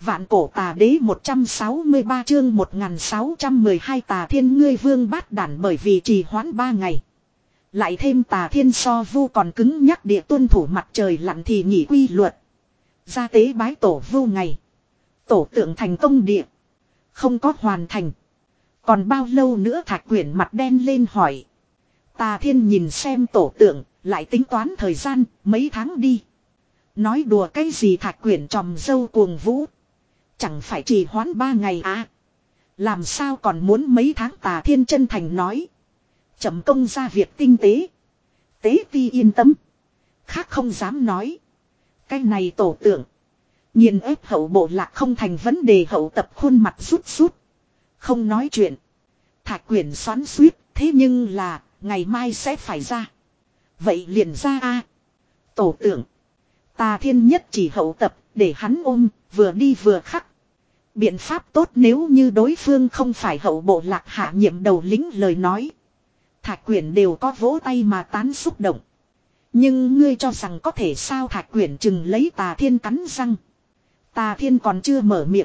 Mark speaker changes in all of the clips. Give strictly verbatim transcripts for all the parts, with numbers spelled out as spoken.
Speaker 1: Vạn cổ tà đế một trăm sáu mươi ba chương một nghìn sáu trăm mười hai tà thiên ngươi vương bát đản bởi vì trì hoãn ba ngày. Lại thêm tà thiên so vu còn cứng nhắc địa tuân thủ mặt trời lặn thì nghỉ quy luật. Ra tế bái tổ vu ngày. Tổ tượng thành công địa. Không có hoàn thành. Còn bao lâu nữa Thạch Quyển mặt đen lên hỏi. Tà thiên nhìn xem tổ tượng, lại tính toán thời gian, mấy tháng đi. Nói đùa cái gì Thạch Quyển tròm dâu cuồng vũ. Chẳng phải trì hoãn ba ngày à. Làm sao còn muốn mấy tháng tà thiên chân thành nói. Chậm công ra việc tinh tế. Tế ti yên tâm. Khác không dám nói. Cái này tổ tượng. Nhìn ép hậu bộ lạc không thành vấn đề hậu tập khuôn mặt rút rút. Không nói chuyện. Thạch Quyển xoắn suýt. Thế nhưng là ngày mai sẽ phải ra. Vậy liền ra a Tổ tượng. Tà thiên nhất chỉ hậu tập. Để hắn ôm vừa đi vừa khắc. Biện pháp tốt nếu như đối phương không phải hậu bộ lạc hạ nhiệm đầu lính lời nói. Thạch Quyển đều có vỗ tay mà tán xúc động. Nhưng ngươi cho rằng có thể sao Thạch Quyển chừng lấy tà thiên cắn răng. Tà thiên còn chưa mở miệng.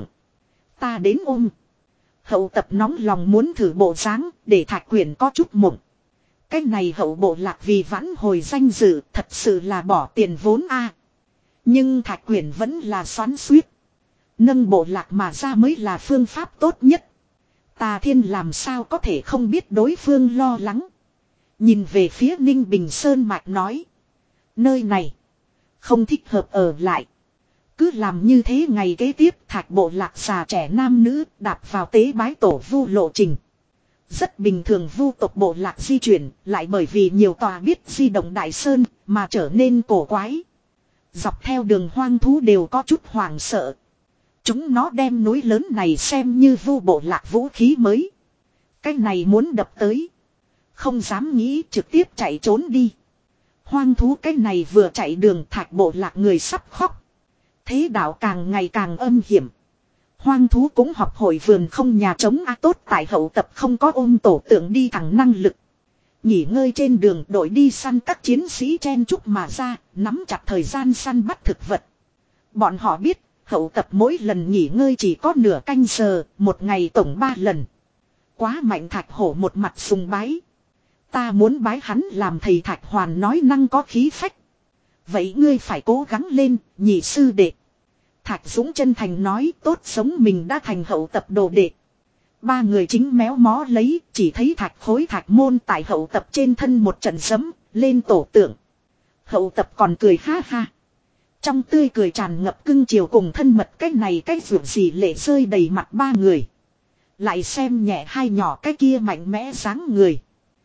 Speaker 1: Ta đến ôm. Hậu tập nóng lòng muốn thử bộ dáng để Thạch Quyển có chút mộng. Cái này hậu bộ lạc vì vãn hồi danh dự thật sự là bỏ tiền vốn a. Nhưng Thạch Quyển vẫn là xoắn suýt. Nâng bộ lạc mà ra mới là phương pháp tốt nhất. Tà thiên làm sao có thể không biết đối phương lo lắng. Nhìn về phía Ninh Bình Sơn mạch nói. Nơi này. Không thích hợp ở lại. Cứ làm như thế ngày kế tiếp Thạch bộ lạc già trẻ nam nữ đạp vào tế bái tổ vu lộ trình. Rất bình thường vu tộc bộ lạc di chuyển lại bởi vì nhiều tòa biết di động đại sơn mà trở nên cổ quái. Dọc theo đường hoang thú đều có chút hoảng sợ. Chúng nó đem núi lớn này xem như vu bộ lạc vũ khí mới. Cái này muốn đập tới. Không dám nghĩ trực tiếp chạy trốn đi. Hoang thú cái này vừa chạy đường Thạch bộ lạc người sắp khóc. Thế đạo càng ngày càng âm hiểm. Hoang thú cũng học hội vườn không nhà trống a tốt tại hậu tập không có ôm tổ tượng đi thẳng năng lực. Nghỉ ngơi trên đường đội đi săn các chiến sĩ chen chúc mà ra, nắm chặt thời gian săn bắt thực vật. Bọn họ biết, hậu tập mỗi lần nghỉ ngơi chỉ có nửa canh giờ, một ngày tổng ba lần. Quá mạnh Thạch hổ một mặt sùng bái. Ta muốn bái hắn làm thầy Thạch hoàn nói năng có khí phách. Vậy ngươi phải cố gắng lên, nhị sư đệ. Thạch Dũng chân thành nói tốt sống mình đã thành hậu tập đồ đệ. Ba người chính méo mó lấy, chỉ thấy Thạch khối Thạch môn tại hậu tập trên thân một trận sấm, lên tổ tượng. Hậu tập còn cười ha ha. Trong tươi cười tràn ngập cưng chiều cùng thân mật cái này cái vượt gì lệ rơi đầy mặt ba người. Lại xem nhẹ hai nhỏ cái kia mạnh mẽ dáng người.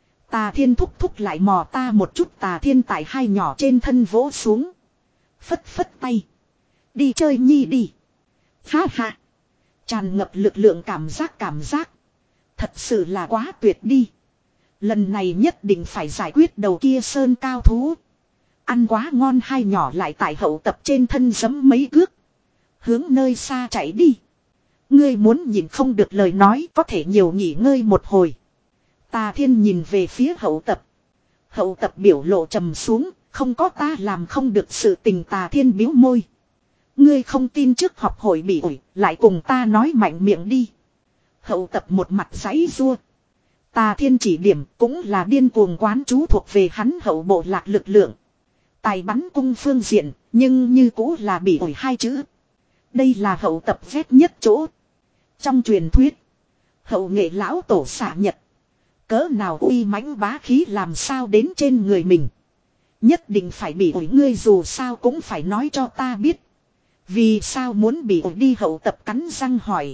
Speaker 1: Tà thiên thúc thúc lại mò ta một chút tà thiên tại hai nhỏ trên thân vỗ xuống. Phất phất tay. Đi chơi nhi đi. Ha ha. Tràn ngập lực lượng cảm giác cảm giác. Thật sự là quá tuyệt đi. Lần này nhất định phải giải quyết đầu kia sơn cao thú. Ăn quá ngon hai nhỏ lại tại hậu tập trên thân giấm mấy cước. Hướng nơi xa chạy đi. Ngươi muốn nhìn không được lời nói có thể nhiều nghỉ ngơi một hồi. Tà thiên nhìn về phía hậu tập. Hậu tập biểu lộ trầm xuống. Không có ta làm không được sự tình tà thiên biếu môi. Ngươi không tin trước học hội bị ủi. Lại cùng ta nói mạnh miệng đi. Hậu tập một mặt giãy rua. Tà thiên chỉ điểm cũng là điên cuồng quán chú thuộc về hắn hậu bộ lạc lực lượng. Tài bắn cung phương diện, nhưng như cũ là bị ổi hai chữ. Đây là hậu tập vét nhất chỗ. Trong truyền thuyết, hậu nghệ lão tổ xạ nhật. Cỡ nào uy mãnh bá khí làm sao đến trên người mình. Nhất định phải bị ổi ngươi dù sao cũng phải nói cho ta biết. Vì sao muốn bị ổi đi hậu tập cắn răng hỏi.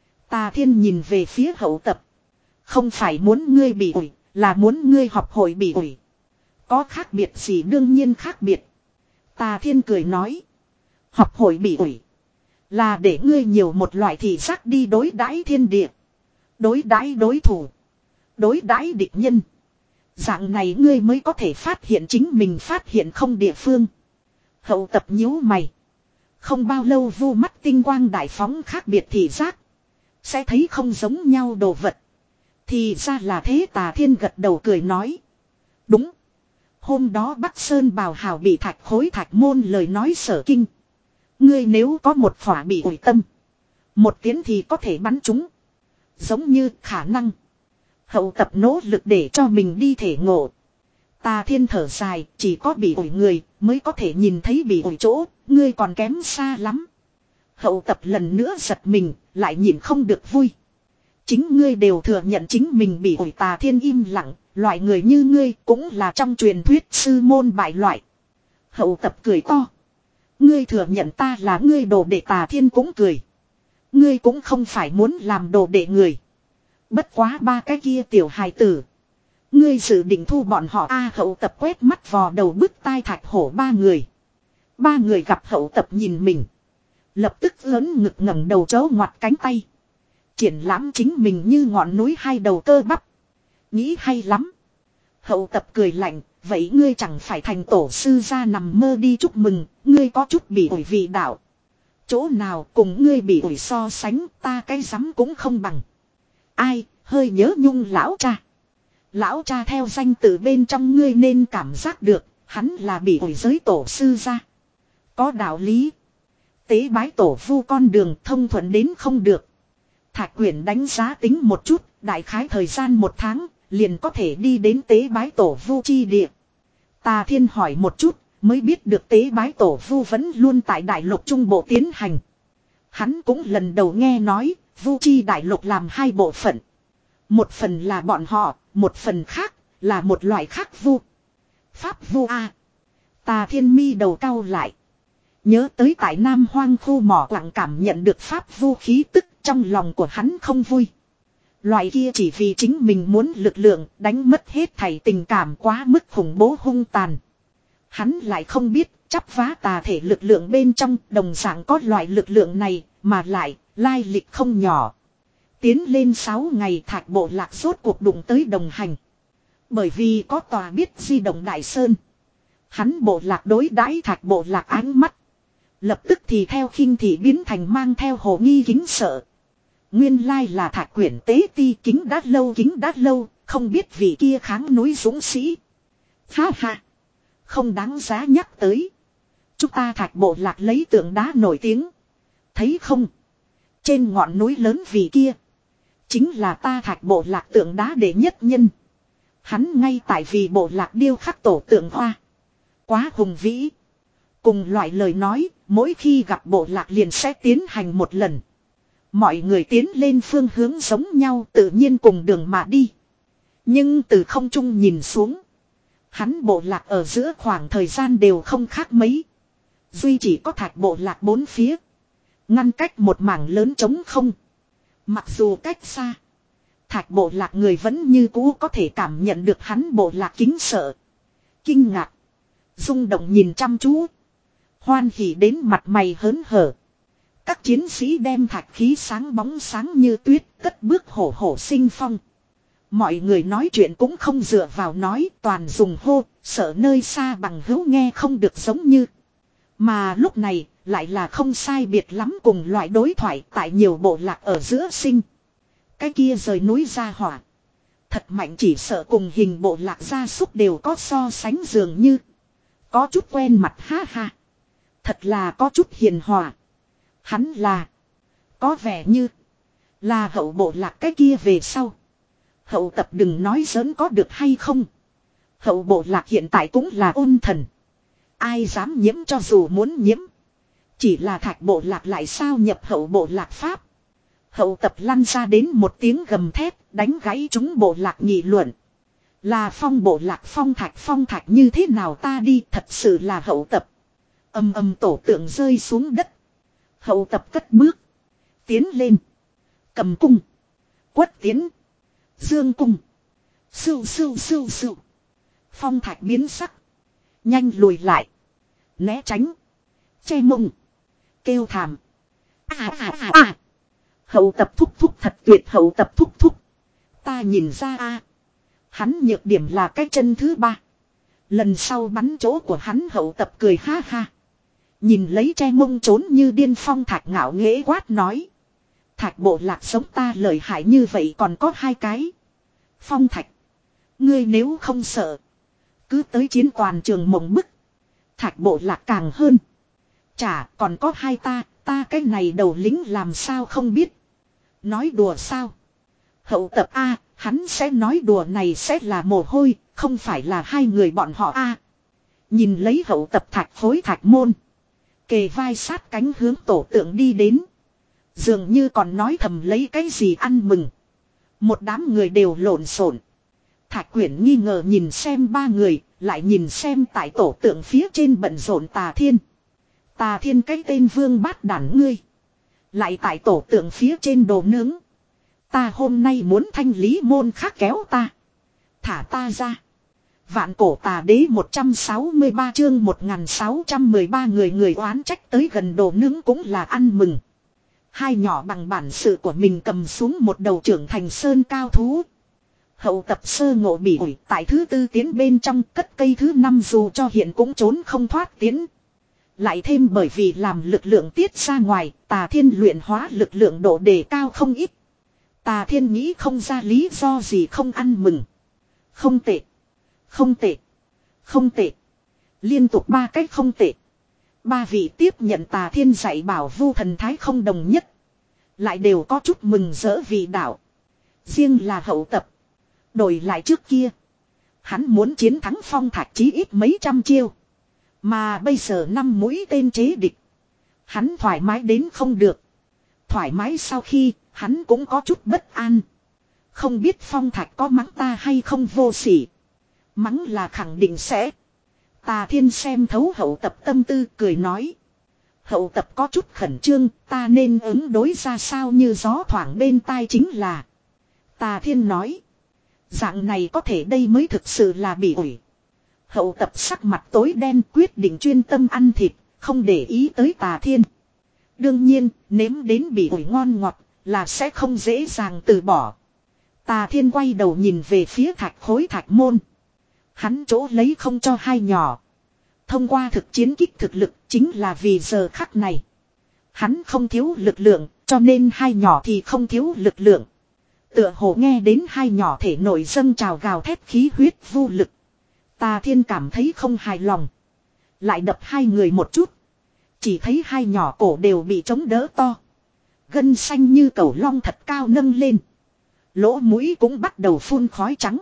Speaker 1: Tà thiên nhìn về phía hậu tập. Không phải muốn ngươi bị ổi, là muốn ngươi học hội bị ổi. Có khác biệt gì đương nhiên khác biệt. Tà thiên cười nói. Học hội bị ủi. Là để ngươi nhiều một loại thị giác đi đối đãi thiên địa. Đối đãi đối thủ. Đối đãi địch nhân. Dạng này ngươi mới có thể phát hiện chính mình phát hiện không địa phương. Hậu tập nhíu mày. Không bao lâu vu mắt tinh quang đại phóng khác biệt thị giác. Sẽ thấy không giống nhau đồ vật. Thì ra là thế tà thiên gật đầu cười nói. Đúng. Hôm đó Bắc Sơn Bào Hào bị Thạch khối Thạch môn lời nói sở kinh. Ngươi nếu có một phỏa bị ủi tâm. Một tiếng thì có thể bắn trúng. Giống như khả năng. Hậu tập nỗ lực để cho mình đi thể ngộ. Tà Thiên thở dài, chỉ có bị ủi người mới có thể nhìn thấy bị ủi chỗ, ngươi còn kém xa lắm. Hậu tập lần nữa giật mình, lại nhìn không được vui. Chính ngươi đều thừa nhận chính mình bị ủi. Tà Thiên im lặng, loại người như ngươi cũng là trong truyền thuyết sư môn bại loại. Hậu tập cười to. Ngươi thừa nhận ta là ngươi đồ đệ. Tà Thiên cũng cười. Ngươi cũng không phải muốn làm đồ đệ người. Bất quá ba cái kia tiểu hài tử. Ngươi dự định thu bọn họ a à, hậu tập quét mắt vò đầu bứt tai Thạch Hổ ba người. Ba người gặp hậu tập nhìn mình. Lập tức lớn ngực ngẩng đầu chó ngoặt cánh tay. Triển lãm chính mình như ngọn núi hai đầu cơ bắp. Nghĩ hay lắm. Hậu tập cười lạnh. Vậy ngươi chẳng phải thành tổ sư ra nằm mơ đi chúc mừng. Ngươi có chút bị ủi vị đạo. Chỗ nào cùng ngươi bị ủi so sánh ta cái rắm cũng không bằng. Ai hơi nhớ nhung lão cha. Lão cha theo danh từ bên trong ngươi nên cảm giác được. Hắn là bị ủi giới tổ sư ra. Có đạo lý. Tế bái tổ vu con đường thông thuận đến không được. Thạch Quyển đánh giá tính một chút. Đại khái thời gian một tháng. Liền có thể đi đến tế bái tổ vu chi địa. Tà Thiên hỏi một chút. Mới biết được tế bái tổ vu vẫn luôn tại đại lục trung bộ tiến hành. Hắn cũng lần đầu nghe nói. Vu chi đại lục làm hai bộ phận. Một phần là bọn họ. Một phần khác là một loại khác vu. Pháp vu A. Tà Thiên mi đầu cau lại. Nhớ tới tại Nam Hoang khu mỏ quặng cảm nhận được pháp vu khí tức trong lòng của hắn không vui. Loại kia chỉ vì chính mình muốn lực lượng đánh mất hết thảy tình cảm quá mức khủng bố hung tàn. Hắn lại không biết chắp vá tà thể lực lượng bên trong đồng dạng có loại lực lượng này mà lại lai lịch không nhỏ. Tiến lên sáu ngày Thạch Bộ Lạc rốt cuộc đụng tới đồng hành. Bởi vì có tòa biết di động Đại Sơn. Hắn bộ lạc đối đãi Thạch Bộ Lạc ánh mắt. Lập tức thì theo khinh thị biến thành mang theo hồ nghi kính sợ. Nguyên lai là Thạch Quyển tế ti kính đã lâu kính đã lâu, không biết vị kia kháng núi dũng sĩ. Ha ha! Không đáng giá nhắc tới. Chúng ta Thạch Bộ Lạc lấy tượng đá nổi tiếng. Thấy không? Trên ngọn núi lớn vì kia. Chính là ta Thạch Bộ Lạc tượng đá đệ nhất nhân. Hắn ngay tại vì bộ lạc điêu khắc tổ tượng hoa. Quá hùng vĩ. Cùng loại lời nói, mỗi khi gặp bộ lạc liền sẽ tiến hành một lần. Mọi người tiến lên phương hướng giống nhau tự nhiên cùng đường mà đi. Nhưng từ không trung nhìn xuống. Hắn bộ lạc ở giữa khoảng thời gian đều không khác mấy. Duy chỉ có Thạch Bộ Lạc bốn phía. Ngăn cách một mảng lớn trống không. Mặc dù cách xa. Thạch Bộ Lạc người vẫn như cũ có thể cảm nhận được hắn bộ lạc kính sợ. Kinh ngạc. Rung động nhìn chăm chú. Hoan hỉ đến mặt mày hớn hở. Các chiến sĩ đem thạch khí sáng bóng sáng như tuyết cất bước hổ hổ sinh phong. Mọi người nói chuyện cũng không dựa vào nói toàn dùng hô, sợ nơi xa bằng hữu nghe không được giống như. Mà lúc này lại là không sai biệt lắm cùng loại đối thoại tại nhiều bộ lạc ở giữa sinh. Cái kia rời núi ra hỏa. Thật mạnh chỉ sợ cùng hình bộ lạc gia súc đều có so sánh dường như. Có chút quen mặt ha ha. Thật là có chút hiền hòa. Hắn là. Có vẻ như. Là hậu bộ lạc cái kia về sau. Hậu tập đừng nói giỡn có được hay không. Hậu bộ lạc hiện tại cũng là ôn thần. Ai dám nhiễm cho dù muốn nhiễm. Chỉ là Thạch Bộ Lạc lại sao nhập hậu bộ lạc pháp. Hậu tập lăn ra đến một tiếng gầm thét đánh gãy chúng bộ lạc nghị luận. Là Phong bộ lạc Phong Thạch Phong Thạch như thế nào ta đi thật sự là hậu tập. Âm âm tổ tượng rơi xuống đất. Hậu tập cất bước. Tiến lên. Cầm cung. Quất tiến. Dương cung. Sưu sưu sưu sưu. Phong Thạch biến sắc. Nhanh lùi lại. Né tránh. Che mông. Kêu thảm. À à à à. Hậu tập thúc thúc thật tuyệt hậu tập thúc thúc. Ta nhìn ra a à. Hắn nhược điểm là cái chân thứ ba. Lần sau bắn chỗ của hắn hậu tập cười ha ha. Nhìn lấy che mông trốn như điên. Phong Thạch ngạo nghễ quát nói. Thạch Bộ Lạc sống ta lợi hại như vậy còn có hai cái. Phong Thạch. Ngươi nếu không sợ. Cứ tới chiến toàn trường mộng bức. Thạch Bộ Lạc càng hơn. Chả còn có hai ta. Ta cái này đầu lính làm sao không biết. Nói đùa sao? Hậu tập A, hắn sẽ nói đùa này sẽ là mồ hôi, không phải là hai người bọn họ A. Nhìn lấy hậu tập thạch phối thạch môn. Kề vai sát cánh hướng tổ tượng đi đến. Dường như còn nói thầm lấy cái gì ăn mừng. Một đám người đều lộn xộn. Thạch Quyển nghi ngờ nhìn xem ba người, lại nhìn xem tại tổ tượng phía trên bận rộn Tà Thiên. Tà Thiên cái tên vương bát đản ngươi. Lại tại tổ tượng phía trên đồ nướng. Ta hôm nay muốn thanh lý môn khác kéo ta. Thả ta ra. Vạn cổ tà đế một trăm sáu mươi ba chương một nghìn sáu trăm mười ba người người oán trách tới gần đồ nướng cũng là ăn mừng. Hai nhỏ bằng bản sự của mình cầm xuống một đầu trưởng thành sơn cao thú. Hậu tập sơ ngộ bị ủi tại thứ tư tiến bên trong cất cây thứ năm dù cho hiện cũng trốn không thoát tiến. Lại thêm bởi vì làm lực lượng tiết ra ngoài, Tà Thiên luyện hóa lực lượng độ đề cao không ít. Tà Thiên nghĩ không ra lý do gì không ăn mừng. Không tệ. Không tệ. Không tệ. Liên tục ba cách không tệ. Ba vị tiếp nhận Tà Thiên dạy bảo vu thần thái không đồng nhất. Lại đều có chút mừng rỡ vì đạo. Riêng là hậu tập. Đổi lại trước kia. Hắn muốn chiến thắng Phong Thạch chí ít mấy trăm chiêu. Mà bây giờ năm mũi tên chế địch. Hắn thoải mái đến không được. Thoải mái sau khi hắn cũng có chút bất an. Không biết Phong Thạch có mắng ta hay không vô sỉ. Mắng là khẳng định sẽ. Tà Thiên xem thấu hậu tập tâm tư cười nói. Hậu tập có chút khẩn trương, ta nên ứng đối ra sao như gió thoảng bên tai chính là. Tà Thiên nói. Dạng này có thể đây mới thực sự là bị ủi. Hậu tập sắc mặt tối đen quyết định chuyên tâm ăn thịt, không để ý tới Tà Thiên. Đương nhiên, nếm đến bị ủi ngon ngọt, là sẽ không dễ dàng từ bỏ. Tà Thiên quay đầu nhìn về phía thạch khối thạch môn. Hắn chỗ lấy không cho hai nhỏ. Thông qua thực chiến kích thực lực chính là vì giờ khắc này. Hắn không thiếu lực lượng, cho nên hai nhỏ thì không thiếu lực lượng. Tựa hồ nghe đến hai nhỏ thể nổi dâng trào gào thét khí huyết vô lực. Tà Thiên cảm thấy không hài lòng. Lại đập hai người một chút. Chỉ thấy hai nhỏ cổ đều bị chống đỡ to. Gân xanh như cẩu long thật cao nâng lên. Lỗ mũi cũng bắt đầu phun khói trắng.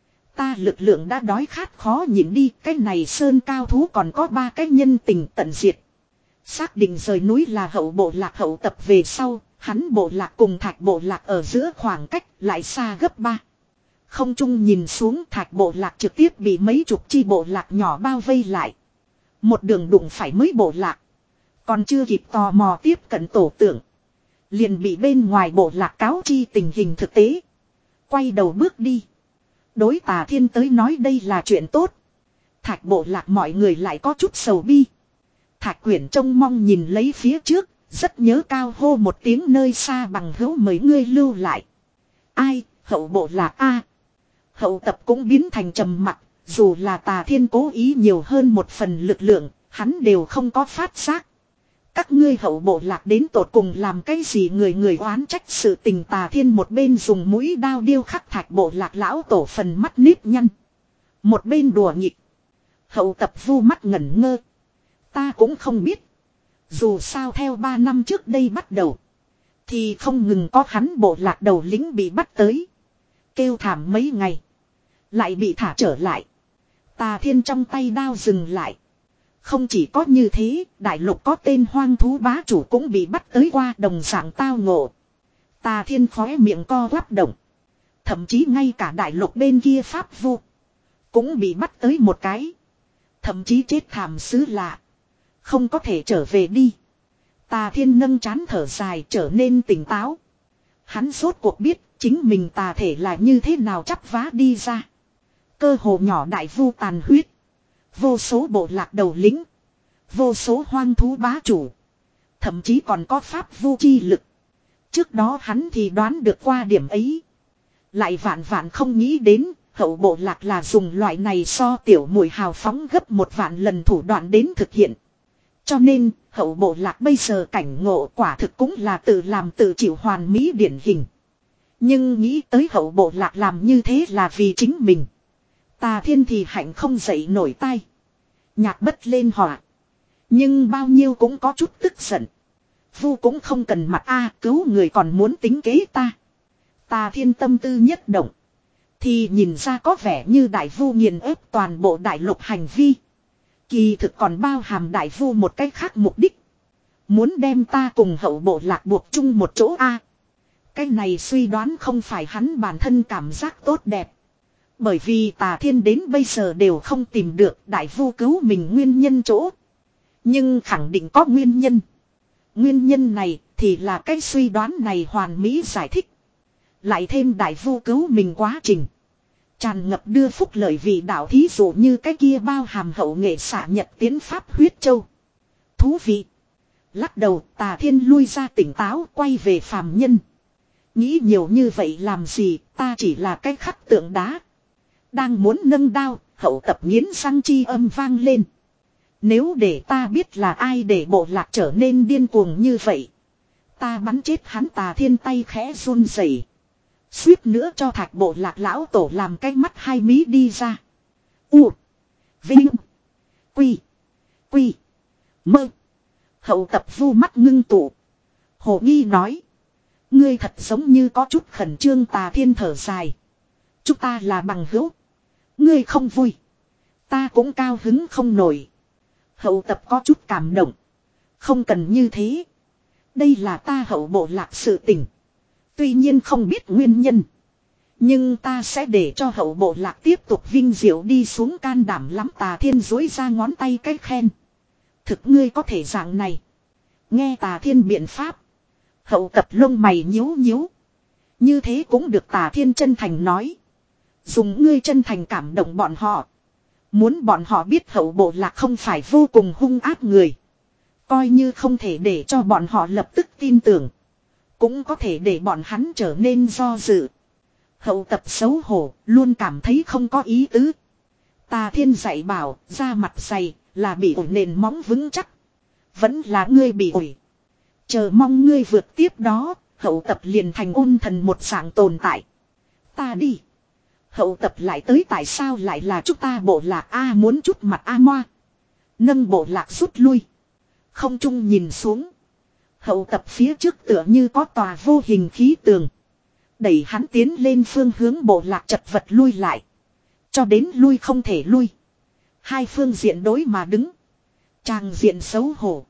Speaker 1: Ta lực lượng đã đói khát khó nhịn đi. Cái này sơn cao thú còn có ba cái nhân tình tận diệt. Xác định rời núi là hậu bộ lạc hậu tập về sau. Hắn bộ lạc cùng thạch bộ lạc ở giữa khoảng cách lại xa gấp ba. Không trung nhìn xuống thạch bộ lạc trực tiếp bị mấy chục chi bộ lạc nhỏ bao vây lại. Một đường đụng phải mấy bộ lạc. Còn chưa kịp tò mò tiếp cận tổ tượng. Liền bị bên ngoài bộ lạc cáo chi tình hình thực tế. Quay đầu bước đi. Đối Tà Thiên tới nói đây là chuyện tốt. Thạch bộ lạc mọi người lại có chút sầu bi. Thạch Quyển trông mong nhìn lấy phía trước. Rất nhớ cao hô một tiếng nơi xa bằng hữu mấy người lưu lại. Ai, hậu bộ lạc A. Hậu tập cũng biến thành trầm mặc. Dù là Tà Thiên cố ý nhiều hơn một phần lực lượng. Hắn đều không có phát giác. Các ngươi hậu bộ lạc đến tột cùng làm cái gì người người oán trách sự tình. Tà Thiên một bên dùng mũi đao điêu khắc thạch bộ lạc lão tổ phần mắt nếp nhăn. Một bên đùa nghịch. Hậu tập vu mắt ngẩn ngơ. Ta cũng không biết. Dù sao theo ba năm trước đây bắt đầu. Thì không ngừng có hắn bộ lạc đầu lính bị bắt tới. Kêu thảm mấy ngày. Lại bị thả trở lại. Tà Thiên trong tay đao dừng lại. Không chỉ có như thế, đại lục có tên hoang thú bá chủ cũng bị bắt tới qua đồng dạng tao ngộ. Tà Thiên khóe miệng co quắp động. Thậm chí ngay cả đại lục bên kia pháp vu cũng bị bắt tới một cái. Thậm chí chết thảm xứ lạ. Không có thể trở về đi. Tà Thiên nâng trán thở dài trở nên tỉnh táo. Hắn rốt cuộc biết chính mình tà thể là như thế nào chắp vá đi ra. Cơ hồ nhỏ đại vu tàn huyết. Vô số bộ lạc đầu lính. Vô số hoang thú bá chủ. Thậm chí còn có pháp vu chi lực. Trước đó hắn thì đoán được qua điểm ấy. Lại vạn vạn không nghĩ đến hậu bộ lạc là dùng loại này so tiểu mùi hào phóng gấp một vạn lần thủ đoạn đến thực hiện. Cho nên hậu bộ lạc bây giờ cảnh ngộ quả thực cũng là tự làm tự chịu hoàn mỹ điển hình. Nhưng nghĩ tới hậu bộ lạc làm như thế là vì chính mình. Tà Thiên thì hạnh không dậy nổi tai. Nhạc bất lên họa. Nhưng bao nhiêu cũng có chút tức giận. Vu cũng không cần mặt a, cứu người còn muốn tính kế ta. Tà Thiên tâm tư nhất động. Thì nhìn ra có vẻ như đại vu nghiền ép toàn bộ đại lục hành vi. Kỳ thực còn bao hàm đại vu một cách khác mục đích. Muốn đem ta cùng hậu bộ lạc buộc chung một chỗ a. Cái này suy đoán không phải hắn bản thân cảm giác tốt đẹp. Bởi vì Tà Thiên đến bây giờ đều không tìm được đại vu cứu mình nguyên nhân chỗ. Nhưng khẳng định có nguyên nhân. Nguyên nhân này thì là cái suy đoán này hoàn mỹ giải thích. Lại thêm đại vu cứu mình quá trình. Tràn ngập đưa phúc lợi vị đạo, thí dụ như cái kia bao hàm hậu nghệ xạ nhật tiến pháp huyết châu. Thú vị. Lắc đầu Tà Thiên lui ra tỉnh táo quay về phàm nhân. Nghĩ nhiều như vậy làm gì, ta chỉ là cái khắc tượng đá. Đang muốn nâng đao, hậu tập nghiến răng chi âm vang lên. Nếu để ta biết là ai để bộ lạc trở nên điên cuồng như vậy. Ta bắn chết hắn. Tà Thiên tay khẽ run rẩy, suýt nữa cho thạch bộ lạc lão tổ làm cái mắt hai mí đi ra. U. Vinh. Quy. Quy. Mơ. Hậu tập vu mắt ngưng tụ. Hồ nghi nói. Ngươi thật giống như có chút khẩn trương. Tà Thiên thở dài. Chúng ta là bằng hữu. Ngươi không vui. Ta cũng cao hứng không nổi. Hậu tập có chút cảm động. Không cần như thế. Đây là ta hậu bộ lạc sự tình. Tuy nhiên không biết nguyên nhân. Nhưng ta sẽ để cho hậu bộ lạc tiếp tục vinh diệu đi xuống. Can đảm lắm. Tà Thiên dối ra ngón tay cái khen. Thực ngươi có thể dạng này. Nghe Tà Thiên biện pháp. Hậu tập lông mày nhíu nhíu. Như thế cũng được. Tà Thiên chân thành nói. Dùng ngươi chân thành cảm động bọn họ. Muốn bọn họ biết hậu bộ lạc không phải vô cùng hung ác người. Coi như không thể để cho bọn họ lập tức tin tưởng. Cũng có thể để bọn hắn trở nên do dự. Hậu tập xấu hổ, luôn cảm thấy không có ý tứ. Tà Thiên dạy bảo, ra mặt dày, là bị ủi nền móng vững chắc. Vẫn là ngươi bị ủi. Chờ mong ngươi vượt tiếp đó, hậu tập liền thành ôn thần một dạng tồn tại. Ta đi. Hậu tập lại tới tại sao lại là chúng ta bộ lạc A muốn chút mặt A moa. Nâng bộ lạc rút lui. Không trung nhìn xuống. Hậu tập phía trước tựa như có tòa vô hình khí tường. Đẩy hắn tiến lên phương hướng bộ lạc chật vật lui lại. Cho đến lui không thể lui. Hai phương diện đối mà đứng. Tràng diện xấu hổ.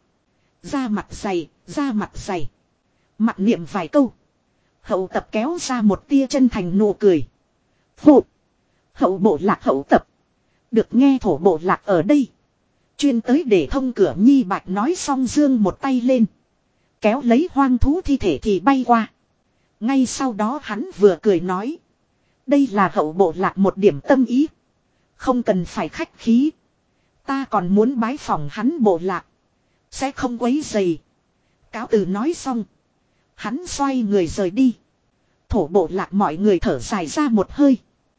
Speaker 1: Da mặt dày, da mặt dày. Mặt niệm vài câu. Hậu tập kéo ra một tia chân thành nụ cười. Phụ. Hậu bộ lạc hậu tập. Được nghe thổ bộ lạc ở đây. Chuyên tới để thông cửa nhi bạch nói xong dương một tay lên. Kéo lấy hoang thú thi thể thì bay qua. Ngay sau đó hắn vừa cười nói. Đây là hậu bộ lạc một điểm tâm ý. Không cần phải khách khí. Ta còn muốn bái phỏng hắn bộ lạc. Sẽ không quấy dày. Cáo từ nói xong. Hắn xoay người rời đi. Thổ bộ lạc mọi người thở dài ra một hơi.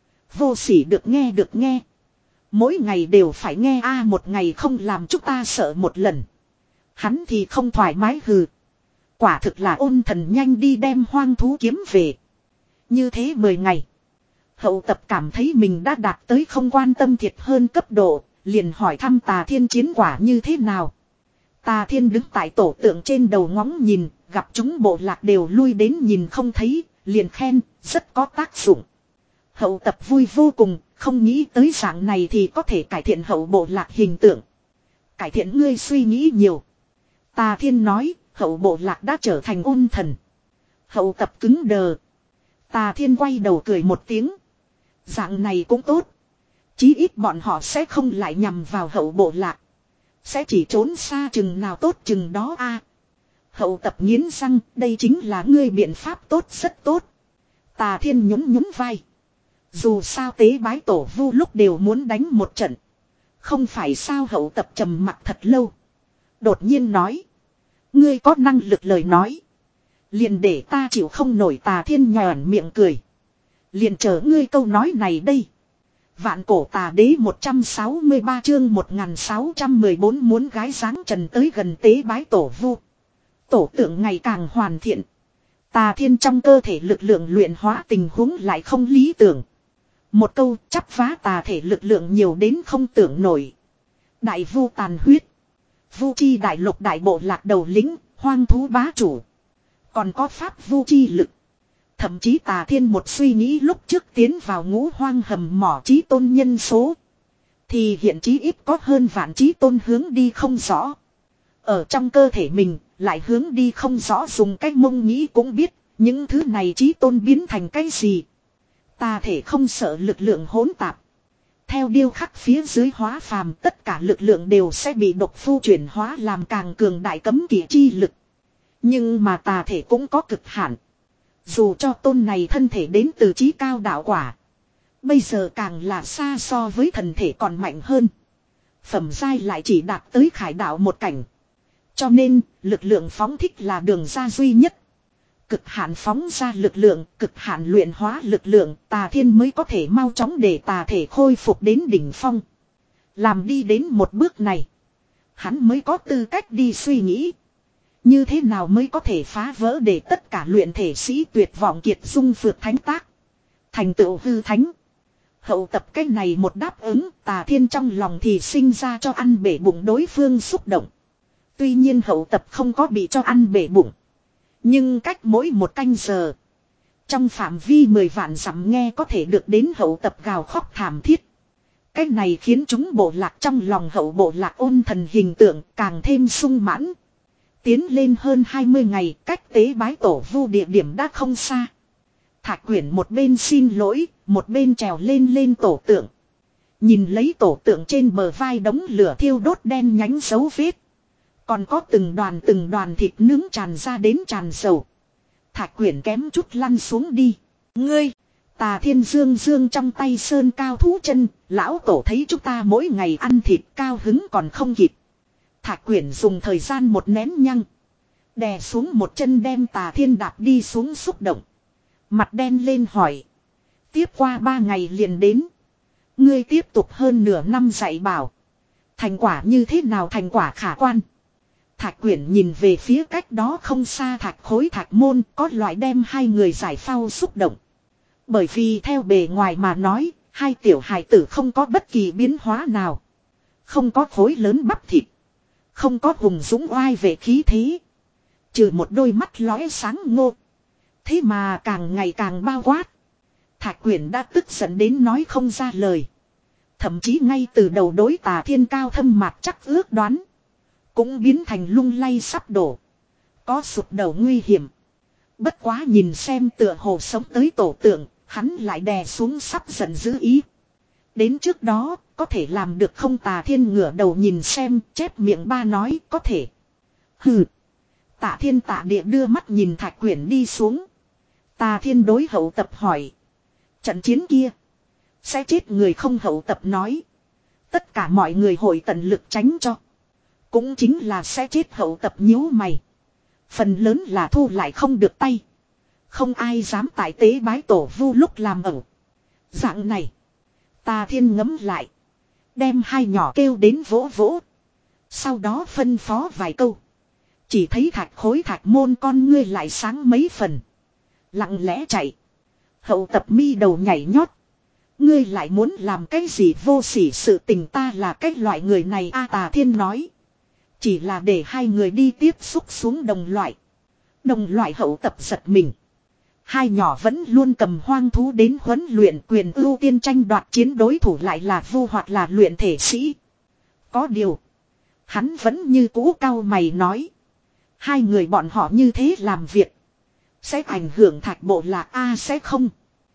Speaker 1: Vô sỉ được nghe được nghe. Mỗi ngày đều phải nghe a một ngày không làm chúng ta sợ một lần. Hắn thì không thoải mái hừ. Quả thực là ôn thần nhanh đi đem hoang thú kiếm về. Như thế mười ngày. Hậu tập cảm thấy mình đã đạt tới không quan tâm thiệt hơn cấp độ. Liền hỏi thăm Tà Thiên chiến quả như thế nào. Tà Thiên đứng tại tổ tượng trên đầu ngóng nhìn. Gặp chúng bộ lạc đều lui đến nhìn không thấy. Liền khen rất có tác dụng. Hậu tập vui vô cùng. Không nghĩ tới dạng này thì có thể cải thiện hậu bộ lạc hình tượng. Cải thiện ngươi suy nghĩ nhiều. Tà Thiên nói. Hậu bộ lạc đã trở thành ôn thần. Hậu tập cứng đờ. Tà Thiên quay đầu cười một tiếng. Dạng này cũng tốt. Chí ít bọn họ sẽ không lại nhằm vào hậu bộ lạc. Sẽ chỉ trốn xa chừng nào tốt chừng đó a. À, hậu tập nghiến răng. Đây chính là ngươi biện pháp tốt rất tốt. Tà Thiên nhún nhún vai. Dù sao tế bái tổ vu lúc đều muốn đánh một trận. Không phải sao. Hậu tập trầm mặc thật lâu. Đột nhiên nói. Ngươi có năng lực lời nói. Liền để ta chịu không nổi. Tà Thiên nhòn miệng cười. Liền chờ ngươi câu nói này đây. Vạn cổ tà đế một trăm sáu mươi ba chương một nghìn sáu trăm mười bốn muốn gái dáng trần tới gần tế bái tổ vu. Tổ tượng ngày càng hoàn thiện. Tà Thiên trong cơ thể lực lượng luyện hóa tình huống lại không lý tưởng. Một câu chắp vá tà thể lực lượng nhiều đến không tưởng nổi. Đại vu tàn huyết. Vu chi đại lục đại bộ lạc đầu lĩnh, Hoang thú bá chủ. Còn có pháp vu chi lực. Thậm chí Tà Thiên một suy nghĩ lúc trước tiến vào ngũ hoang hầm mỏ chí tôn nhân số. Thì hiện chí ít có hơn vạn chí tôn hướng đi không rõ. Ở trong cơ thể mình lại hướng đi không rõ, dùng cách mông nghĩ cũng biết. Những thứ này chí tôn biến thành cái gì. Tà thể không sợ lực lượng hỗn tạp. Theo điêu khắc phía dưới hóa phàm, tất cả lực lượng đều sẽ bị độc phu chuyển hóa làm càng cường đại cấm kỵ chi lực. Nhưng mà tà thể cũng có cực hạn. Dù cho tôn này thân thể đến từ chí cao đạo quả. Bây giờ càng là xa so với thần thể còn mạnh hơn. Phẩm giai lại chỉ đạt tới khải đạo một cảnh. Cho nên, lực lượng phóng thích là đường ra duy nhất. Cực hạn phóng ra lực lượng, cực hạn luyện hóa lực lượng, Tà Thiên mới có thể mau chóng để tà thể khôi phục đến đỉnh phong. Làm đi đến một bước này, hắn mới có tư cách đi suy nghĩ. Như thế nào mới có thể phá vỡ để tất cả luyện thể sĩ tuyệt vọng kiệt dung phược thánh tác. Thành tựu hư thánh. Hậu tập cái này một đáp ứng, Tà Thiên trong lòng thì sinh ra cho ăn bể bụng đối phương xúc động. Tuy nhiên hậu tập không có bị cho ăn bể bụng. Nhưng cách mỗi một canh giờ. Trong phạm vi mười vạn dặm nghe có thể được đến hậu tập gào khóc thảm thiết. Cái này khiến chúng bộ lạc trong lòng hậu bộ lạc ôn thần hình tượng càng thêm sung mãn. Tiến lên hơn hai mươi ngày, cách tế bái tổ vu địa điểm đã không xa. Thạch Quyển một bên xin lỗi, một bên trèo lên lên tổ tượng. Nhìn lấy tổ tượng trên bờ vai đống lửa thiêu đốt đen nhánh dấu vết. Còn có từng đoàn từng đoàn thịt nướng tràn ra đến tràn dầu. Thạch Quyển kém chút lăn xuống đi. Ngươi! Tà Thiên dương dương trong tay sơn cao thú chân. Lão tổ thấy chúng ta mỗi ngày ăn thịt cao hứng còn không kịp. Thạch Quyển dùng thời gian một nén nhăng. Đè xuống một chân đem Tà Thiên đạp đi xuống xúc động. Mặt đen lên hỏi. Tiếp qua ba ngày liền đến. Ngươi tiếp tục hơn nửa năm dạy bảo. Thành quả như thế nào? Thành quả khả quan. Thạch Quyển nhìn về phía cách đó không xa thạch khối thạch môn, có loại đem hai người giải phao xúc động. Bởi vì theo bề ngoài mà nói, hai tiểu hài tử không có bất kỳ biến hóa nào. Không có khối lớn bắp thịt. Không có hùng dũng oai về khí thế. Trừ một đôi mắt lóe sáng ngô. Thế mà càng ngày càng bao quát. Thạch Quyển đã tức giận đến nói không ra lời. Thậm chí ngay từ đầu đối Tà Thiên cao thâm mạc chắc ước đoán. Cũng biến thành lung lay sắp đổ. Có sụp đầu nguy hiểm. Bất quá nhìn xem tựa hồ sống tới tổ tượng, hắn lại đè xuống sắp giận dữ ý. Đến trước đó, có thể làm được không? Tà Thiên ngửa đầu nhìn xem, chép miệng ba nói có thể. Hừ. Tạ Thiên Tạ Địa đưa mắt nhìn Thạch Quyển đi xuống. Tà Thiên đối hậu tập hỏi. Trận chiến kia. Sẽ chết người không? Hậu tập nói. Tất cả mọi người hội tận lực tránh cho. Cũng chính là sẽ chết. Hậu tập nhíu mày. Phần lớn là thu lại không được tay. Không ai dám tại tế bái tổ vu lúc làm ẩu. Dạng này. Tà Thiên ngấm lại. Đem hai nhỏ kêu đến vỗ vỗ. Sau đó phân phó vài câu. Chỉ thấy thạch khối thạch môn con ngươi lại sáng mấy phần. Lặng lẽ chạy. Hậu tập mi đầu nhảy nhót. Ngươi lại muốn làm cái gì vô sỉ sự tình? Ta là cái loại người này a. Tà Thiên nói. Chỉ là để hai người đi tiếp xúc xuống đồng loại. Đồng loại? Hậu tập giật mình. Hai nhỏ vẫn luôn cầm hoang thú đến huấn luyện, quyền ưu tiên tranh đoạt chiến, đối thủ lại là vu hoặc là luyện thể sĩ. Có điều. Hắn vẫn như cũ cau mày nói. Hai người bọn họ như thế làm việc. Sẽ ảnh hưởng thạch bộ lạc a? Sẽ không.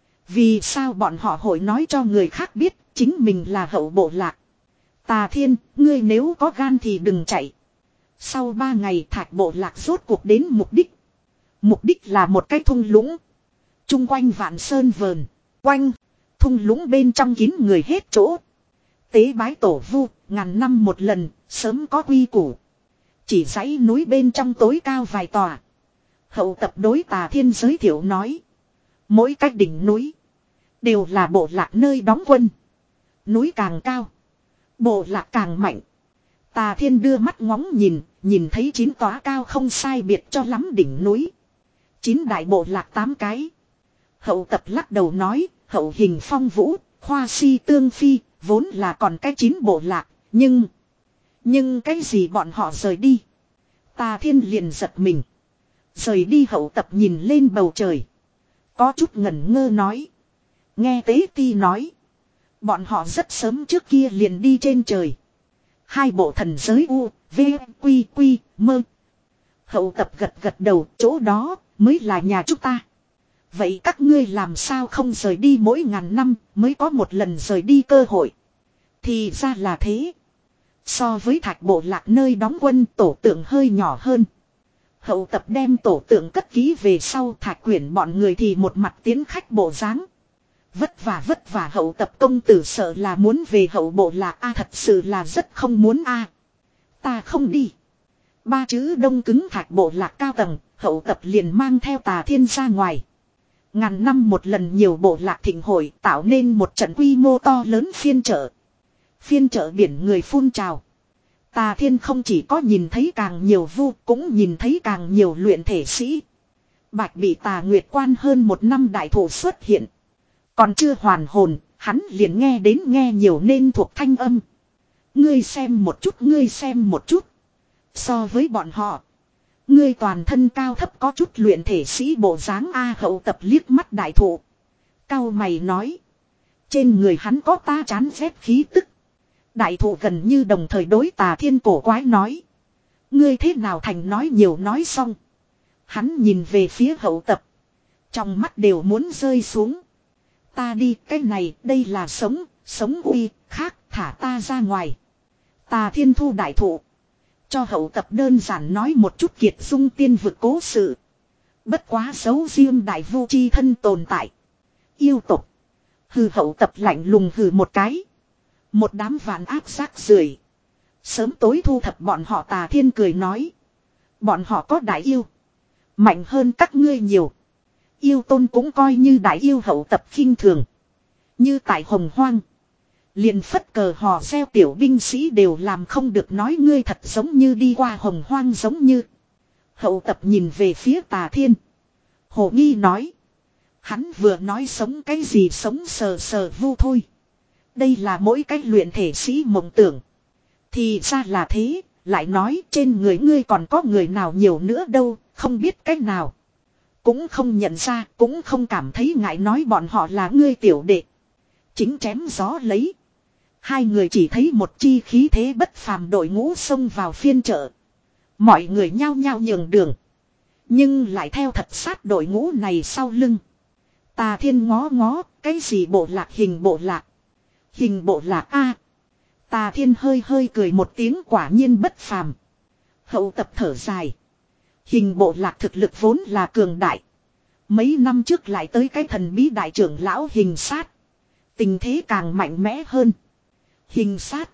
Speaker 1: Vì sao bọn họ hội nói cho người khác biết chính mình là hậu bộ lạc? Tà Thiên, ngươi nếu có gan thì đừng chạy. Sau ba ngày thạch bộ lạc rốt cuộc đến mục đích. Mục đích là một cái thung lũng. Trung quanh vạn sơn vờn. Quanh. Thung lũng bên trong kín người hết chỗ. Tế bái tổ vu, ngàn năm một lần, sớm có quy củ. Chỉ dãy núi bên trong tối cao vài tòa. Hậu tập đối Tà Thiên giới thiệu nói. Mỗi cách đỉnh núi. Đều là bộ lạc nơi đóng quân. Núi càng cao. Bộ lạc càng mạnh. Tà Thiên đưa mắt ngóng nhìn. Nhìn thấy chín tòa cao không sai biệt cho lắm đỉnh núi. Chín đại bộ lạc tám cái. Hậu tập lắc đầu nói. Hậu Hình Phong Vũ, Khoa Si Tương Phi. Vốn là còn cái chín bộ lạc. Nhưng. Nhưng cái gì bọn họ rời đi? Tà Thiên liền giật mình. Rời đi Hậu Tập nhìn lên bầu trời. Có chút ngẩn ngơ nói. Nghe Tế Ti nói. Bọn họ rất sớm trước kia liền đi trên trời. Hai bộ thần giới U, V, Quy, Quy, Mơ. Hậu Tập gật gật đầu, chỗ đó mới là nhà chúng ta. Vậy các ngươi làm sao không rời đi, mỗi ngàn năm mới có một lần rời đi cơ hội. Thì ra là thế. So với Thạch Bộ Lạc nơi đóng quân, tổ tượng hơi nhỏ hơn. Hậu Tập đem tổ tượng cất kỹ về sau, Thạch Quyển bọn người thì một mặt tiến khách bộ dáng. Vất vả vất vả. Hậu Tập công tử sợ là muốn về Hậu Bộ Lạc a, thật sự là rất không muốn a. Ta không đi. Ba chữ đông cứng Thạch Bộ Lạc cao tầng, Hậu Tập liền mang theo Tà Thiên ra ngoài. Ngàn năm một lần nhiều bộ lạc thịnh hội, tạo nên một trận quy mô to lớn phiên chợ. Phiên chợ biển người phun trào. Tà Thiên không chỉ có nhìn thấy càng nhiều vu, cũng nhìn thấy càng nhiều luyện thể sĩ. Bạch bị Tà Nguyệt quan hơn một năm đại thủ xuất hiện. Còn chưa hoàn hồn, hắn liền nghe đến nghe nhiều nên thuộc thanh âm. Ngươi xem một chút, ngươi xem một chút. So với bọn họ, ngươi toàn thân cao thấp có chút luyện thể sĩ bộ dáng a. Hậu Tập liếc mắt đại thụ. Cao mày nói. Trên người hắn có ta chán ghét khí tức. Đại thụ gần như đồng thời đối Tà Thiên cổ quái nói. Ngươi thế nào thành nói nhiều nói xong. Hắn nhìn về phía Hậu Tập. Trong mắt đều muốn rơi xuống. Ta đi, cái này, đây là sống, sống uy, khác, thả ta ra ngoài. Tà Thiên thu đại thụ. Cho Hậu Tập đơn giản nói một chút kiệt dung tiên vực cố sự. Bất quá xấu riêng đại vu chi thân tồn tại. Yêu tục. Hừ. Hậu Tập lạnh lùng hừ một cái. Một đám vạn áp rác rưởi. Sớm tối thu thập bọn họ. Tà Thiên cười nói. Bọn họ có đại yêu. Mạnh hơn các ngươi nhiều. Yêu tôn cũng coi như đại yêu. Hậu Tập khinh thường. Như tại Hồng Hoang. Liền phất cờ hò reo tiểu binh sĩ đều làm không được, nói ngươi thật giống như đi qua Hồng Hoang giống như. Hậu Tập nhìn về phía Tà Thiên. Hồ nghi nói. Hắn vừa nói sống cái gì, sống sờ sờ vu thôi. Đây là mỗi cái luyện thể sĩ mộng tưởng. Thì ra là thế, lại nói trên người ngươi còn có người nào nhiều nữa đâu, không biết cách nào. Cũng không nhận ra, cũng không cảm thấy ngại nói bọn họ là ngươi tiểu đệ. Chính chém gió lấy. Hai người chỉ thấy một chi khí thế bất phàm đội ngũ xông vào phiên chợ. Mọi người nhao nhao nhường đường. Nhưng lại theo thật sát đội ngũ này sau lưng. Tà Thiên ngó ngó, cái gì bộ lạc, hình bộ lạc. Hình bộ lạc a. Tà Thiên hơi hơi cười một tiếng, quả nhiên bất phàm. Hậu Tập thở dài. Hình bộ lạc thực lực vốn là cường đại. Mấy năm trước lại tới cái thần bí đại trưởng lão Hình Sát. Tình thế càng mạnh mẽ hơn. Hình Sát.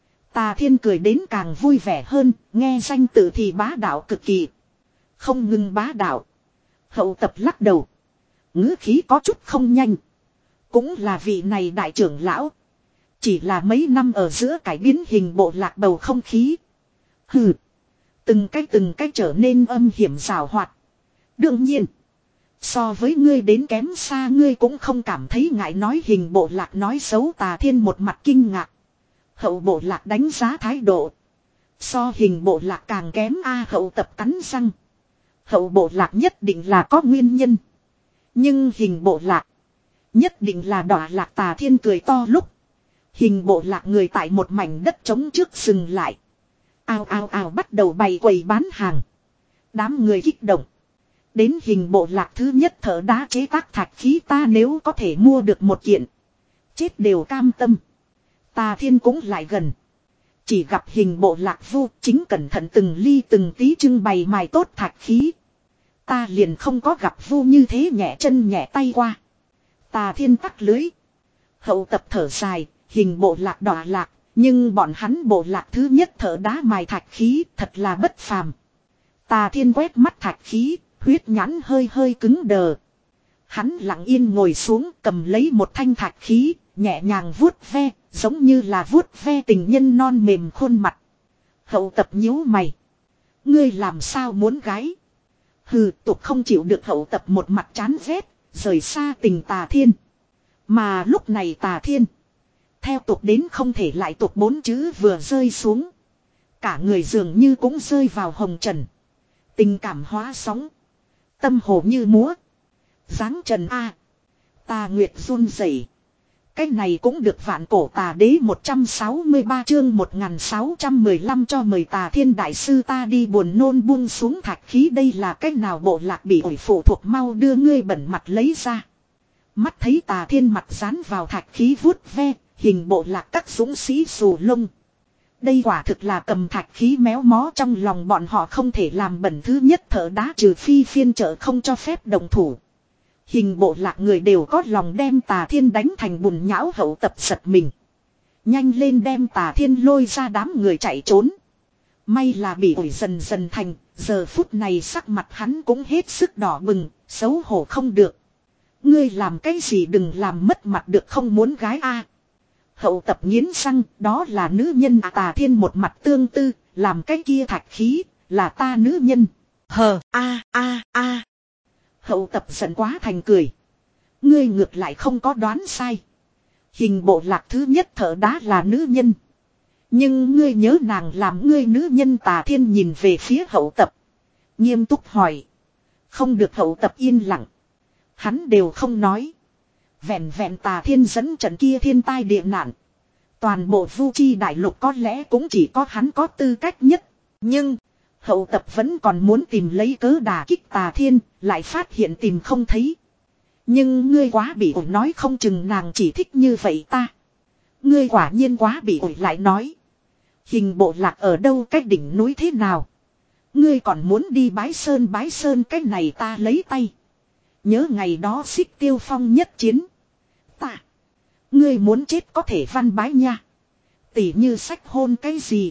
Speaker 1: Tà Thiên cười đến càng vui vẻ hơn, nghe danh tự thì bá đạo cực kỳ. Không ngừng bá đạo. Hậu Tập lắc đầu. Ngữ khí có chút không nhanh. Cũng là vị này đại trưởng lão. Chỉ là mấy năm ở giữa cải biến hình bộ lạc bầu không khí. Hừ. Từng cái từng cái trở nên âm hiểm rào hoạt. Đương nhiên. So với ngươi đến kém xa, ngươi cũng không cảm thấy ngại nói hình bộ lạc nói xấu. Tà Thiên một mặt kinh ngạc. Hậu bộ lạc đánh giá thái độ. So hình bộ lạc càng kém a. Hậu Tập cắn răng. Hậu bộ lạc nhất định là có nguyên nhân. Nhưng hình bộ lạc nhất định là đọa lạc. Tà Thiên cười to lúc. Hình bộ lạc người tại một mảnh đất trống trước dừng lại. Ao ao ao bắt đầu bày quầy bán hàng. Đám người kích động. Đến hình bộ lạc thứ nhất thợ đá chế tác thạch khí, ta nếu có thể mua được một kiện. Chết đều cam tâm. Tà Thiên cũng lại gần. Chỉ gặp hình bộ lạc vu chính cẩn thận từng ly từng tí trưng bày mài tốt thạch khí. Ta liền không có gặp vu như thế nhẹ chân nhẹ tay qua. Tà Thiên tắt lưới. Hậu Tập thở dài, hình bộ lạc đọa lạc. Nhưng bọn hắn bộ lạc thứ nhất thợ đá mài thạch khí thật là bất phàm. Tà Thiên quét mắt thạch khí, huyết nhãn hơi hơi cứng đờ. Hắn lặng yên ngồi xuống, cầm lấy một thanh thạch khí, nhẹ nhàng vuốt ve, giống như là vuốt ve tình nhân non mềm khuôn mặt. Hậu Tập nhíu mày. Ngươi làm sao muốn gái? Hừ, tục không chịu được. Hậu Tập một mặt chán ghét, rời xa tình Tà Thiên. Mà lúc này Tà Thiên theo tục đến không thể lại tục bốn chữ vừa rơi xuống. Cả người dường như cũng rơi vào hồng trần. Tình cảm hóa sóng. Tâm hồ như múa. Giáng trần A. Tà Nguyệt run rẩy. Cái này cũng được vạn cổ tà đế một trăm sáu mươi ba chương một nghìn sáu trăm mười lăm cho mời Tà Thiên Đại Sư ta đi buồn nôn buông xuống thạch khí đây là cách nào bộ lạc bị ổi phụ thuộc mau đưa ngươi bẩn mặt lấy ra. Mắt thấy Tà Thiên mặt dán vào thạch khí vuốt ve, hình bộ lạc các dũng sĩ xù lông. Đây quả thực là cầm thạch khí méo mó trong lòng bọn họ không thể làm bẩn thứ nhất thợ đá trừ phi phiên trợ không cho phép đồng thủ. Hình bộ lạc người đều có lòng đem Tà Thiên đánh thành bùn nhão hậu tập giật mình. Nhanh lên đem Tà Thiên lôi ra đám người chạy trốn. May là bị ổi dần dần thành, giờ phút này sắc mặt hắn cũng hết sức đỏ bừng, xấu hổ không được. Ngươi làm cái gì đừng làm mất mặt được không muốn gái a. Hậu tập nghiến răng, đó là nữ nhân à, Tà Thiên một mặt tương tư, làm cái kia thạch khí, là ta nữ nhân. Hờ, a a a. Hậu tập giận quá thành cười. Ngươi ngược lại không có đoán sai. Hình bộ lạc thứ nhất thợ đá là nữ nhân. Nhưng ngươi nhớ nàng làm ngươi nữ nhân. Tà Thiên nhìn về phía hậu tập. Nghiêm túc hỏi. Không được hậu tập yên lặng. Hắn đều không nói. Vẹn vẹn Tà Thiên dẫn trận kia thiên tai địa nạn. Toàn bộ Vu Chi đại lục có lẽ cũng chỉ có hắn có tư cách nhất. Nhưng hậu tập vẫn còn muốn tìm lấy cớ đả kích Tà Thiên, lại phát hiện tìm không thấy. Nhưng ngươi quá bị ổi nói không chừng nàng chỉ thích như vậy ta. Ngươi quả nhiên quá bị ổi lại nói. Hình bộ lạc ở đâu cách đỉnh núi thế nào? Ngươi còn muốn đi bái sơn bái sơn cái này ta lấy tay. Nhớ ngày đó Xích Tiêu Phong nhất chiến. Ta. Ngươi muốn chết có thể văn bái nha. Tỉ như sách hôn cái gì.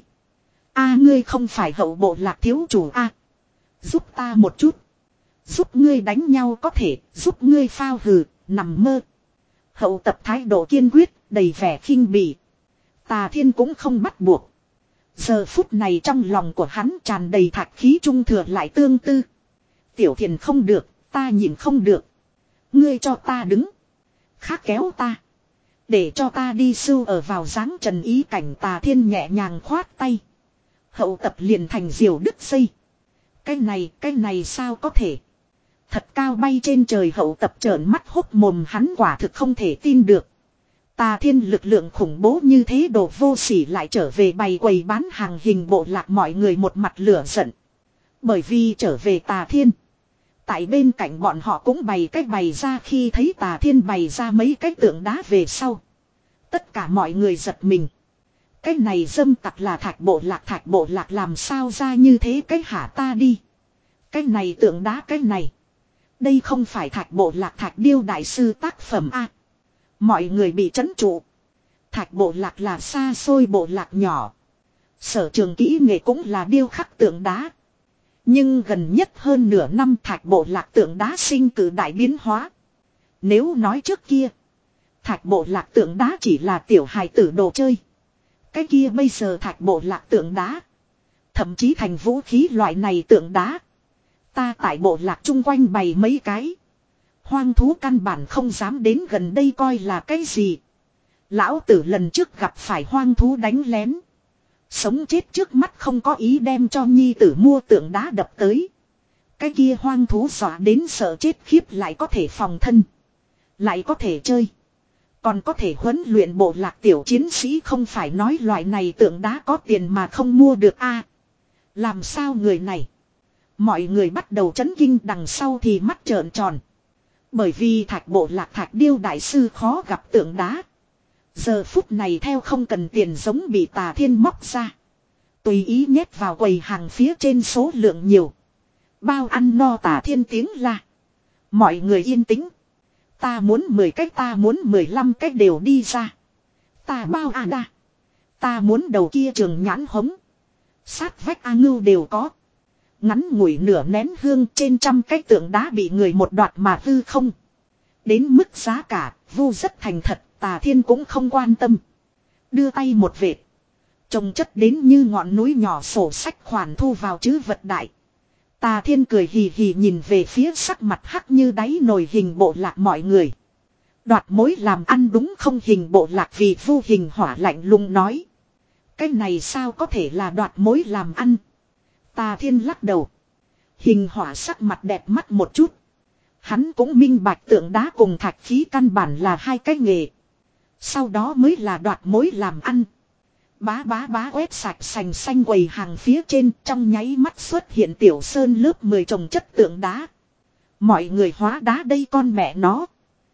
Speaker 1: A ngươi không phải hậu bộ lạc thiếu chủ a. Giúp ta một chút. Giúp ngươi đánh nhau có thể, giúp ngươi phao hừ, nằm mơ. Hậu tập thái độ kiên quyết, đầy vẻ khinh bỉ. Tà Thiên cũng không bắt buộc. Giờ phút này trong lòng của hắn tràn đầy thạch khí trung thừa lại tương tư. Tiểu Thiền không được, ta nhìn không được. Ngươi cho ta đứng. Khác kéo ta. Để cho ta đi sưu ở vào dáng trần ý cảnh. Tà Thiên nhẹ nhàng khoát tay. Hậu tập liền thành diều đứt dây. Cái này, cái này sao có thể. Thật cao bay trên trời hậu tập trợn mắt hốc mồm hắn quả thực không thể tin được. Tà Thiên lực lượng khủng bố như thế đồ vô sỉ lại trở về bày quầy bán hàng hình bộ lạc mọi người một mặt lửa giận. Bởi vì trở về Tà Thiên. Tại bên cạnh bọn họ cũng bày cách bày ra khi thấy Tà Thiên bày ra mấy cái tượng đá về sau. Tất cả mọi người giật mình. Cái này dâm tặc là thạch bộ lạc thạch bộ lạc làm sao ra như thế cái hả ta đi. Cái này tượng đá cái này. Đây không phải thạch bộ lạc thạch điêu đại sư tác phẩm a. Mọi người bị trấn trụ. Thạch bộ lạc là xa xôi bộ lạc nhỏ. Sở trường kỹ nghệ cũng là điêu khắc tượng đá. Nhưng gần nhất hơn nửa năm thạch bộ lạc tượng đá sinh cử đại biến hóa. Nếu nói trước kia. Thạch bộ lạc tượng đá chỉ là tiểu hài tử đồ chơi. Cái kia bây giờ thạch bộ lạc tượng đá. Thậm chí thành vũ khí loại này tượng đá. Ta tại bộ lạc chung quanh bày mấy cái. Hoang thú căn bản không dám đến gần đây coi là cái gì. Lão tử lần trước gặp phải hoang thú đánh lén. Sống chết trước mắt không có ý đem cho nhi tử mua tượng đá đập tới. Cái kia hoang thú dọa đến sợ chết khiếp lại có thể phòng thân. Lại có thể chơi. Còn có thể huấn luyện bộ lạc tiểu chiến sĩ không phải nói loại này tượng đá có tiền mà không mua được a. Làm sao người này. Mọi người bắt đầu chấn kinh đằng sau thì mắt trợn tròn. Bởi vì thạch bộ lạc thạch điêu đại sư khó gặp tượng đá. Giờ phút này theo không cần tiền giống bị Tà Thiên móc ra. Tùy ý nhét vào quầy hàng phía trên số lượng nhiều. Bao ăn no Tà Thiên tiếng la. Mọi người yên tĩnh. Ta muốn mười cách ta muốn mười lăm cách đều đi ra. Ta bao à đa. Ta muốn đầu kia trường nhãn hống. Sát vách A ngưu đều có. Ngắn ngủi nửa nén hương trên trăm cái tượng đá bị người một đoạt mà hư không. Đến mức giá cả, Vu rất thành thật, Tà Thiên cũng không quan tâm. Đưa tay một vệt. Trông chất đến như ngọn núi nhỏ sổ sách khoản thu vào chứ vật đại. Tà Thiên cười hì hì nhìn về phía sắc mặt hắc như đáy nồi hình bộ lạc mọi người. Đoạt mối làm ăn đúng không hình bộ lạc vì Vu hình hỏa lạnh lùng nói. Cái này sao có thể là đoạt mối làm ăn. Tà Thiên lắc đầu. Hình hỏa sắc mặt đẹp mắt một chút. Hắn cũng minh bạch tượng đá cùng thạch khí căn bản là hai cái nghề. Sau đó mới là đoạt mối làm ăn. Bá bá bá quét sạch sành xanh quầy hàng phía trên, trong nháy mắt xuất hiện tiểu sơn lớp mười trồng chất tượng đá. Mọi người hóa đá đây con mẹ nó.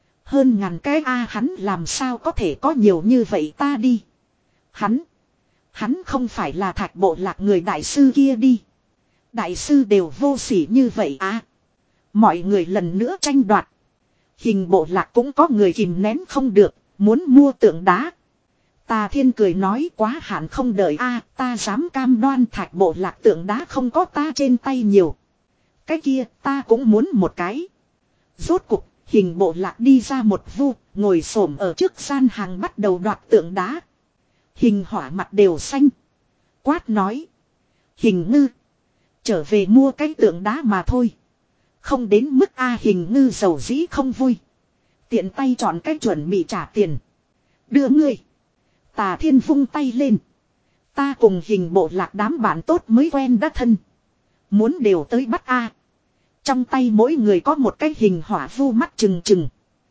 Speaker 1: Hơn ngàn cái a hắn làm sao có thể có nhiều như vậy ta đi. Hắn. Hắn không phải là thạch bộ lạc người đại sư kia đi. Đại sư đều vô sỉ như vậy à. Mọi người lần nữa tranh đoạt. Hình bộ lạc cũng có người kìm nén không được, muốn mua tượng đá. Tà Thiên cười nói quá hạn không đợi a, ta dám cam đoan thạch bộ lạc tượng đá không có ta trên tay nhiều. Cái kia ta cũng muốn một cái. Rốt cục, hình bộ lạc đi ra một vu, ngồi xổm ở trước gian hàng bắt đầu đoạt tượng đá. Hình hỏa mặt đều xanh. Quát nói. Hình ngư. Trở về mua cái tượng đá mà thôi. Không đến mức A hình ngư giàu dĩ không vui. Tiện tay chọn cái chuẩn bị trả tiền. Đưa ngươi. Tà Thiên vung tay lên. Ta cùng hình bộ lạc đám bạn tốt mới quen đã thân. Muốn đều tới bắt A. Trong tay mỗi người có một cái hình hỏa vu mắt trừng trừng.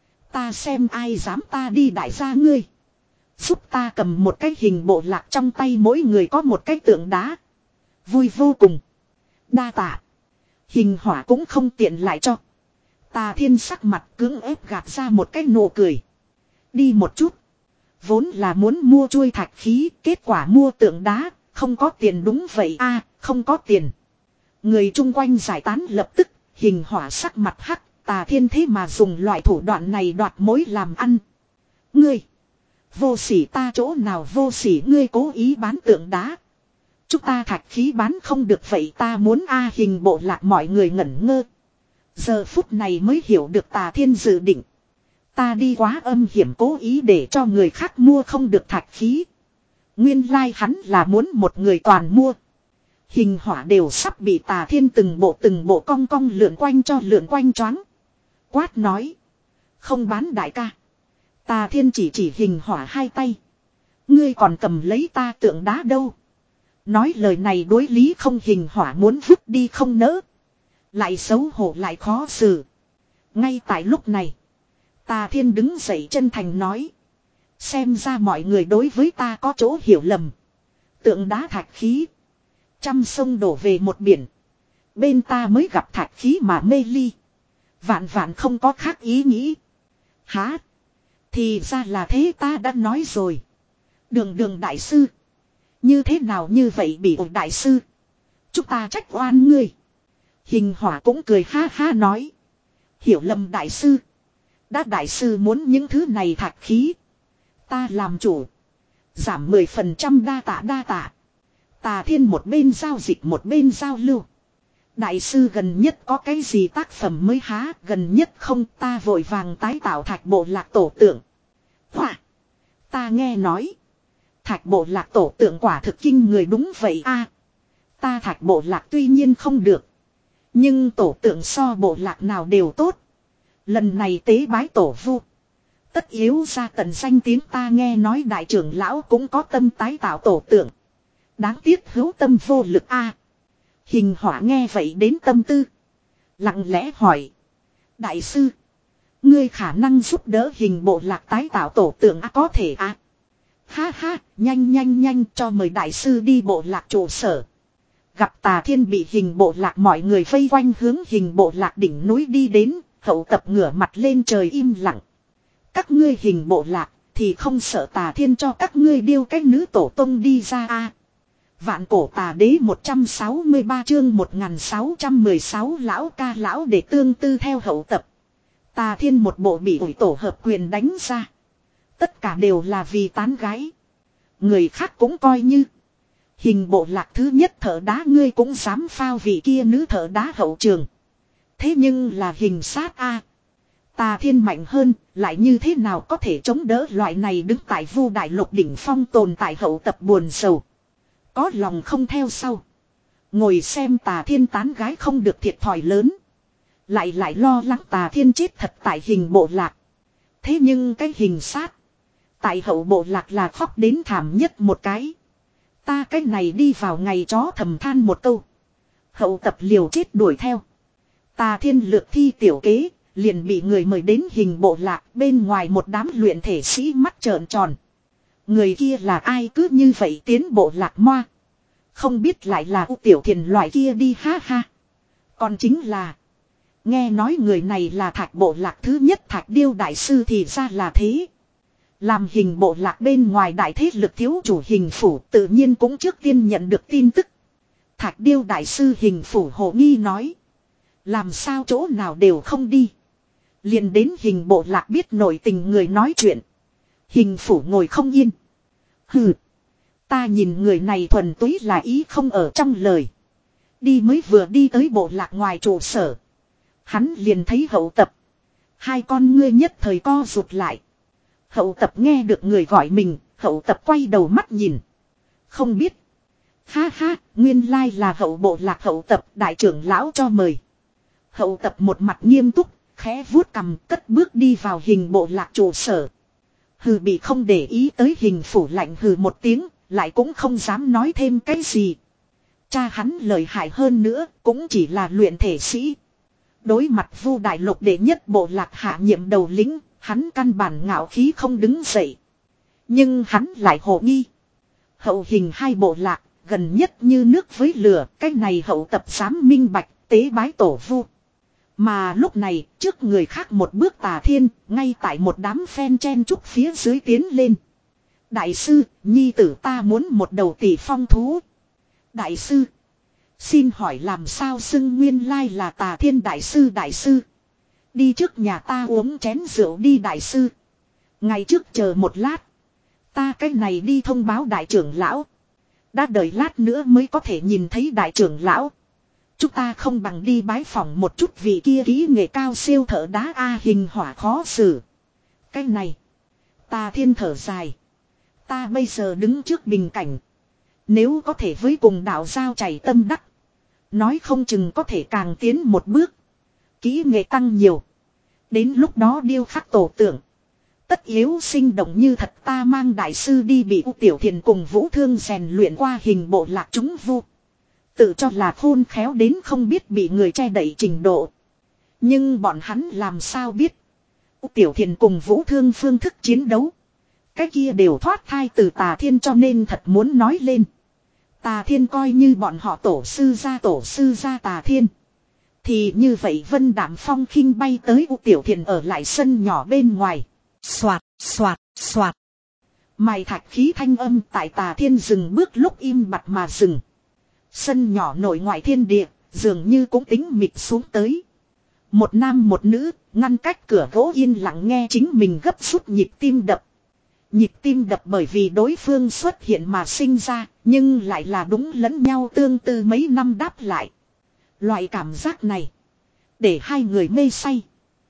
Speaker 1: Ta xem ai dám ta đi đại gia ngươi. Giúp ta cầm một cái hình bộ lạc trong tay mỗi người có một cái tượng đá. Vui vô cùng. Đa tạ. Hình hỏa cũng không tiện lại cho. Tà Thiên sắc mặt cưỡng ép gạt ra một cái nụ cười. Đi một chút. Vốn là muốn mua chuôi thạch khí, kết quả mua tượng đá, không có tiền đúng vậy a, không có tiền. Người chung quanh giải tán lập tức, hình hỏa sắc mặt hắc, Tà Thiên thế mà dùng loại thủ đoạn này đoạt mối làm ăn. Ngươi, vô sỉ ta chỗ nào vô sỉ ngươi cố ý bán tượng đá. Chúng ta thạch khí bán không được vậy ta muốn a hình bộ lạc mọi người ngẩn ngơ. Giờ phút này mới hiểu được Tà Thiên dự định. Ta đi quá âm hiểm cố ý để cho người khác mua không được thạch khí. Nguyên lai hắn là muốn một người toàn mua. Hình hỏa đều sắp bị Tà Thiên từng bộ từng bộ cong cong lượn quanh cho lượn quanh choáng. Quát nói. Không bán đại ca. Tà Thiên chỉ chỉ hình hỏa hai tay. Ngươi còn cầm lấy ta tượng đá đâu. Nói lời này đối lý không hình hỏa muốn vứt đi không nỡ. Lại xấu hổ lại khó xử. Ngay tại lúc này. Tà Thiên đứng dậy chân thành nói. Xem ra mọi người đối với ta có chỗ hiểu lầm. Tượng đá thạch khí. Trăm sông đổ về một biển. Bên ta mới gặp thạch khí mà mê ly. Vạn vạn không có khác ý nghĩ. Hả? Thì ra là thế ta đã nói rồi. Đường đường đại sư. Như thế nào như vậy bị ổi đại sư. Chúng ta trách oan ngươi. Hình hỏa cũng cười ha ha nói. Hiểu lầm đại sư. Đã đại sư muốn những thứ này thạch khí. Ta làm chủ. Giảm mười phần trăm đa tạ đa tạ. Tà Thiên một bên giao dịch một bên giao lưu. Đại sư gần nhất có cái gì tác phẩm mới há gần nhất không ta vội vàng tái tạo thạch bộ lạc tổ tượng. Hỏa. Ta nghe nói. Thạch bộ lạc tổ tượng quả thực kinh người đúng vậy a. Ta thạch bộ lạc tuy nhiên không được. Nhưng tổ tượng so bộ lạc nào đều tốt. Lần này tế bái tổ vu. Tất yếu ra tận danh tiếng ta nghe nói đại trưởng lão cũng có tâm tái tạo tổ tượng. Đáng tiếc hữu tâm vô lực a. Hình hỏa nghe vậy đến tâm tư. Lặng lẽ hỏi. Đại sư. Ngươi khả năng giúp đỡ hình bộ lạc tái tạo tổ tượng a có thể a. Ha ha, nhanh nhanh nhanh cho mời đại sư đi bộ lạc trụ sở. Gặp Tà Thiên bị hình bộ lạc mọi người vây quanh hướng hình bộ lạc đỉnh núi đi đến, hậu tập ngửa mặt lên trời im lặng. Các ngươi hình bộ lạc thì không sợ Tà Thiên cho các ngươi điêu cách nữ tổ tông đi ra a. Vạn cổ tà đế một trăm sáu mươi ba chương một nghìn sáu trăm mười sáu lão ca lão để tương tư theo hậu tập. Tà Thiên một bộ bị ủi tổ hợp quyền đánh ra. Tất cả đều là vì tán gái. Người khác cũng coi như. Hình bộ lạc thứ nhất thợ đá ngươi cũng dám phao vị kia nữ thợ đá hậu trường. Thế nhưng là hình sát a. Tà Thiên mạnh hơn, lại như thế nào có thể chống đỡ loại này đứng tại Vu Đại Lục đỉnh phong tồn tại hậu tập buồn sầu. Có lòng không theo sau. Ngồi xem Tà Thiên tán gái không được thiệt thòi lớn. Lại lại lo lắng Tà Thiên chết thật tại hình bộ lạc. Thế nhưng cái hình sát. Tại hậu bộ lạc là khóc đến thảm nhất một cái. Ta cái này đi vào ngày chó thầm than một câu. Hậu tập liều chết đuổi theo. Tà Thiên lược thi tiểu kế, liền bị người mời đến hình bộ lạc, bên ngoài một đám luyện thể sĩ mắt trợn tròn. Người kia là ai cứ như vậy tiến bộ lạc moa. Không biết lại là U Tiểu Thiền loại kia đi ha ha. Còn chính là, nghe nói người này là Thạch bộ lạc thứ nhất Thạch Điêu đại sư thì ra là thế. Làm hình bộ lạc bên ngoài đại thế lực thiếu chủ hình phủ tự nhiên cũng trước tiên nhận được tin tức. Thạch Điêu đại sư hình phủ hồ nghi nói. Làm sao chỗ nào đều không đi. Liền đến hình bộ lạc biết nội tình người nói chuyện. Hình phủ ngồi không yên. Hừ. Ta nhìn người này thuần túy là ý không ở trong lời. Đi mới vừa đi tới bộ lạc ngoài trụ sở. Hắn liền thấy Hậu tập. Hai con ngươi nhất thời co rụt lại. Hậu tập nghe được người gọi mình. Hậu tập quay đầu mắt nhìn. Không biết. Ha ha, nguyên lai là hậu bộ lạc Hậu tập đại trưởng lão cho mời. Hậu tập một mặt nghiêm túc, khẽ vuốt cằm cất bước đi vào hình bộ lạc trụ sở. Hừ bị không để ý tới hình phủ lạnh hừ một tiếng, lại cũng không dám nói thêm cái gì. Cha hắn lợi hại hơn nữa, cũng chỉ là luyện thể sĩ. Đối mặt Vu đại lục đệ nhất bộ lạc hạ nhiệm đầu lính, hắn căn bản ngạo khí không đứng dậy. Nhưng hắn lại hồ nghi. Hậu hình hai bộ lạc, gần nhất như nước với lửa, cái này Hậu tập dám minh bạch, tế bái tổ Vu. Mà lúc này, trước người khác một bước Tà Thiên, ngay tại một đám phen chen trúc phía dưới tiến lên. Đại sư, nhi tử ta muốn một đầu tỷ phong thú. Đại sư, xin hỏi làm sao xưng nguyên lai là Tà Thiên đại sư đại sư. Đi trước nhà ta uống chén rượu đi đại sư. Ngày trước chờ một lát. Ta cái này đi thông báo đại trưởng lão. Đã đợi lát nữa mới có thể nhìn thấy đại trưởng lão. Chúng ta không bằng đi bái phỏng một chút vị kia kỹ nghệ cao siêu thợ đá A hình hỏa khó xử. Cái này. Tà Thiên thở dài. Ta bây giờ đứng trước bình cảnh. Nếu có thể với cùng đạo giao chảy tâm đắc. Nói không chừng có thể càng tiến một bước. Kỹ nghệ tăng nhiều. Đến lúc đó điêu khắc tổ tượng. Tất yếu sinh động như thật ta mang đại sư đi bị U Tiểu Thiền cùng Vũ Thương rèn luyện qua hình bộ lạc chúng vu. Tự cho là khôn khéo đến không biết bị người che đậy trình độ. Nhưng bọn hắn làm sao biết. U Tiểu Thiền cùng Vũ Thương phương thức chiến đấu. Cái kia đều thoát thai từ Tà Thiên cho nên thật muốn nói lên. Tà Thiên coi như bọn họ tổ sư gia tổ sư gia Tà Thiên. Thì như vậy Vân Đạm Phong khinh bay tới U Tiểu Thiền ở lại sân nhỏ bên ngoài. Xoạt, xoạt, xoạt. Mài thạch khí thanh âm tại Tà Thiên dừng bước lúc im bặt mà dừng. Sân nhỏ nội ngoại thiên địa, dường như cũng tính mịt xuống tới. Một nam một nữ, ngăn cách cửa gỗ yên lặng nghe chính mình gấp rút nhịp tim đập. Nhịp tim đập bởi vì đối phương xuất hiện mà sinh ra, nhưng lại là đúng lẫn nhau tương tự mấy năm đáp lại. Loại cảm giác này, để hai người mê say.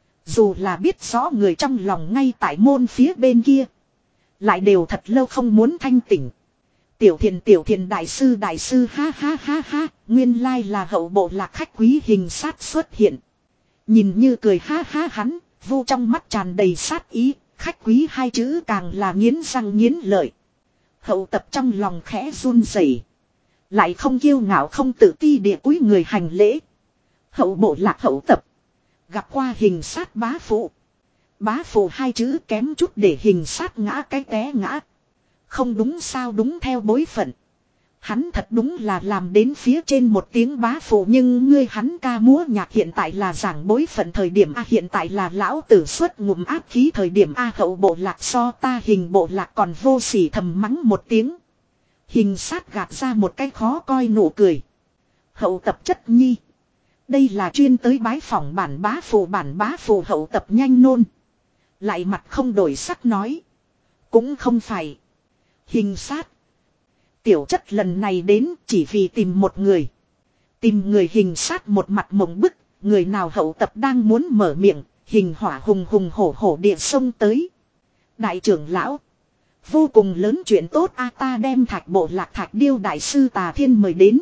Speaker 1: Dù là biết rõ người trong lòng ngay tại môn phía bên kia, lại đều thật lâu không muốn thanh tỉnh. Tiểu Thiền Tiểu Thiền đại sư đại sư ha ha ha ha, nguyên lai là hậu bộ lạc khách quý hình sát xuất hiện. Nhìn như cười ha ha hắn, Vu trong mắt tràn đầy sát ý, khách quý hai chữ càng là nghiến răng nghiến lợi. Hậu tập trong lòng khẽ run rẩy, lại không kiêu ngạo không tự ti địa cúi người hành lễ. Hậu bộ lạc Hậu tập, gặp qua hình sát bá phụ. Bá phụ hai chữ kém chút để hình sát ngã cái té ngã. Không đúng sao đúng theo bối phận. Hắn thật đúng là làm đến phía trên một tiếng bá phụ nhưng ngươi hắn ca múa nhạc hiện tại là giảng bối phận thời điểm A hiện tại là lão tử xuất ngụm áp khí thời điểm A hậu bộ lạc so ta hình bộ lạc còn vô sỉ thầm mắng một tiếng. Hình sát gạt ra một cái khó coi nụ cười. Hậu tập chất nhi. Đây là chuyên tới bái phỏng bản bá phụ bản bá phụ hậu tập nhanh nôn. Lại mặt không đổi sắc nói. Cũng không phải. Hình sát. Tiểu chất lần này đến chỉ vì tìm một người. Tìm người hình sát một mặt mộng bức. Người nào hậu tập đang muốn mở miệng. Hình hỏa hùng hùng hổ hổ địa sông tới. Đại trưởng lão. Vô cùng lớn chuyện tốt a ta đem Thạch bộ lạc Thạch Điêu đại sư Tà Thiên mời đến.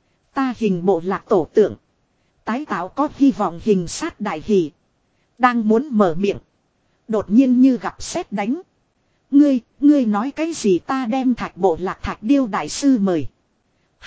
Speaker 1: Ta hình bộ lạc tổ tượng. Tái tạo có hy vọng hình sát đại hỷ. Đang muốn mở miệng. Đột nhiên như gặp sét đánh. Ngươi, ngươi nói cái gì ta đem Thạch bộ lạc Thạch Điêu đại sư mời. Hắn,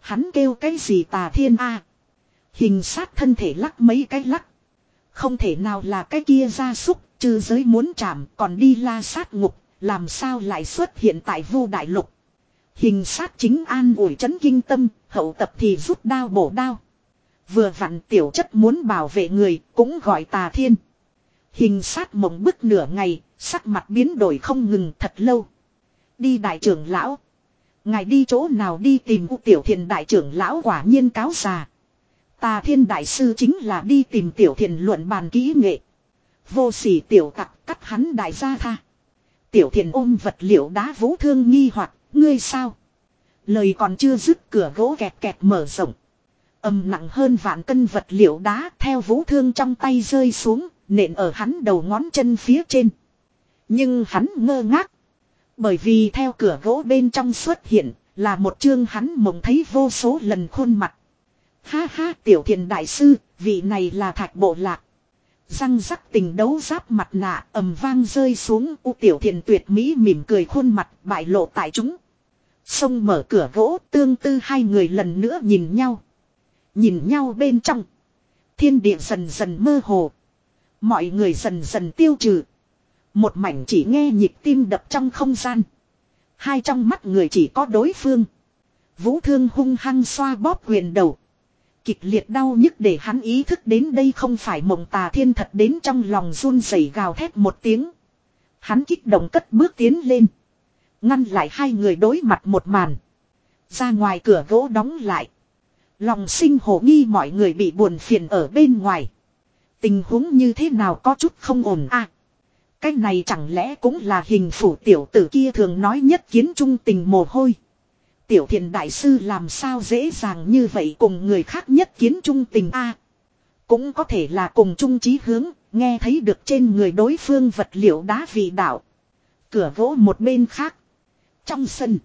Speaker 1: Hắn kêu cái gì tà thiên a? Hình sát thân thể lắc mấy cái lắc. Không thể nào là cái kia gia súc, trừ giới muốn chạm còn đi la sát ngục, làm sao lại xuất hiện tại Vu đại lục. Hình sát chính an ủi chấn kinh tâm, hậu tập thì rút đao bổ đao. Vừa vặn tiểu chất muốn bảo vệ người, cũng gọi tà thiên. Hình sát mộng bức nửa ngày, sắc mặt biến đổi không ngừng thật lâu. Đi đại trưởng lão. Ngài đi chỗ nào đi tìm U Tiểu Thiền đại trưởng lão quả nhiên cáo già. Tà thiên đại sư chính là đi tìm Tiểu Thiền luận bàn kỹ nghệ. Vô sỉ tiểu tặc cắt hắn đại gia tha. Tiểu Thiền ôm vật liệu đá Vũ Thương nghi hoặc ngươi sao? Lời còn chưa dứt cửa gỗ kẹt kẹt mở rộng. Ầm nặng hơn vạn cân vật liệu đá theo Vũ Thương trong tay rơi xuống, nện ở hắn đầu ngón chân phía trên. Nhưng hắn ngơ ngác. Bởi vì theo cửa gỗ bên trong xuất hiện là một chương hắn mộng thấy vô số lần khuôn mặt. Ha ha Tiểu Thiền đại sư, vị này là Thạch Bộ Lạc. Răng rắc tình đấu giáp mặt nạ ầm vang rơi xuống. U Tiểu Thiền tuyệt mỹ mỉm cười khuôn mặt bại lộ tại chúng. Xông mở cửa gỗ tương tư hai người lần nữa nhìn nhau. Nhìn nhau bên trong. Thiên địa dần dần mơ hồ. Mọi người dần dần tiêu trừ. Một mảnh chỉ nghe nhịp tim đập trong không gian. Hai trong mắt người chỉ có đối phương. Vũ Thương hung hăng xoa bóp quyền đầu. Kịch liệt đau nhức để hắn ý thức đến đây không phải mộng tà thiên thật đến trong lòng run rẩy gào thét một tiếng. Hắn kích động cất bước tiến lên. Ngăn lại hai người đối mặt một màn. Ra ngoài cửa gỗ đóng lại. Lòng sinh hồ nghi mọi người bị buồn phiền ở bên ngoài. Tình huống như thế nào có chút không ổn à. Cái này chẳng lẽ cũng là hình phủ tiểu tử kia thường nói nhất kiến trung tình mồ hôi. Tiểu Thiền đại sư làm sao dễ dàng như vậy cùng người khác nhất kiến trung tình a? Cũng có thể là cùng chung chí hướng, nghe thấy được trên người đối phương vật liệu đá vị đạo. Cửa gỗ một bên khác. Trong sân.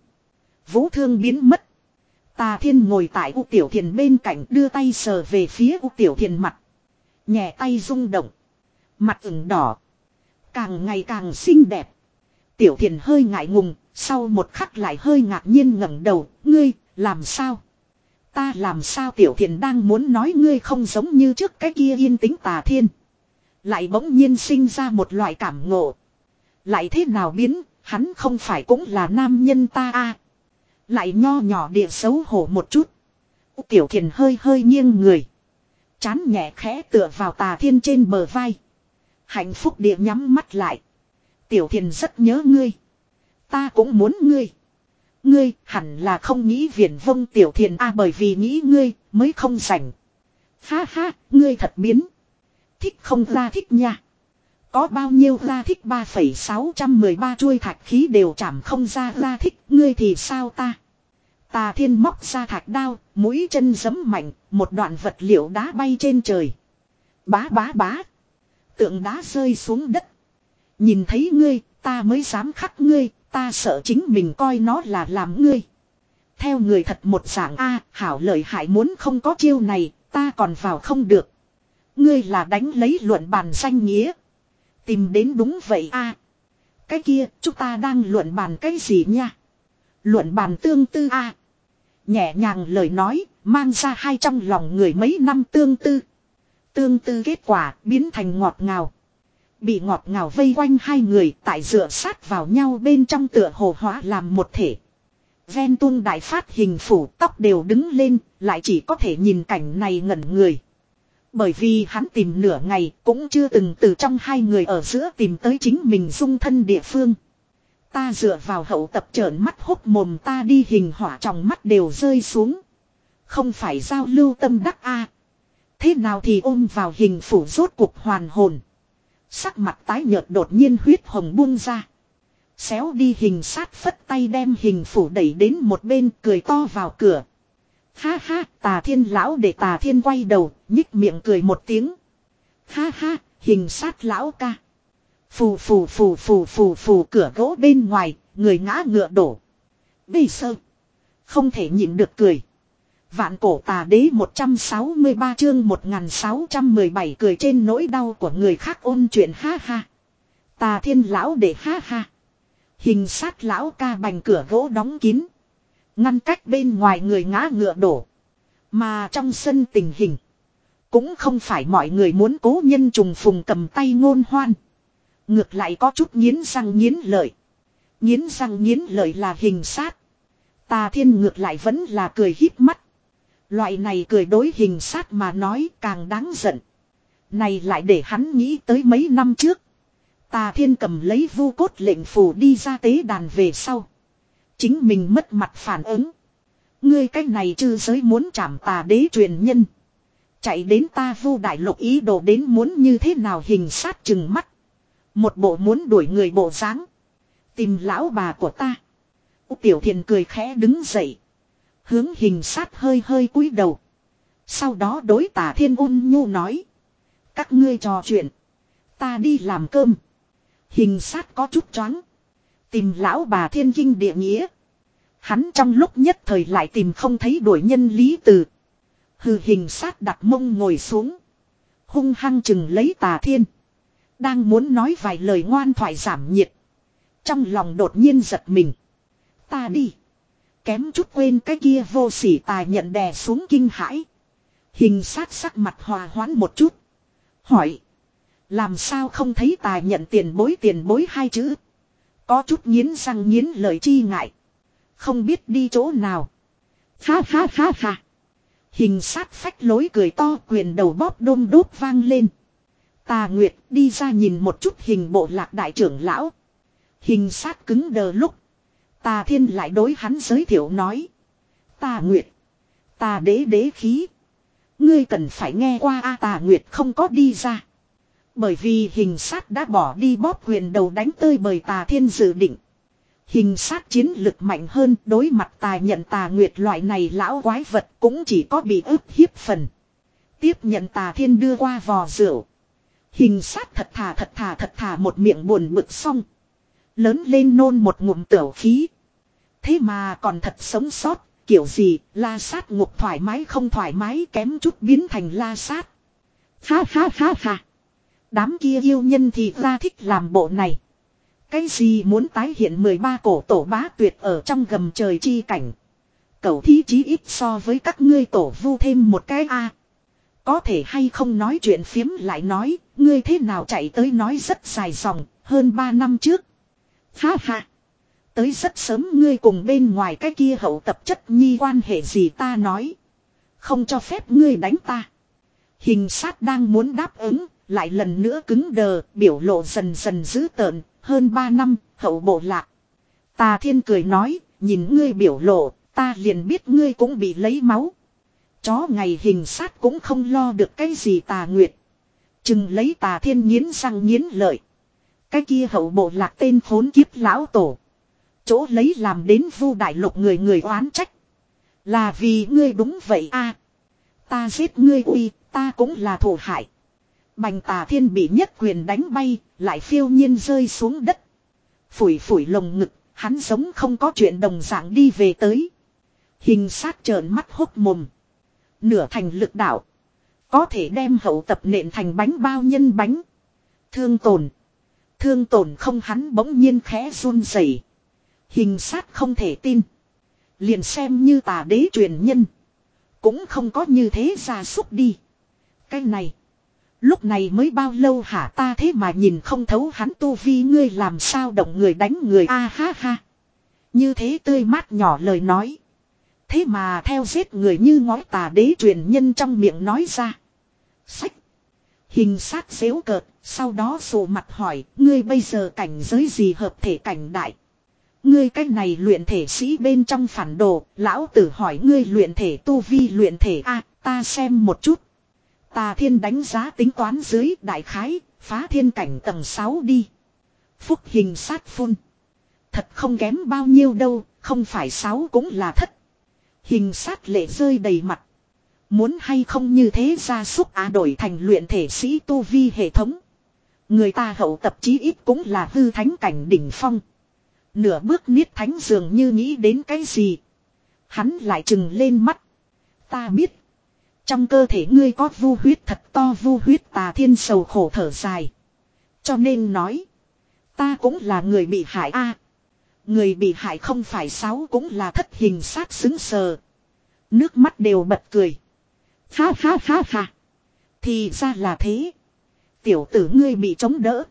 Speaker 1: Vũ Thương biến mất. Tà Thiên ngồi tại U Tiểu Thiền bên cạnh đưa tay sờ về phía U Tiểu Thiền mặt. Nhẹ tay rung động. Mặt ửng đỏ. Càng ngày càng xinh đẹp. Tiểu Thiền hơi ngại ngùng. Sau một khắc lại hơi ngạc nhiên ngẩng đầu. Ngươi làm sao? Ta làm sao Tiểu Thiền đang muốn nói ngươi không giống như trước cái kia yên tĩnh Tà Thiên. Lại bỗng nhiên sinh ra một loại cảm ngộ. Lại thế nào biến? Hắn không phải cũng là nam nhân ta a? Lại nho nhỏ địa xấu hổ một chút. Tiểu Thiền hơi hơi nghiêng người. Chán nhẹ khẽ tựa vào Tà Thiên trên bờ vai. Hạnh phúc địa nhắm mắt lại. Tiểu Thiền rất nhớ ngươi. Ta cũng muốn ngươi. Ngươi hẳn là không nghĩ viển vông Tiểu Thiền a bởi vì nghĩ ngươi mới không rảnh. Ha ha, ngươi thật biến. Thích không ra thích nha. Có bao nhiêu ra thích ba phẩy sáu một ba chuôi thạch khí đều chảm không ra ra thích ngươi thì sao ta. Tà Thiên móc ra thạch đao, mũi chân giẫm mạnh, một đoạn vật liệu đá bay trên trời. Bá bá bá. Tượng đá rơi xuống đất. Nhìn thấy ngươi, ta mới dám khắc ngươi, ta sợ chính mình coi nó là làm ngươi. Theo người thật một dạng a, hảo lợi hại muốn không có chiêu này, ta còn vào không được. Ngươi là đánh lấy luận bàn danh nghĩa. Tìm đến đúng vậy a. Cái kia, chúng ta đang luận bàn cái gì nha? Luận bàn tương tư a. Nhẹ nhàng lời nói, mang ra hai trong lòng người mấy năm tương tư. Tương tư kết quả biến thành ngọt ngào. Bị ngọt ngào vây quanh hai người tại dựa sát vào nhau bên trong tựa hồ hóa làm một thể. Ven tuôn đại phát hình phủ tóc đều đứng lên, lại chỉ có thể nhìn cảnh này ngẩn người. Bởi vì hắn tìm nửa ngày cũng chưa từng từ trong hai người ở giữa tìm tới chính mình dung thân địa phương. Ta dựa vào hậu tập trợn mắt hốc mồm ta đi hình hỏa trong mắt đều rơi xuống. Không phải giao lưu tâm đắc a. Thế nào thì ôm vào hình phủ rốt cuộc hoàn hồn. Sắc mặt tái nhợt đột nhiên huyết hồng buông ra. Xéo đi hình sát phất tay đem hình phủ đẩy đến một bên cười to vào cửa. Ha ha, Tà Thiên lão để Tà Thiên quay đầu, nhích miệng cười một tiếng. Ha ha, hình sát lão ca. Phù phù phù phù phù phù cửa gỗ bên ngoài, người ngã ngựa đổ. Bây sơ. Không thể nhịn được cười. Vạn cổ tà đế một trăm sáu mươi ba chương một nghìn sáu trăm mười bảy cười trên nỗi đau của người khác ôn chuyện ha ha. Tà Thiên lão để ha ha. Hình sát lão ca bành cửa gỗ đóng kín. Ngăn cách bên ngoài người ngã ngựa đổ. Mà trong sân tình hình. Cũng không phải mọi người muốn cố nhân trùng phùng cầm tay ngôn hoan. Ngược lại có chút nghiến răng nghiến lợi. Nghiến răng nghiến lợi là Hình Sát. Tà Thiên ngược lại vẫn là cười híp mắt. Loại này cười đối Hình Sát mà nói càng đáng giận. Này lại để hắn nghĩ tới mấy năm trước. Tà Thiên cầm lấy vu cốt lệnh phù đi ra tế đàn về sau. Chính mình mất mặt phản ứng. Ngươi cách này chư giới muốn trảm tà đế truyền nhân. Chạy đến ta vu đại lục ý đồ đến muốn như thế nào Hình Sát chừng mắt. Một bộ muốn đuổi người bộ dáng. Tìm lão bà của ta. Tiểu Thiền cười khẽ đứng dậy. Hướng Hình Sát hơi hơi cúi đầu. Sau đó đối Tà Thiên ôn nhu nói. Các ngươi trò chuyện. Ta đi làm cơm. Hình Sát có chút choáng. Tìm lão bà thiên kinh địa nghĩa. Hắn trong lúc nhất thời lại tìm không thấy đuổi nhân lý từ. Hừ Hình Sát đặt mông ngồi xuống. Hung hăng chừng lấy Tà Thiên. Đang muốn nói vài lời ngoan thoại giảm nhiệt. Trong lòng đột nhiên giật mình. Ta đi. Kém chút quên cái kia vô sỉ tài nhận đè xuống kinh hãi. Hình Sát sắc mặt hòa hoãn một chút. Hỏi. Làm sao không thấy tài nhận tiền bối tiền bối hai chữ. Có chút nghiến răng nghiến lợi chi ngại. Không biết đi chỗ nào. Ha ha ha ha. Hình Sát phách lối cười to quyền đầu bóp đôm đốt vang lên. Tà Nguyệt đi ra nhìn một chút hình bộ lạc đại trưởng lão. Hình Sát cứng đờ lúc. Tà Thiên lại đối hắn giới thiệu nói. Tà Nguyệt. Tà đế đế khí. Ngươi cần phải nghe qua a Tà Nguyệt không có đi ra. Bởi vì Hình Sát đã bỏ đi bóp quyền đầu đánh tơi bời Tà Thiên dự định. Hình Sát chiến lực mạnh hơn đối mặt Tà nhận Tà Nguyệt loại này lão quái vật cũng chỉ có bị ức hiếp phần. Tiếp nhận Tà Thiên đưa qua vò rượu. Hình Sát thật thà thật thà thật thà một miệng buồn bực xong. Lớn lên nôn một ngụm tửu khí. Thế mà còn thật sống sót, kiểu gì, La Sát ngục thoải mái không thoải mái kém chút biến thành La Sát. Ha ha ha ha. Đám kia yêu nhân thì ra thích làm bộ này. Cái gì muốn tái hiện mười ba cổ tổ bá tuyệt ở trong gầm trời chi cảnh. Cẩu thí chí ít so với các ngươi tổ vu thêm một cái a. Có thể hay không nói chuyện phiếm lại nói, ngươi thế nào chạy tới nói rất dài dòng, hơn ba năm trước. Ha ha. Tới rất sớm ngươi cùng bên ngoài cái kia hậu tập chất nhi quan hệ gì ta nói. Không cho phép ngươi đánh ta. Hình Sát đang muốn đáp ứng, lại lần nữa cứng đờ, biểu lộ dần dần dữ tợn, hơn ba năm, hậu bộ lạc. Tà Thiên cười nói, nhìn ngươi biểu lộ, ta liền biết ngươi cũng bị lấy máu. Chó ngày Hình Sát cũng không lo được cái gì Tà Nguyệt. Chừng lấy Tà Thiên nghiến răng nghiến lợi. Cái kia hậu bộ lạc tên khốn kiếp lão tổ. Chỗ lấy làm đến vu đại lục người người oán trách. Là vì ngươi đúng vậy a. Ta giết ngươi uy, ta cũng là thổ hại. Bành Tà Thiên bị nhất quyền đánh bay, lại phiêu nhiên rơi xuống đất. Phủi phủi lồng ngực, hắn giống không có chuyện đồng dạng đi về tới. Hình Sát trợn mắt hốt mồm. Nửa thành lực đạo. Có thể đem hậu tập nện thành bánh bao nhân bánh. Thương tổn. Thương tổn không hắn bỗng nhiên khẽ run rẩy. Hình Sát không thể tin. Liền xem như Tà đế truyền nhân. Cũng không có như thế ra xúc đi. Cái này. Lúc này mới bao lâu hả ta thế mà nhìn không thấu hắn tu vi ngươi làm sao động người đánh người a à, ha ha. Như thế tươi mát nhỏ lời nói. Thế mà theo giết người như ngói Tà đế truyền nhân trong miệng nói ra. Sách. Hình Sát xéo cợt, sau đó sụ mặt hỏi, ngươi bây giờ cảnh giới gì hợp thể cảnh đại. Ngươi cái này luyện thể sĩ bên trong phản đồ, lão tử hỏi ngươi luyện thể tu vi luyện thể a ta xem một chút. Tà Thiên đánh giá tính toán dưới đại khái, phá thiên cảnh tầng sáu đi. Phúc Hình Sát phun. Thật không kém bao nhiêu đâu, không phải sáu cũng là thất. Hình Sát lệ rơi đầy mặt. Muốn hay không như thế ra xúc á đổi thành luyện thể sĩ tu vi hệ thống. Người ta hậu tập chí ít cũng là hư thánh cảnh đỉnh phong. Nửa bước niết thánh dường như nghĩ đến cái gì. Hắn lại trừng lên mắt. Ta biết. Trong cơ thể ngươi có vu huyết thật to vu huyết. Tà Thiên sầu khổ thở dài. Cho nên nói. Ta cũng là người bị hại a. Người bị hại không phải sáu cũng là thất hình sát xứng sờ. Nước mắt đều bật cười. Ha ha ha ha. Thì ra là thế. Tiểu tử ngươi bị chống đỡ.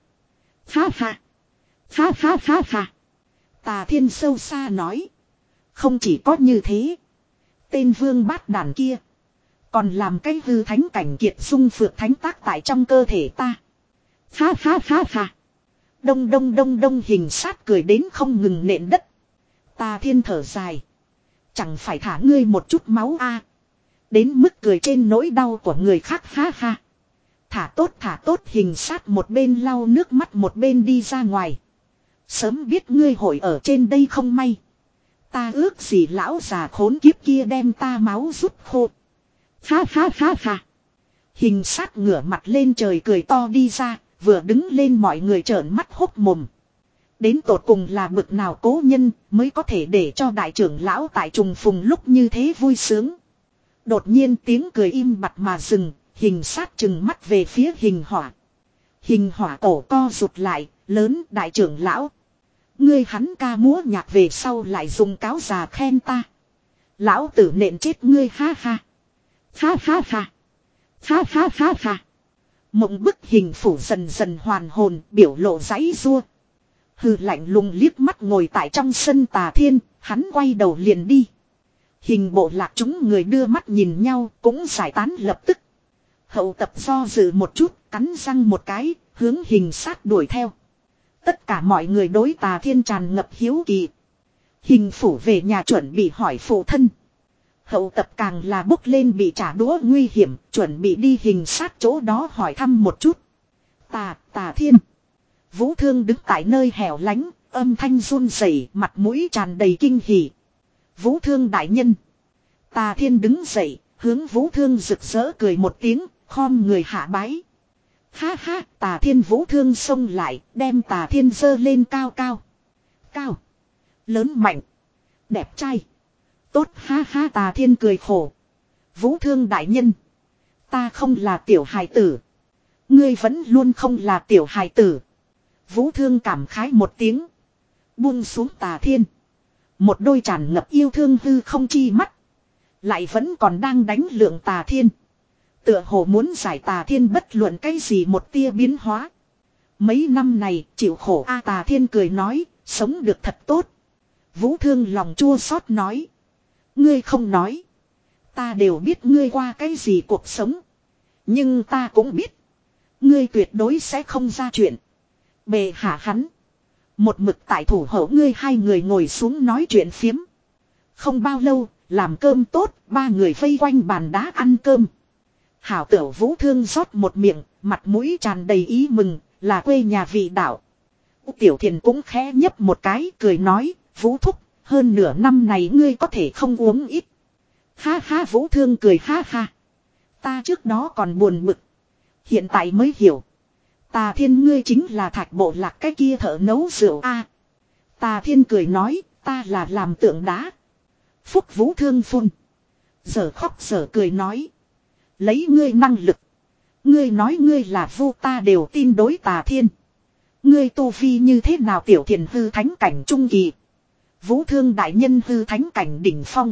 Speaker 1: Ha ha. Ha ha ha ha. Tà Thiên sâu xa nói. Không chỉ có như thế. Tên vương bát đàn kia. Còn làm cái hư thánh cảnh kiệt dung phược thánh tác tại trong cơ thể ta. Ha ha ha ha. Đông đông đông đông hình sát cười đến không ngừng nện đất. Tà Thiên thở dài. Chẳng phải thả ngươi một chút máu a. Đến mức cười trên nỗi đau của người khác ha ha. Thả tốt thả tốt hình sát một bên lau nước mắt một bên đi ra ngoài. Sớm biết ngươi hội ở trên đây không may. Ta ước gì lão già khốn kiếp kia đem ta máu rút khô. Ha ha ha ha. Hình sát ngửa mặt lên trời cười to đi ra. Vừa đứng lên mọi người trợn mắt hốc mồm. Đến tột cùng là bực nào cố nhân mới có thể để cho đại trưởng lão tại trùng phùng lúc như thế vui sướng. Đột nhiên tiếng cười im bặt mà dừng. Hình sát trừng mắt về phía hình hỏa. Hình hỏa cổ co rụt lại. Lớn đại trưởng lão. Ngươi hắn ca múa nhạc về sau lại dùng cáo già khen ta. Lão tử nện chết ngươi ha ha. Ha ha ha. Ha ha ha ha. Mộng bức hình phủ dần dần hoàn hồn biểu lộ giãy rua. Hừ lạnh lùng liếc mắt ngồi tại trong sân Tà Thiên. Hắn quay đầu liền đi. Hình bộ lạc chúng người đưa mắt nhìn nhau cũng giải tán lập tức. Hậu tập do dự một chút cắn răng một cái hướng hình sát đuổi theo. Tất cả mọi người đối Tà Thiên tràn ngập hiếu kỳ. Hình phủ về nhà chuẩn bị hỏi phụ thân. Hậu tập càng là bốc lên bị trả đũa nguy hiểm, chuẩn bị đi hình sát chỗ đó hỏi thăm một chút. Tà, Tà Thiên. Vũ Thương đứng tại nơi hẻo lánh, âm thanh run rẩy, mặt mũi tràn đầy kinh hỉ. Vũ Thương đại nhân. Tà Thiên đứng dậy, hướng Vũ Thương rực rỡ cười một tiếng, khom người hạ bái. Ha ha, Tà Thiên Vũ Thương xông lại, đem Tà Thiên giơ lên cao cao. Cao. Lớn mạnh. Đẹp trai. Tốt ha ha Tà Thiên cười khổ. Vũ Thương đại nhân. Ta không là tiểu hài tử. Ngươi vẫn luôn không là tiểu hài tử. Vũ Thương cảm khái một tiếng. Buông xuống Tà Thiên. Một đôi tràn ngập yêu thương hư không chi mắt. Lại vẫn còn đang đánh lượng Tà Thiên. Tựa hồ muốn giải Tà Thiên bất luận cái gì một tia biến hóa. Mấy năm này chịu khổ a Tà Thiên cười nói. Sống được thật tốt. Vũ Thương lòng chua xót nói. Ngươi không nói. Ta đều biết ngươi qua cái gì cuộc sống. Nhưng ta cũng biết. Ngươi tuyệt đối sẽ không ra chuyện. Bề hạ hắn. Một mực tại thủ hậu ngươi hai người ngồi xuống nói chuyện phiếm. Không bao lâu, làm cơm tốt, ba người vây quanh bàn đá ăn cơm. Hảo tửu Vũ Thương rót một miệng, mặt mũi tràn đầy ý mừng, là quê nhà vị đạo. Tiểu Thiền cũng khẽ nhấp một cái, cười nói, Vũ Thúc, hơn nửa năm này ngươi có thể không uống ít. Ha ha Vũ Thương cười ha ha. Ta trước đó còn buồn bực. Hiện tại mới hiểu. Tà Thiên ngươi chính là Thạch bộ lạc cái kia thợ nấu rượu a. Tà Thiên cười nói, ta là làm tượng đá. Phúc Vũ Thương phun. Giờ khóc giờ cười nói. Lấy ngươi năng lực. Ngươi nói ngươi là vô ta đều tin đối Tà Thiên. Ngươi tu vi như thế nào Tiểu Thiền hư thánh cảnh trung kỳ. Vũ Thương đại nhân hư thánh cảnh đỉnh phong.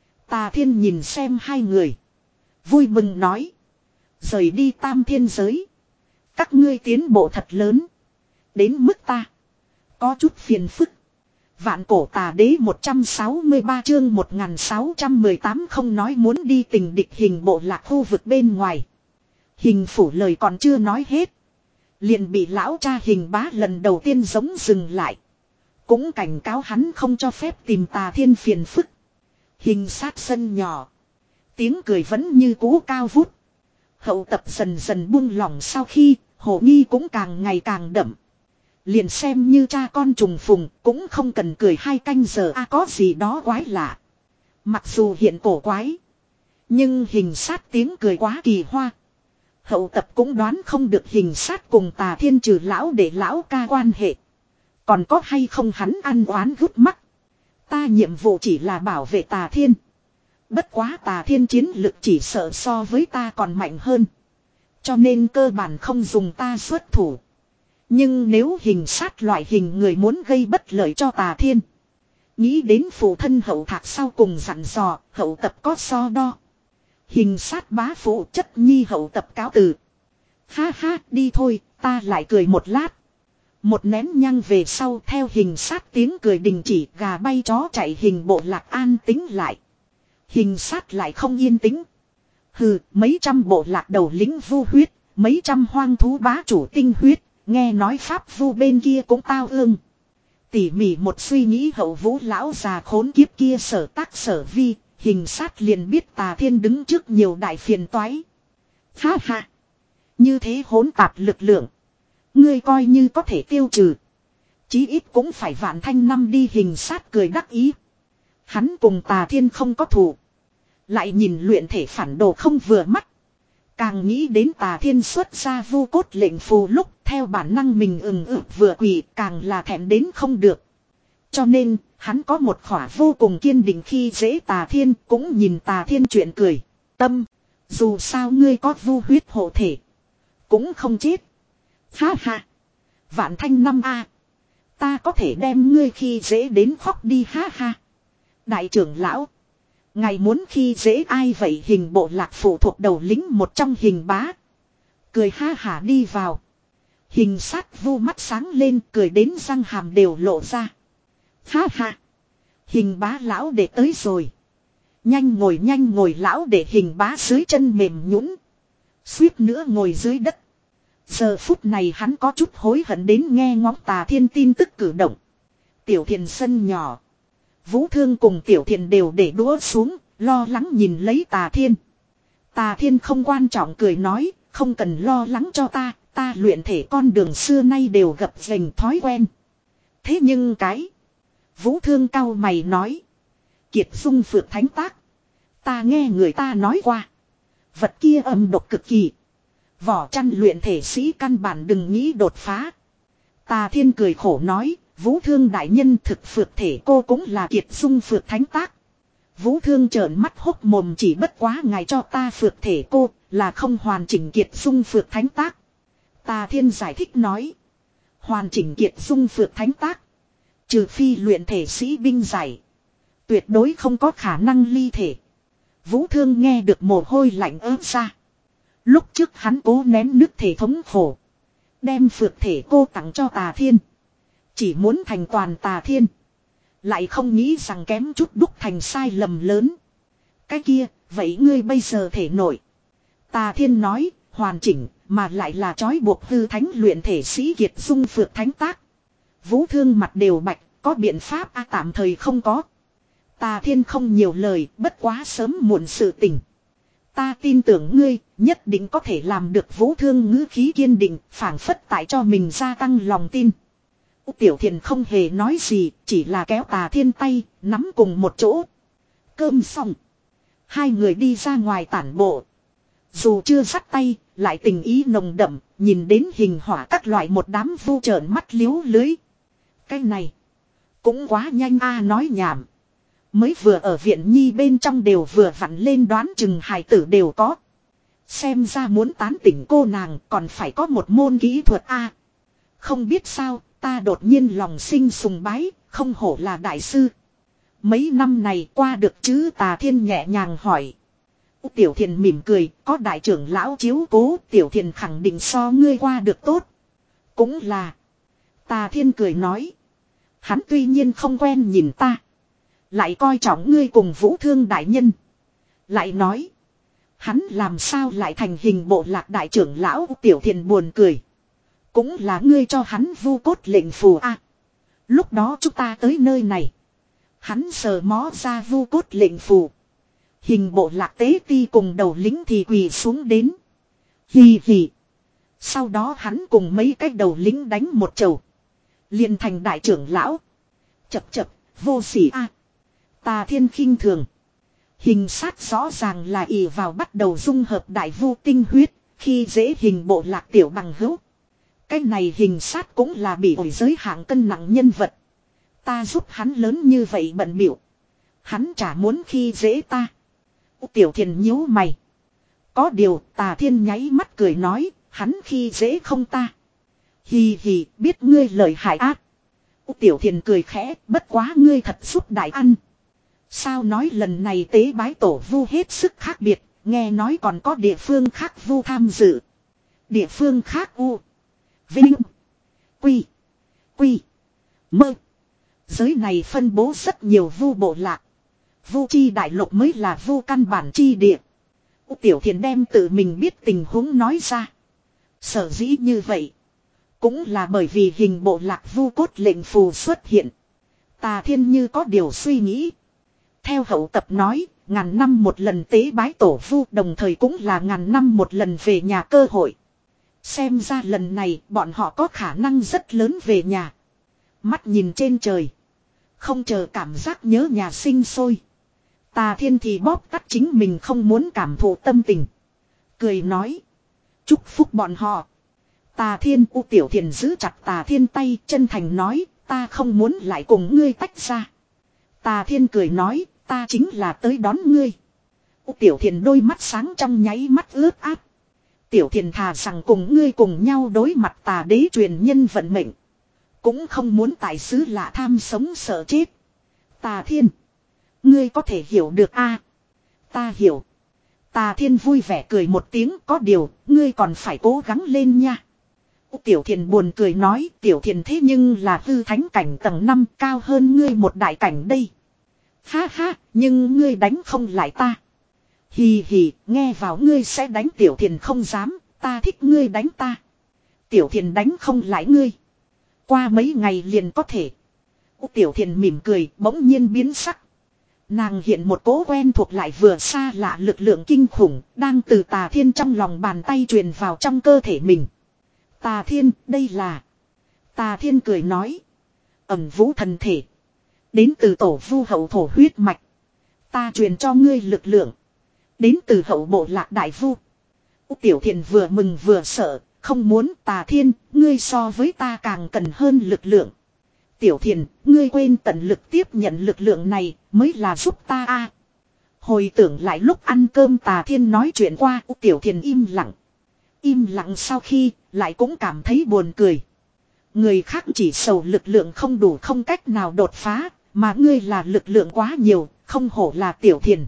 Speaker 1: Tà Thiên nhìn xem hai người. Vui mừng nói. Rời đi tam thiên giới. Các ngươi tiến bộ thật lớn. Đến mức ta. Có chút phiền phức. Vạn cổ tà đế một trăm sáu mươi ba chương một nghìn sáu trăm mười tám không nói muốn đi tình địch hình bộ lạc khu vực bên ngoài. Hình phủ lời còn chưa nói hết. Liền bị lão cha hình bá lần đầu tiên giống dừng lại. Cũng cảnh cáo hắn không cho phép tìm Tà Thiên phiền phức. Hình sát sân nhỏ. Tiếng cười vẫn như cũ cao vút. Hậu tập dần dần buông lỏng sau khi hồ nghi cũng càng ngày càng đậm. Liền xem như cha con trùng phùng cũng không cần cười hai canh giờ a à, có gì đó quái lạ. Mặc dù hiện cổ quái. Nhưng hình sát tiếng cười quá kỳ hoa. Hậu tập cũng đoán không được hình sát cùng Tà Thiên trừ lão để lão ca quan hệ. Còn có hay không hắn ăn oán gút mắt. Ta nhiệm vụ chỉ là bảo vệ Tà Thiên. Bất quá Tà Thiên chiến lực chỉ sợ so với ta còn mạnh hơn. Cho nên cơ bản không dùng ta xuất thủ. Nhưng nếu hình sát loại hình người muốn gây bất lợi cho Tà Thiên. Nghĩ đến phụ thân hậu thạc sau cùng dặn dò, hậu tập có so đo. Hình sát bá phụ chất nhi hậu tập cáo từ. Ha ha, đi thôi, ta lại cười một lát. Một nén nhang về sau theo hình sát tiếng cười đình chỉ, gà bay chó chạy hình bộ lạc an tính lại. Hình sát lại không yên tĩnh. Hừ, mấy trăm bộ lạc đầu lính vu huyết, mấy trăm hoang thú bá chủ tinh huyết, nghe nói pháp vu bên kia cũng tao ương. Tỉ mỉ một suy nghĩ hậu vũ lão già khốn kiếp kia sở tác sở vi, hình sát liền biết Tà Thiên đứng trước nhiều đại phiền toái. Ha ha! Như thế hỗn tạp lực lượng. Ngươi coi như có thể tiêu trừ. Chí ít cũng phải vạn thanh năm đi, hình sát cười đắc ý. Hắn cùng Tà Thiên không có thù. Lại nhìn luyện thể phản đồ không vừa mắt. Càng nghĩ đến Tà Thiên xuất ra vu cốt lệnh phù lúc theo bản năng mình ừng ực vừa quỳ, càng là thẹn đến không được. Cho nên, hắn có một khỏa vô cùng kiên định khi dễ Tà Thiên, cũng nhìn Tà Thiên chuyện cười. Tâm, dù sao ngươi có vu huyết hộ thể, cũng không chết. Ha ha, vạn thanh năm a, ta có thể đem ngươi khi dễ đến khóc đi, ha ha. Đại trưởng lão, ngài muốn khi dễ ai vậy? Hình bộ lạc phụ thuộc đầu lính một trong hình bá. Cười ha hả đi vào. Hình sát vu mắt sáng lên, cười đến răng hàm đều lộ ra. Ha ha. Hình bá lão để tới rồi. Nhanh ngồi nhanh ngồi, lão để hình bá dưới chân mềm nhũn, suýt nữa ngồi dưới đất. Giờ phút này hắn có chút hối hận đến nghe ngóng Tà Thiên tin tức cử động. Tiểu Thiền sân nhỏ. Vũ Thương cùng Tiểu Thiền đều để đũa xuống, lo lắng nhìn lấy Tà Thiên. Tà Thiên không quan trọng cười nói, không cần lo lắng cho ta, ta luyện thể con đường xưa nay đều gập ghềnh thói quen. Thế nhưng cái... Vũ Thương cau mày nói. Kiệt Dung Phượng Thánh Tác. Ta nghe người ta nói qua. Vật kia âm độc cực kỳ. Vỏ chăn luyện thể sĩ căn bản đừng nghĩ đột phá. Tà Thiên cười khổ nói. Vũ Thương đại nhân thực phược thể cô cũng là Kiệt Dung Phượng Thánh Tác. Vũ Thương trợn mắt hốc mồm, chỉ bất quá ngài cho ta phược thể cô là không hoàn chỉnh Kiệt Dung Phượng Thánh Tác. Tà Thiên giải thích nói. Hoàn chỉnh Kiệt Dung Phượng Thánh Tác, trừ phi luyện thể sĩ binh giải, tuyệt đối không có khả năng ly thể. Vũ Thương nghe được mồ hôi lạnh ớt ra. Lúc trước hắn cố nén nước thể thống khổ, đem phược thể cô tặng cho Tà Thiên, chỉ muốn thành toàn Tà Thiên, lại không nghĩ rằng kém chút đúc thành sai lầm lớn. Cái kia, vậy ngươi bây giờ thể nổi? Tà Thiên nói, hoàn chỉnh, mà lại là trói buộc hư thánh luyện thể sĩ Kiệt Dung Phượng Thánh Tác. Vũ Thương mặt đều bạch, có biện pháp a? À, tạm thời không có. Tà Thiên không nhiều lời, bất quá sớm muộn sự tình. Ta tin tưởng ngươi, nhất định có thể làm được. Vũ Thương ngữ khí kiên định, phảng phất tại cho mình gia tăng lòng tin. Tiểu Thiền không hề nói gì, chỉ là kéo Tà Thiên tay, nắm cùng một chỗ. Cơm xong, hai người đi ra ngoài tản bộ. Dù chưa dắt tay, lại tình ý nồng đậm, nhìn đến hình hỏa các loại một đám vu trợn mắt liếu lưới. Cái này cũng quá nhanh a, nói nhảm. Mới vừa ở viện nhi bên trong đều vừa vặn lên đoán chừng hài tử đều có. Xem ra muốn tán tỉnh cô nàng còn phải có một môn kỹ thuật a. Không biết sao, ta đột nhiên lòng sinh sùng bái, không hổ là đại sư. Mấy năm này qua được chứ? Tà Thiên nhẹ nhàng hỏi. Tiểu Thiền mỉm cười, có đại trưởng lão chiếu cố, Tiểu Thiền khẳng định so ngươi qua được tốt. Cũng là. Tà Thiên cười nói. Hắn tuy nhiên không quen nhìn ta, lại coi trọng ngươi cùng Vũ Thương đại nhân. Lại nói, hắn làm sao lại thành hình bộ lạc đại trưởng lão? Tiểu Thiền buồn cười. Cũng là ngươi cho hắn vu cốt lệnh phù a. À, lúc đó chúng ta tới nơi này, hắn sờ mó ra vu cốt lệnh phù. Hình bộ lạc tế ti cùng đầu lính thì quỳ xuống đến. Hì hì. Sau đó hắn cùng mấy cái đầu lính đánh một chầu, liền thành đại trưởng lão. Chập chập, vô sỉ a. À, Tà Thiên khinh thường. Hình sát rõ ràng là ỷ vào bắt đầu dung hợp đại vu tinh huyết, khi dễ hình bộ lạc tiểu bằng hữu. Cái này hình sát cũng là bị ổi giới hạng cân nặng nhân vật. Ta giúp hắn lớn như vậy bận biểu, hắn chả muốn khi dễ ta. Tiểu Thiền nhíu mày. Có điều Tà Thiên nháy mắt cười nói, hắn khi dễ không ta. Hì hì, biết ngươi lợi hại ác. U Tiểu Thiền cười khẽ, bất quá ngươi thật giúp đại ăn. Sao nói lần này tế bái tổ vu hết sức khác biệt, nghe nói còn có địa phương khác vu tham dự. Địa phương khác u. Vinh. Quy. Quy. Mơ. Giới này phân bố rất nhiều vu bộ lạc. Vu chi đại lục mới là vu căn bản chi địa. U Tiểu Thiền đem tự mình biết tình huống nói ra. Sở dĩ như vậy. Cũng là bởi vì hình bộ lạc vu cốt lệnh phù xuất hiện. Tà Thiên như có điều suy nghĩ. Theo hậu tập nói, ngàn năm một lần tế bái tổ vu đồng thời cũng là ngàn năm một lần về nhà cơ hội. Xem ra lần này bọn họ có khả năng rất lớn về nhà. Mắt nhìn trên trời. Không chờ cảm giác nhớ nhà sinh sôi. Tà Thiên thì bóp tắt chính mình không muốn cảm thụ tâm tình. Cười nói. Chúc phúc bọn họ. Tà Thiên U Tiểu Thiền giữ chặt Tà Thiên tay chân thành nói. Ta không muốn lại cùng ngươi tách ra. Tà Thiên cười nói. Ta chính là tới đón ngươi. U Tiểu Thiền đôi mắt sáng trong nháy mắt ướt át. Tiểu Thiền thà rằng cùng ngươi cùng nhau đối mặt tà đế truyền nhân vận mệnh. Cũng không muốn tại xứ lạ tham sống sợ chết. Tà Thiên. Ngươi có thể hiểu được a? À, ta hiểu. Tà Thiên vui vẻ cười một tiếng, có điều, ngươi còn phải cố gắng lên nha. Tiểu Thiền buồn cười nói, Tiểu Thiền thế nhưng là hư thánh cảnh tầng năm cao hơn ngươi một đại cảnh đây. Ha ha, nhưng ngươi đánh không lại ta. Hì hì, nghe vào ngươi sẽ đánh Tiểu Thiền không dám, ta thích ngươi đánh ta. Tiểu Thiền đánh không lại ngươi. Qua mấy ngày liền có thể. Tiểu Thiền mỉm cười, bỗng nhiên biến sắc. Nàng hiện một cố quen thuộc lại vừa xa lạ lực lượng kinh khủng, đang từ Tà Thiên trong lòng bàn tay truyền vào trong cơ thể mình. Tà Thiên, đây là... Tà Thiên cười nói. Ẩm vũ thần thể. Đến từ tổ vu hậu thổ huyết mạch. Ta truyền cho ngươi lực lượng. Đến từ hậu bộ lạc đại vu. Tiểu Thiền vừa mừng vừa sợ, không muốn Tà Thiên, ngươi so với ta càng cần hơn lực lượng. Tiểu Thiền, ngươi quên tận lực tiếp nhận lực lượng này, mới là giúp ta a. À, hồi tưởng lại lúc ăn cơm Tà Thiên nói chuyện qua, Tiểu Thiền im lặng. Im lặng sau khi, lại cũng cảm thấy buồn cười. Người khác chỉ sầu lực lượng không đủ không cách nào đột phá, mà ngươi là lực lượng quá nhiều, không hổ là Tiểu Thiền.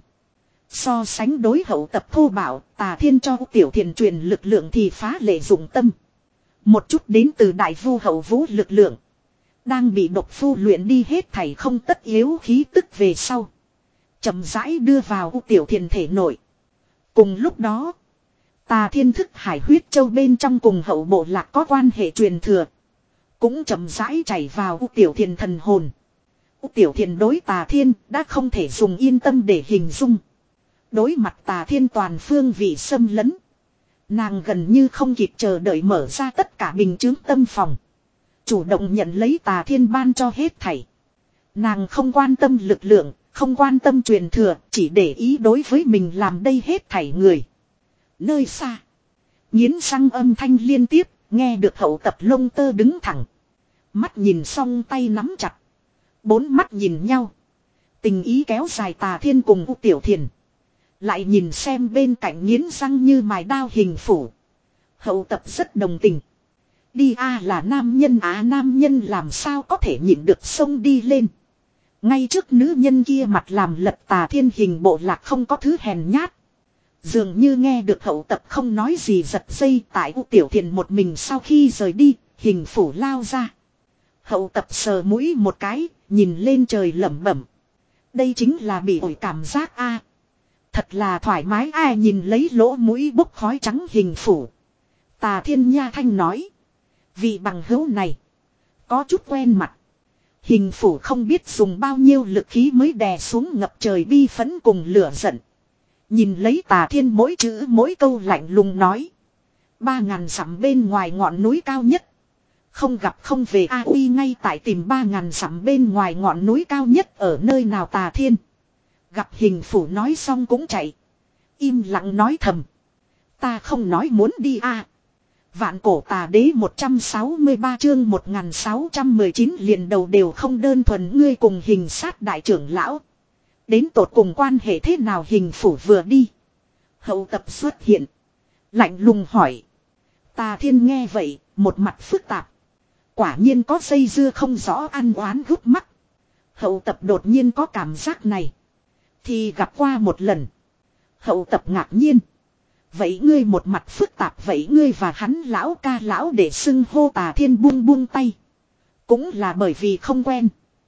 Speaker 1: So sánh đối hậu tập thô bạo, Tà Thiên cho Tiểu Thiền truyền lực lượng thì phá lệ dụng tâm. Một chút đến từ đại vu hậu vũ lực lượng. Đang bị độc phu luyện đi hết thảy không tất yếu khí tức về sau. Chậm rãi đưa vào Tiểu Thiền thể nội. Cùng lúc đó, Tà Thiên thức hải huyết châu bên trong cùng hậu bộ lạc có quan hệ truyền thừa. Cũng chậm rãi chảy vào Tiểu Thiền thần hồn. Tiểu Thiền đối Tà Thiên đã không thể dùng yên tâm để hình dung. Đối mặt Tà Thiên toàn phương vị xâm lấn. Nàng gần như không kịp chờ đợi mở ra tất cả bình chứng tâm phòng. Chủ động nhận lấy Tà Thiên ban cho hết thảy. Nàng không quan tâm lực lượng, không quan tâm truyền thừa, chỉ để ý đối với mình làm đây hết thảy người. Nơi xa, nghiến răng âm thanh liên tiếp, nghe được hậu tập lông tơ đứng thẳng. Mắt nhìn xong tay nắm chặt. Bốn mắt nhìn nhau. Tình ý kéo dài Tà Thiên cùng U Tiểu Thiền. Lại nhìn xem bên cạnh nghiến răng như mài đao hình phủ. Hậu tập rất đồng tình. Đi a à là nam nhân á à, nam nhân làm sao có thể nhịn được sông đi lên. Ngay trước nữ nhân kia mặt làm lật Tà Thiên hình bộ lạc không có thứ hèn nhát. Dường như nghe được hậu tập không nói gì giật dây tại U Tiểu Thiền một mình sau khi rời đi, hình phủ lao ra. Hậu tập sờ mũi một cái, nhìn lên trời lẩm bẩm. Đây chính là bị ổi cảm giác a à. Thật là thoải mái ai nhìn lấy lỗ mũi bốc khói trắng hình phủ. Tà Thiên nha thanh nói. Vị bằng hữu này. Có chút quen mặt. Hình phủ không biết dùng bao nhiêu lực khí mới đè xuống ngập trời bi phẫn cùng lửa giận. Nhìn lấy Tà Thiên mỗi chữ mỗi câu lạnh lùng nói. Ba ngàn dặm bên ngoài ngọn núi cao nhất. Không gặp không về A Uy ngay tại tìm ba ngàn dặm bên ngoài ngọn núi cao nhất ở nơi nào Tà Thiên. Gặp hình phủ nói xong cũng chạy. Im lặng nói thầm. Ta không nói muốn đi a. À. Vạn cổ tà đế một trăm sáu mươi ba chương một nghìn sáu trăm mười chín liền đầu đều không đơn thuần ngươi cùng hình sát đại trưởng lão. Đến tột cùng quan hệ thế nào hình phủ vừa đi. Hậu tập xuất hiện. Lạnh lùng hỏi. Tà Thiên nghe vậy, một mặt phức tạp. Quả nhiên có dây dưa không rõ ăn oán gút mắt. Hậu tập đột nhiên có cảm giác này. Thì gặp qua một lần. Hậu tập ngạc nhiên. Vậy ngươi một mặt phức tạp, vậy ngươi và hắn lão ca lão để xưng hô Tà Thiên buông buông tay. Cũng là bởi vì không quen.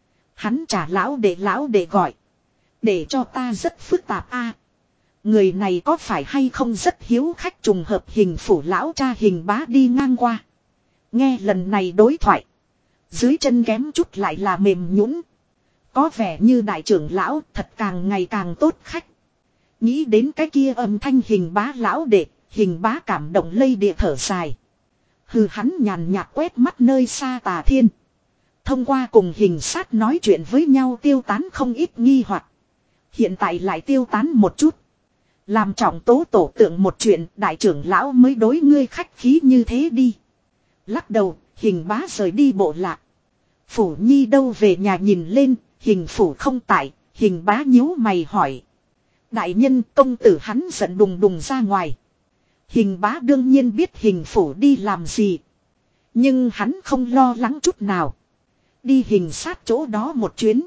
Speaker 1: Hắn trả lão để lão để gọi. Để cho ta rất phức tạp a. Người này có phải hay không rất hiếu khách, trùng hợp Hình phủ lão cha Hình bá đi ngang qua. Nghe lần này đối thoại. Dưới chân kém chút lại là mềm nhũn. Có vẻ như đại trưởng lão thật càng ngày càng tốt khách. Nghĩ đến cái kia âm thanh Hình bá lão đệ, Hình bá cảm động lây địa thở dài. Hừ, hắn nhàn nhạt quét mắt nơi xa Tà Thiên. Thông qua cùng Hình sát nói chuyện với nhau tiêu tán không ít nghi hoặc. Hiện tại lại tiêu tán một chút. Làm trọng tố tổ tượng một chuyện, đại trưởng lão mới đối ngươi khách khí như thế đi. Lắc đầu, Hình bá rời đi bộ lạc. Phủ nhi đâu, về nhà nhìn lên, Hình phủ không tại, Hình bá nhíu mày hỏi. Đại nhân, công tử hắn giận đùng đùng ra ngoài. Hình bá đương nhiên biết Hình phủ đi làm gì. Nhưng hắn không lo lắng chút nào. Đi Hình sát chỗ đó một chuyến.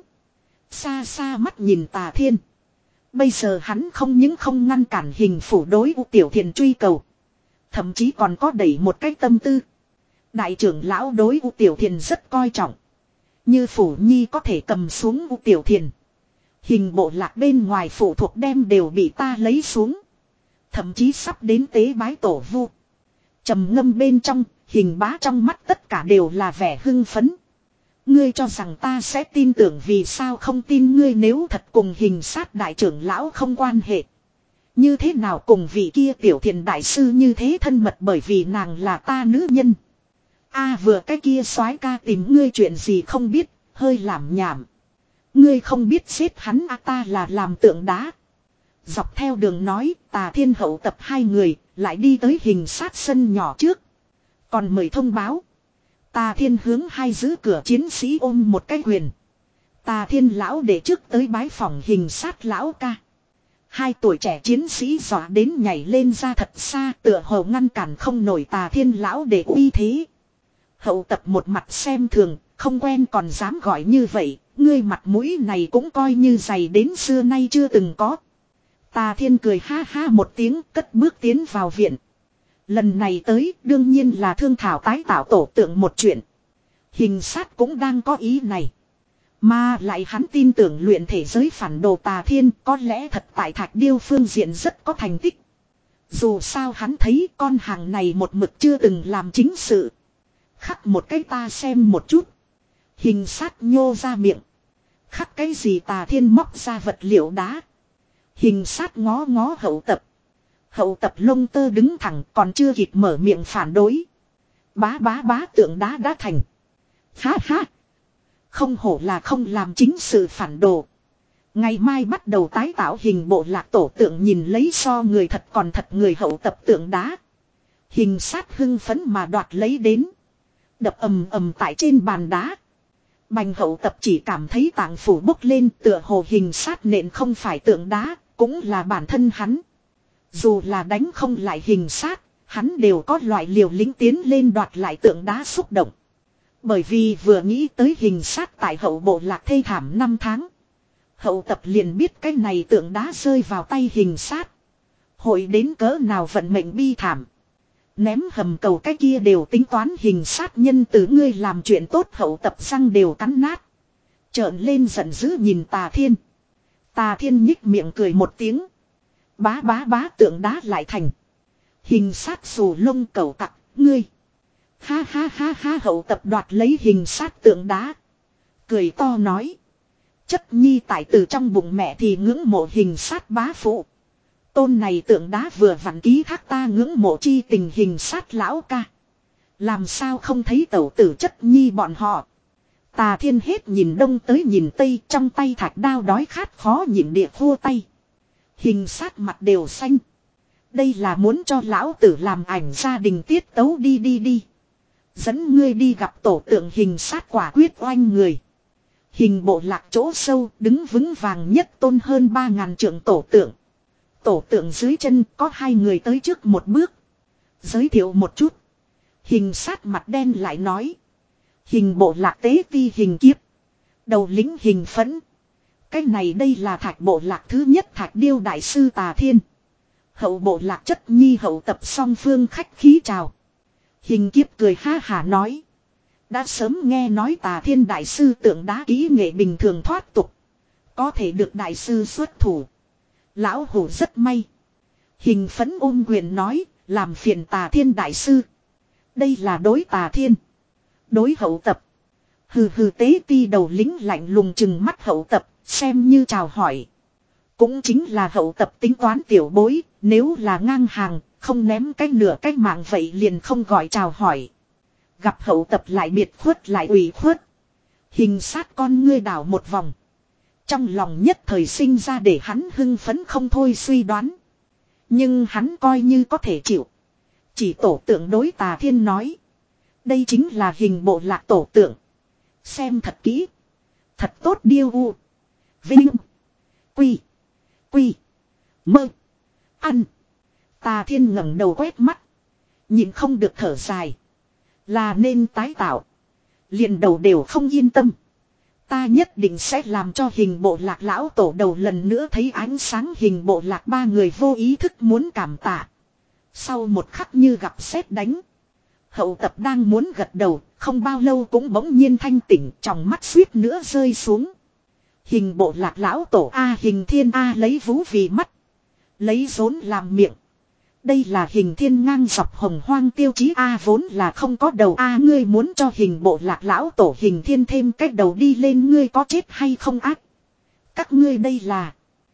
Speaker 1: Xa xa mắt nhìn Tà Thiên. Bây giờ hắn không những không ngăn cản Hình phủ đối U Tiểu Thiền truy cầu. Thậm chí còn có đẩy một cái tâm tư. Đại trưởng lão đối U Tiểu Thiền rất coi trọng. Như phủ nhi có thể cầm xuống U Tiểu Thiền. Hình bộ lạc bên ngoài phụ thuộc đem đều bị ta lấy xuống. Thậm chí sắp đến tế bái tổ vu. Trầm ngâm bên trong, Hình bá trong mắt tất cả đều là vẻ hưng phấn. Ngươi cho rằng ta sẽ tin tưởng, vì sao không tin ngươi, nếu thật cùng Hình sát đại trưởng lão không quan hệ. Như thế nào cùng vị kia Tiểu Thiền đại sư như thế thân mật, bởi vì nàng là ta nữ nhân. A vừa cái kia soái ca tìm ngươi chuyện gì không biết, hơi làm nhảm. Ngươi không biết giết hắn a, ta là làm tượng đá. Dọc theo đường nói, Tà Thiên hậu tập hai người, lại đi tới Hình sát sân nhỏ trước. Còn mời thông báo. Tà Thiên hướng hai giữ cửa chiến sĩ ôm một cái quyền. Tà Thiên lão để trước tới bái phòng Hình sát lão ca. Hai tuổi trẻ chiến sĩ dọa đến nhảy lên ra thật xa, tựa hồ ngăn cản không nổi Tà Thiên lão để uy thế. Hậu tập một mặt xem thường, không quen còn dám gọi như vậy, ngươi mặt mũi này cũng coi như dày đến xưa nay chưa từng có. Tà Thiên cười ha ha một tiếng, cất bước tiến vào viện. Lần này tới đương nhiên là thương thảo tái tạo tổ tượng một chuyện. Hình sát cũng đang có ý này. Mà lại hắn tin tưởng luyện thể giới phản đồ Tà Thiên có lẽ thật tại Thạch Điêu phương diện rất có thành tích. Dù sao hắn thấy con hàng này một mực chưa từng làm chính sự. Khắc một cái ta xem một chút. Hình sát nhô ra miệng. Khắc cái gì? Tà Thiên móc ra vật liệu đá. Hình sát ngó ngó hậu tập. Hậu tập lông tơ đứng thẳng, còn chưa kịp mở miệng phản đối. Bá bá bá, tượng đá đã thành. Ha ha. Không hổ là không làm chính sự phản đồ. Ngày mai bắt đầu tái tạo hình bộ lạc tổ tượng, nhìn lấy so người thật còn thật người hậu tập tượng đá. Hình sát hưng phấn mà đoạt lấy đến. Đập ầm ầm tại trên bàn đá. Bành hậu tập chỉ cảm thấy tạng phủ bốc lên, tựa hồ Hình sát nện không phải tượng đá, cũng là bản thân hắn. Dù là đánh không lại Hình sát, hắn đều có loại liều lĩnh tiến lên đoạt lại tượng đá xúc động. Bởi vì vừa nghĩ tới Hình sát tại hậu bộ lạc thê thảm năm tháng. Hậu tập liền biết cái này tượng đá rơi vào tay Hình sát. Hội đến cỡ nào vận mệnh bi thảm. Ném hầm cầu cái kia đều tính toán Hình sát nhân từ, ngươi làm chuyện tốt. Hậu tập răng đều cắn nát. Trợn lên giận dữ nhìn Tà Thiên. Tà Thiên nhích miệng cười một tiếng. Bá bá bá, tượng đá lại thành. Hình sát xù lông cầu tặc, ngươi. Ha ha ha ha, hậu tập đoạt lấy Hình sát tượng đá. Cười to nói. Chất nhi tại từ trong bụng mẹ thì ngưỡng mộ Hình sát bá phụ. Tôn này tượng đá vừa vặn ký thác ta ngưỡng mộ chi tình Hình sát lão ca. Làm sao không thấy tẩu tử chất nhi bọn họ. Tà Thiên hết nhìn đông tới nhìn tây, trong tay thạch đao đói khát khó nhịn địa khô tay. Hình sát mặt đều xanh. Đây là muốn cho lão tử làm ảnh gia đình tiết tấu, đi đi đi. Dẫn ngươi đi gặp tổ tượng. Hình sát quả quyết oanh người. Hình bộ lạc chỗ sâu đứng vững vàng nhất tôn hơn ba ngàn trượng tổ tượng. Tổ tượng dưới chân có hai người tới trước một bước. Giới thiệu một chút. Hình sát mặt đen lại nói. Hình bộ lạc tế ti hình kiếp. Đầu lính hình phẫn. Cái này đây là thạch bộ lạc thứ nhất thạch điêu đại sư Tà Thiên. Hậu bộ lạc chất nhi hậu tập song phương khách khí chào. Hình kiếp cười ha hả nói. Đã sớm nghe nói Tà Thiên đại sư tượng đá kỹ nghệ bình thường thoát tục. Có thể được đại sư xuất thủ. Lão hủ rất may. Hình phấn ôm quyền nói. Làm phiền Tà Thiên đại sư. Đây là đối Tà Thiên. Đối hậu tập. Hừ hừ tế ti đầu lính lạnh lùng chừng mắt hậu tập. Xem như chào hỏi. Cũng chính là hậu tập tính toán tiểu bối. Nếu là ngang hàng. Không ném cái nửa cái mạng vậy liền không gọi chào hỏi. Gặp hậu tập lại biệt khuất lại ủy khuất. Hình sát con ngươi đảo một vòng. Trong lòng nhất thời sinh ra để hắn hưng phấn không thôi suy đoán. Nhưng hắn coi như có thể chịu. Chỉ tổ tượng đối Tà Thiên nói. Đây chính là hình bộ lạc tổ tượng. Xem thật kỹ. Thật tốt điêu u. Vinh. Quy. Quy. Mơ. Ăn. Tà Thiên ngẩng đầu quét mắt. Nhìn không được thở dài. Là nên tái tạo. Liền đầu đều không yên tâm. Ta nhất định sẽ làm cho hình bộ lạc lão tổ đầu lần nữa thấy ánh sáng. Hình bộ lạc ba người vô ý thức muốn cảm tạ. Sau một khắc như gặp sét đánh. Hậu tập đang muốn gật đầu. Không bao lâu cũng bỗng nhiên thanh tỉnh. Trong mắt suýt nữa rơi xuống. Hình bộ lạc lão tổ A hình thiên A lấy vú vì mắt. Lấy rốn làm miệng. Đây là hình thiên ngang dọc hồng hoang tiêu chí A vốn là không có đầu A ngươi muốn cho hình bộ lạc lão tổ hình thiên thêm cách đầu đi lên ngươi có chết hay không ác. Các ngươi đây là.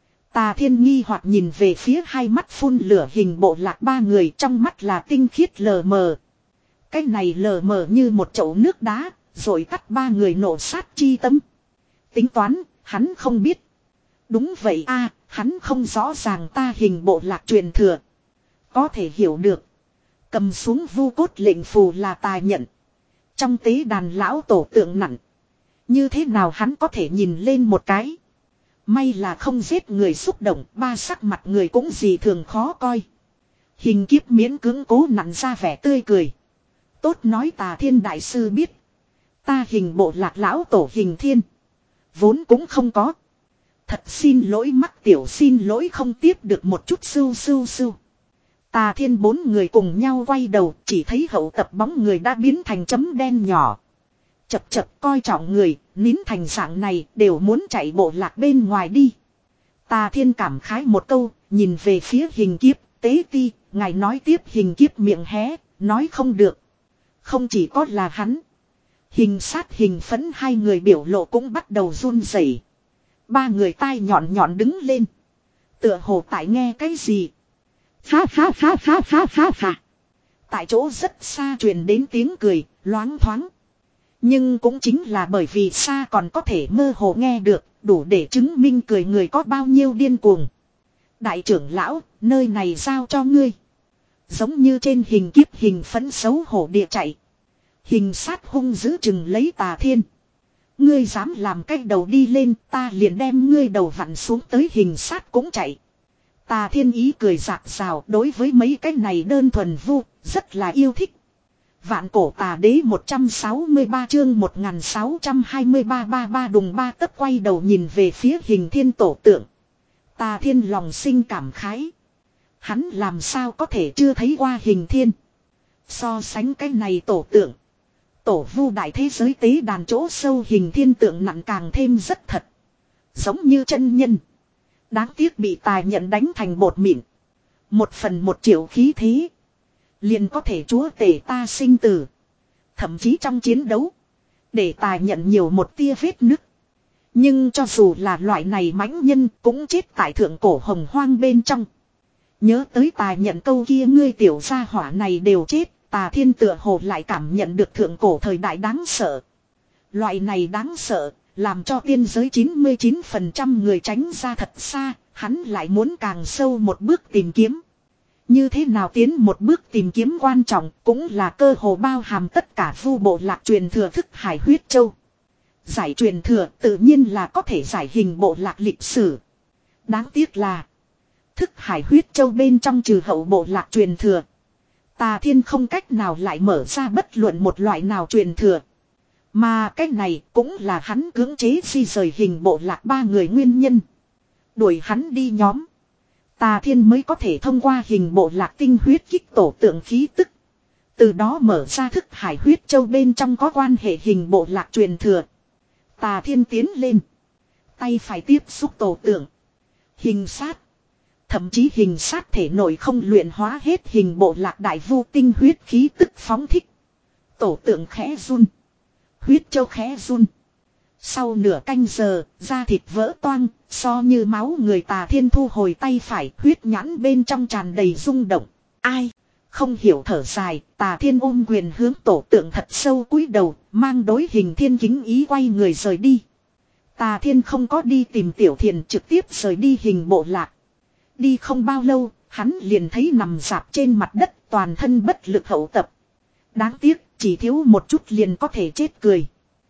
Speaker 1: Tà Thiên nghi hoặc nhìn về phía hai mắt phun lửa hình bộ lạc ba người trong mắt là tinh khiết lờ mờ. Cái này lờ mờ như một chậu nước đá rồi tắt ba người nổ sát chi tâm. Tính toán hắn không biết. Đúng vậy A hắn không rõ ràng ta hình bộ lạc truyền thừa. Có thể hiểu được. Cầm xuống vu cốt lệnh phù là tài nhận. Trong tế đàn lão tổ tượng nặng. Như thế nào hắn có thể nhìn lên một cái. May là không giết người xúc động. Ba sắc mặt người cũng gì thường khó coi. Hình kiếp miễn cưỡng cố nặn ra vẻ tươi cười. Tốt nói Tà Thiên đại sư biết. Ta hình bộ lạc lão tổ hình thiên. Vốn cũng không có. Thật xin lỗi mắc tiểu xin lỗi không tiếp được một chút sưu sưu sưu. Tà Thiên bốn người cùng nhau quay đầu chỉ thấy hậu tập bóng người đã biến thành chấm đen nhỏ. Chập chập coi trọng người, nín thành dạng này đều muốn chạy bộ lạc bên ngoài đi. Tà Thiên cảm khái một câu, nhìn về phía hình kiếp, tế ti, ngài nói tiếp hình kiếp miệng hé, nói không được. Không chỉ có là hắn. Hình sát hình phấn hai người biểu lộ cũng bắt đầu run rẩy. Ba người tai nhọn nhọn đứng lên. Tựa hồ tại nghe cái gì. Phá phá phá phá phá phá phá. Tại chỗ rất xa truyền đến tiếng cười, loáng thoáng. Nhưng cũng chính là bởi vì xa còn có thể mơ hồ nghe được, đủ để chứng minh cười người có bao nhiêu điên cuồng. Đại trưởng lão, nơi này giao cho ngươi. Giống như trên hình kiếp hình phấn xấu hổ địa chạy. Hình sát hung dữ chừng lấy Tà Thiên. Ngươi dám làm cái đầu đi lên, ta liền đem ngươi đầu vặn xuống tới hình sát cũng chạy. Tà Thiên ý cười rạc rào đối với mấy cái này đơn thuần vu, rất là yêu thích. Vạn cổ tà đế một trăm sáu mươi ba chương một nghìn sáu trăm hai mươi ba ba ba đùng ba tấc quay đầu nhìn về phía hình thiên tổ tượng. Tà Thiên lòng sinh cảm khái. Hắn làm sao có thể chưa thấy qua hình thiên. So sánh cái này tổ tượng. Tổ vu đại thế giới tế đàn chỗ sâu hình thiên tượng nặng càng thêm rất thật. Giống như chân nhân. Đáng tiếc bị tài nhận đánh thành bột mịn. Một phần một triệu khí thế. Liền có thể chúa tể ta sinh tử. Thậm chí trong chiến đấu. Để tài nhận nhiều một tia vết nứt. Nhưng cho dù là loại này mãnh nhân cũng chết tại thượng cổ hồng hoang bên trong. Nhớ tới tài nhận câu kia ngươi tiểu gia hỏa này đều chết. Tà Thiên tựa hồ lại cảm nhận được thượng cổ thời đại đáng sợ. Loại này đáng sợ. Làm cho tiên giới chín mươi chín phần trăm người tránh ra thật xa, hắn lại muốn càng sâu một bước tìm kiếm. Như thế nào tiến một bước tìm kiếm quan trọng cũng là cơ hồ bao hàm tất cả vu bộ lạc truyền thừa thức hải huyết châu. Giải truyền thừa tự nhiên là có thể giải hình bộ lạc lịch sử. Đáng tiếc là thức hải huyết châu bên trong trừ hậu bộ lạc truyền thừa. Tà Thiên không cách nào lại mở ra bất luận một loại nào truyền thừa. Mà cách này cũng là hắn cưỡng chế di rời hình bộ lạc ba người nguyên nhân. Đuổi hắn đi nhóm. Tà Thiên mới có thể thông qua hình bộ lạc tinh huyết kích tổ tượng khí tức. Từ đó mở ra thức hải huyết châu bên trong có quan hệ hình bộ lạc truyền thừa. Tà Thiên tiến lên. Tay phải tiếp xúc tổ tượng. Hình sát. Thậm chí hình sát thể nội không luyện hóa hết hình bộ lạc đại vu tinh huyết khí tức phóng thích. Tổ tượng khẽ run. Huyết châu khẽ run. Sau nửa canh giờ, da thịt vỡ toang, so như máu người. Tà Thiên thu hồi tay phải, huyết nhãn bên trong tràn đầy rung động. Ai? Không hiểu thở dài, Tà Thiên ôm quyền hướng tổ tượng thật sâu cúi đầu, mang đối hình thiên kính ý quay người rời đi. Tà Thiên không có đi tìm Tiểu Thiền, trực tiếp rời đi hình bộ lạc. Đi không bao lâu, hắn liền thấy nằm rạp trên mặt đất toàn thân bất lực Hậu Tập. Đáng tiếc, chỉ thiếu một chút liền có thể chết cười.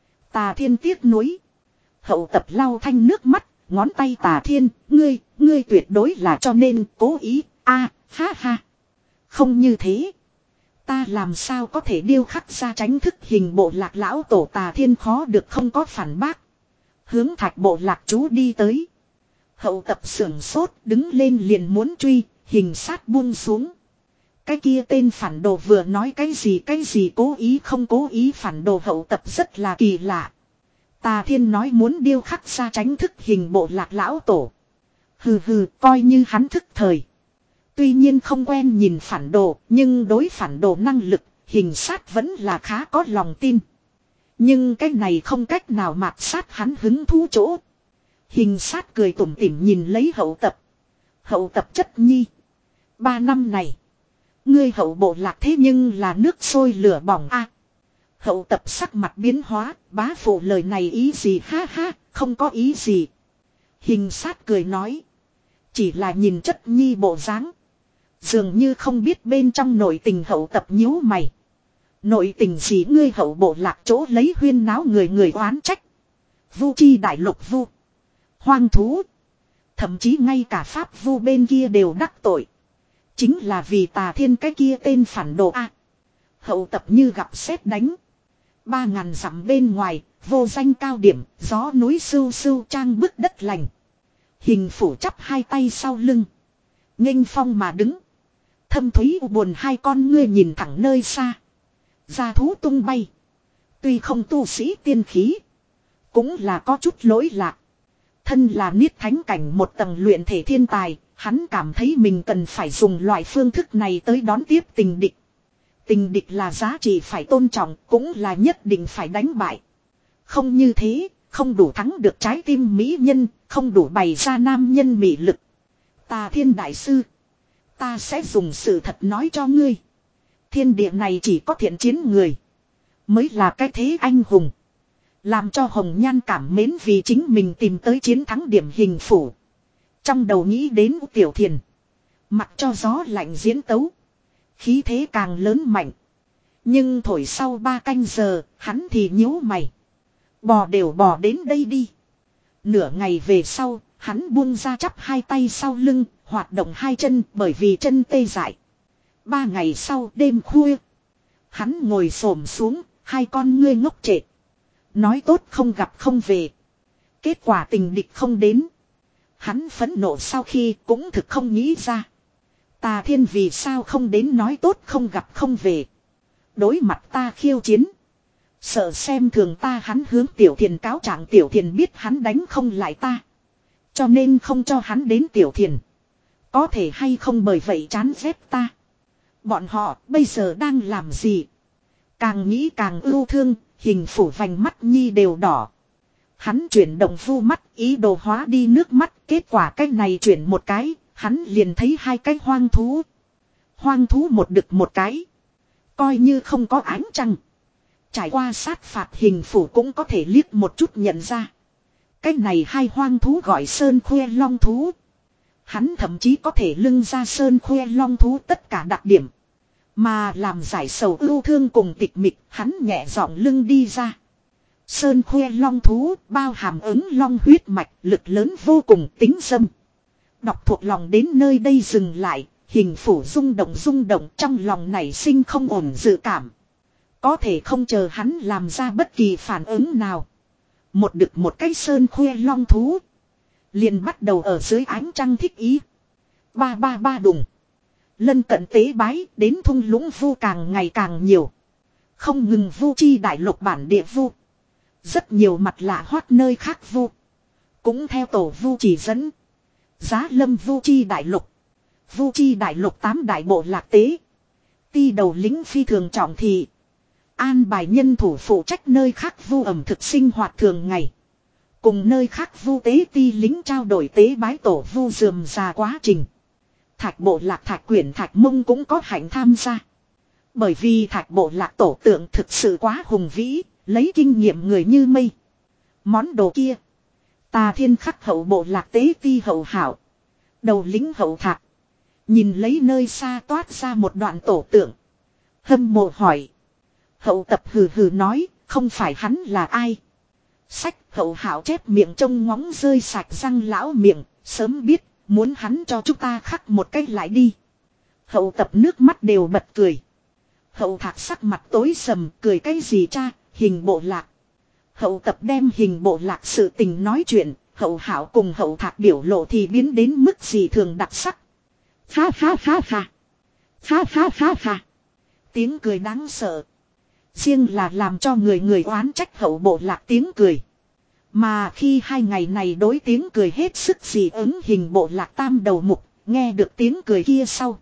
Speaker 1: Tà Thiên tiếc nuối. Hậu Tập lau thanh nước mắt, ngón tay Tà Thiên, ngươi, ngươi tuyệt đối là cho nên cố ý, a, ha ha. Không như thế. Ta làm sao có thể điêu khắc ra tránh thức hình bộ lạc lão tổ. Tà Thiên khó được không có phản bác. Hướng thạch bộ lạc chú đi tới. Hậu Tập sưởng sốt đứng lên liền muốn truy, hình sát buông xuống. Cái kia tên phản đồ vừa nói cái gì cái gì cố ý không cố ý. Phản đồ Hậu Tập rất là kỳ lạ. Tà Thiên nói muốn điêu khắc ra tránh thức hình bộ lạc lão tổ. Hừ hừ, coi như hắn thức thời. Tuy nhiên không quen nhìn phản đồ, nhưng đối phản đồ năng lực, hình sát vẫn là khá có lòng tin. Nhưng cái này không cách nào mạt sát hắn hứng thú chỗ. Hình sát cười tủm tỉm nhìn lấy Hậu Tập. Hậu Tập chất nhi. Ba năm này. Ngươi Hậu bộ lạc thế nhưng là nước sôi lửa bỏng a. Hậu Tập sắc mặt biến hóa. Bá phụ lời này ý gì ha ha. Không có ý gì. Hình sát cười nói. Chỉ là nhìn chất nhi bộ dáng. Dường như không biết bên trong nội tình. Hậu Tập nhíu mày. Nội tình gì? Ngươi Hậu bộ lạc chỗ lấy huyên náo người người oán trách. Vu chi đại lục vu. Hoang thú. Thậm chí ngay cả pháp vu bên kia đều đắc tội. Chính là vì Tà Thiên cái kia tên phản đồ a. Hậu Tập như gặp sét đánh. Ba ngàn dặm bên ngoài, vô danh cao điểm, gió núi sưu sưu trang bức đất lành. Hình phủ chắp hai tay sau lưng. Nghênh phong mà đứng. Thâm thúy u buồn hai con ngươi nhìn thẳng nơi xa. Gia thú tung bay. Tuy không tu sĩ tiên khí. Cũng là có chút lỗi lạc. Thân là niết thánh cảnh một tầng luyện thể thiên tài. Hắn cảm thấy mình cần phải dùng loại phương thức này tới đón tiếp tình địch. Tình địch là giá trị phải tôn trọng. Cũng là nhất định phải đánh bại. Không như thế. Không đủ thắng được trái tim mỹ nhân. Không đủ bày ra nam nhân mị lực. Tà Thiên đại sư. Ta sẽ dùng sự thật nói cho ngươi. Thiên địa này chỉ có thiện chiến người. Mới là cái thế anh hùng. Làm cho Hồng Nhan cảm mến vì chính mình tìm tới chiến thắng điểm hình phủ. Trong đầu nghĩ đến Tiểu Thiền. Mặc cho gió lạnh diễn tấu. Khí thế càng lớn mạnh. Nhưng thổi sau ba canh giờ, hắn thì nhíu mày. Bò đều bò đến đây đi. Nửa ngày về sau, hắn buông ra chắp hai tay sau lưng, hoạt động hai chân bởi vì chân tê dại. Ba ngày sau đêm khuya. Hắn ngồi xổm xuống, hai con ngươi ngốc trệ. Nói tốt không gặp không về. Kết quả tình địch không đến. Hắn phẫn nộ sau khi cũng thực không nghĩ ra. Tà Thiên vì sao không đến nói tốt không gặp không về. Đối mặt ta khiêu chiến. Sợ xem thường ta. Hắn hướng Tiểu Thiền cáo trạng. Tiểu Thiền biết hắn đánh không lại ta. Cho nên không cho hắn đến. Tiểu Thiền có thể hay không bởi vậy chán ghét ta. Bọn họ bây giờ đang làm gì? Càng nghĩ càng ưu thương. Hình phủ vành mắt nhi đều đỏ. Hắn chuyển động vu mắt ý đồ hóa đi nước mắt. Kết quả cái này chuyển một cái. Hắn liền thấy hai cái hoang thú. Hoang thú một đực một cái. Coi như không có ánh trăng. Trải qua sát phạt hình phủ cũng có thể liếc một chút nhận ra. Cái này hai hoang thú gọi sơn khoe long thú. Hắn thậm chí có thể lưng ra sơn khoe long thú tất cả đặc điểm. Mà làm giải sầu ưu thương cùng tịch mịch, hắn nhẹ giọng lưng đi ra. Sơn khoe long thú bao hàm ứng long huyết mạch, lực lớn vô cùng tính dâm. Đọc thuộc lòng đến nơi đây dừng lại, Hình phủ rung động rung động trong lòng nảy sinh không ổn dự cảm. Có thể không chờ hắn làm ra bất kỳ phản ứng nào. Một đực một cái sơn khuê long thú. Liền bắt đầu ở dưới ánh trăng thích ý. Ba ba ba đùng. Lân cận tế bái đến thung lũng vu càng ngày càng nhiều. Không ngừng vu chi đại lục bản địa vu. Rất nhiều mặt lạ hoát nơi khác vu. Cũng theo tổ vu chỉ dẫn. Giá lâm vu chi đại lục. Vu chi đại lục tám đại bộ lạc tế. Ti đầu lính phi thường trọng thị. An bài nhân thủ phụ trách nơi khác vu ẩm thực sinh hoạt thường ngày. Cùng nơi khác vu tế ti lính trao đổi tế bái tổ vu dườm già quá trình. Thạch bộ lạc thạch quyển thạch mông cũng có hạnh tham gia. Bởi vì thạch bộ lạc tổ tượng thực sự quá hùng vĩ, lấy kinh nghiệm người như mây. Món đồ kia. Tà thiên khắc hậu bộ lạc tế ti hậu hảo. Đầu lính hậu thạch. Nhìn lấy nơi xa toát ra một đoạn tổ tượng. Hâm mộ hỏi. Hậu tập hừ hừ nói, không phải hắn là ai. Sách hậu hảo chép miệng trông ngóng rơi sạch răng lão miệng, sớm biết, muốn hắn cho chúng ta khắc một cách lại đi. Hậu tập nước mắt đều bật cười. Hậu thạc sắc mặt tối sầm, cười cái gì cha, hình bộ lạc. Hậu tập đem hình bộ lạc sự tình nói chuyện, hậu hảo cùng hậu thạc biểu lộ thì biến đến mức gì thường đặc sắc. Ha ha ha ha. Ha ha ha ha. Tiếng cười đáng sợ. Riêng là làm cho người người oán trách hậu bộ lạc tiếng cười. Mà khi hai ngày này đối tiếng cười hết sức gì ứng hình bộ lạc tam đầu mục, nghe được tiếng cười kia sau.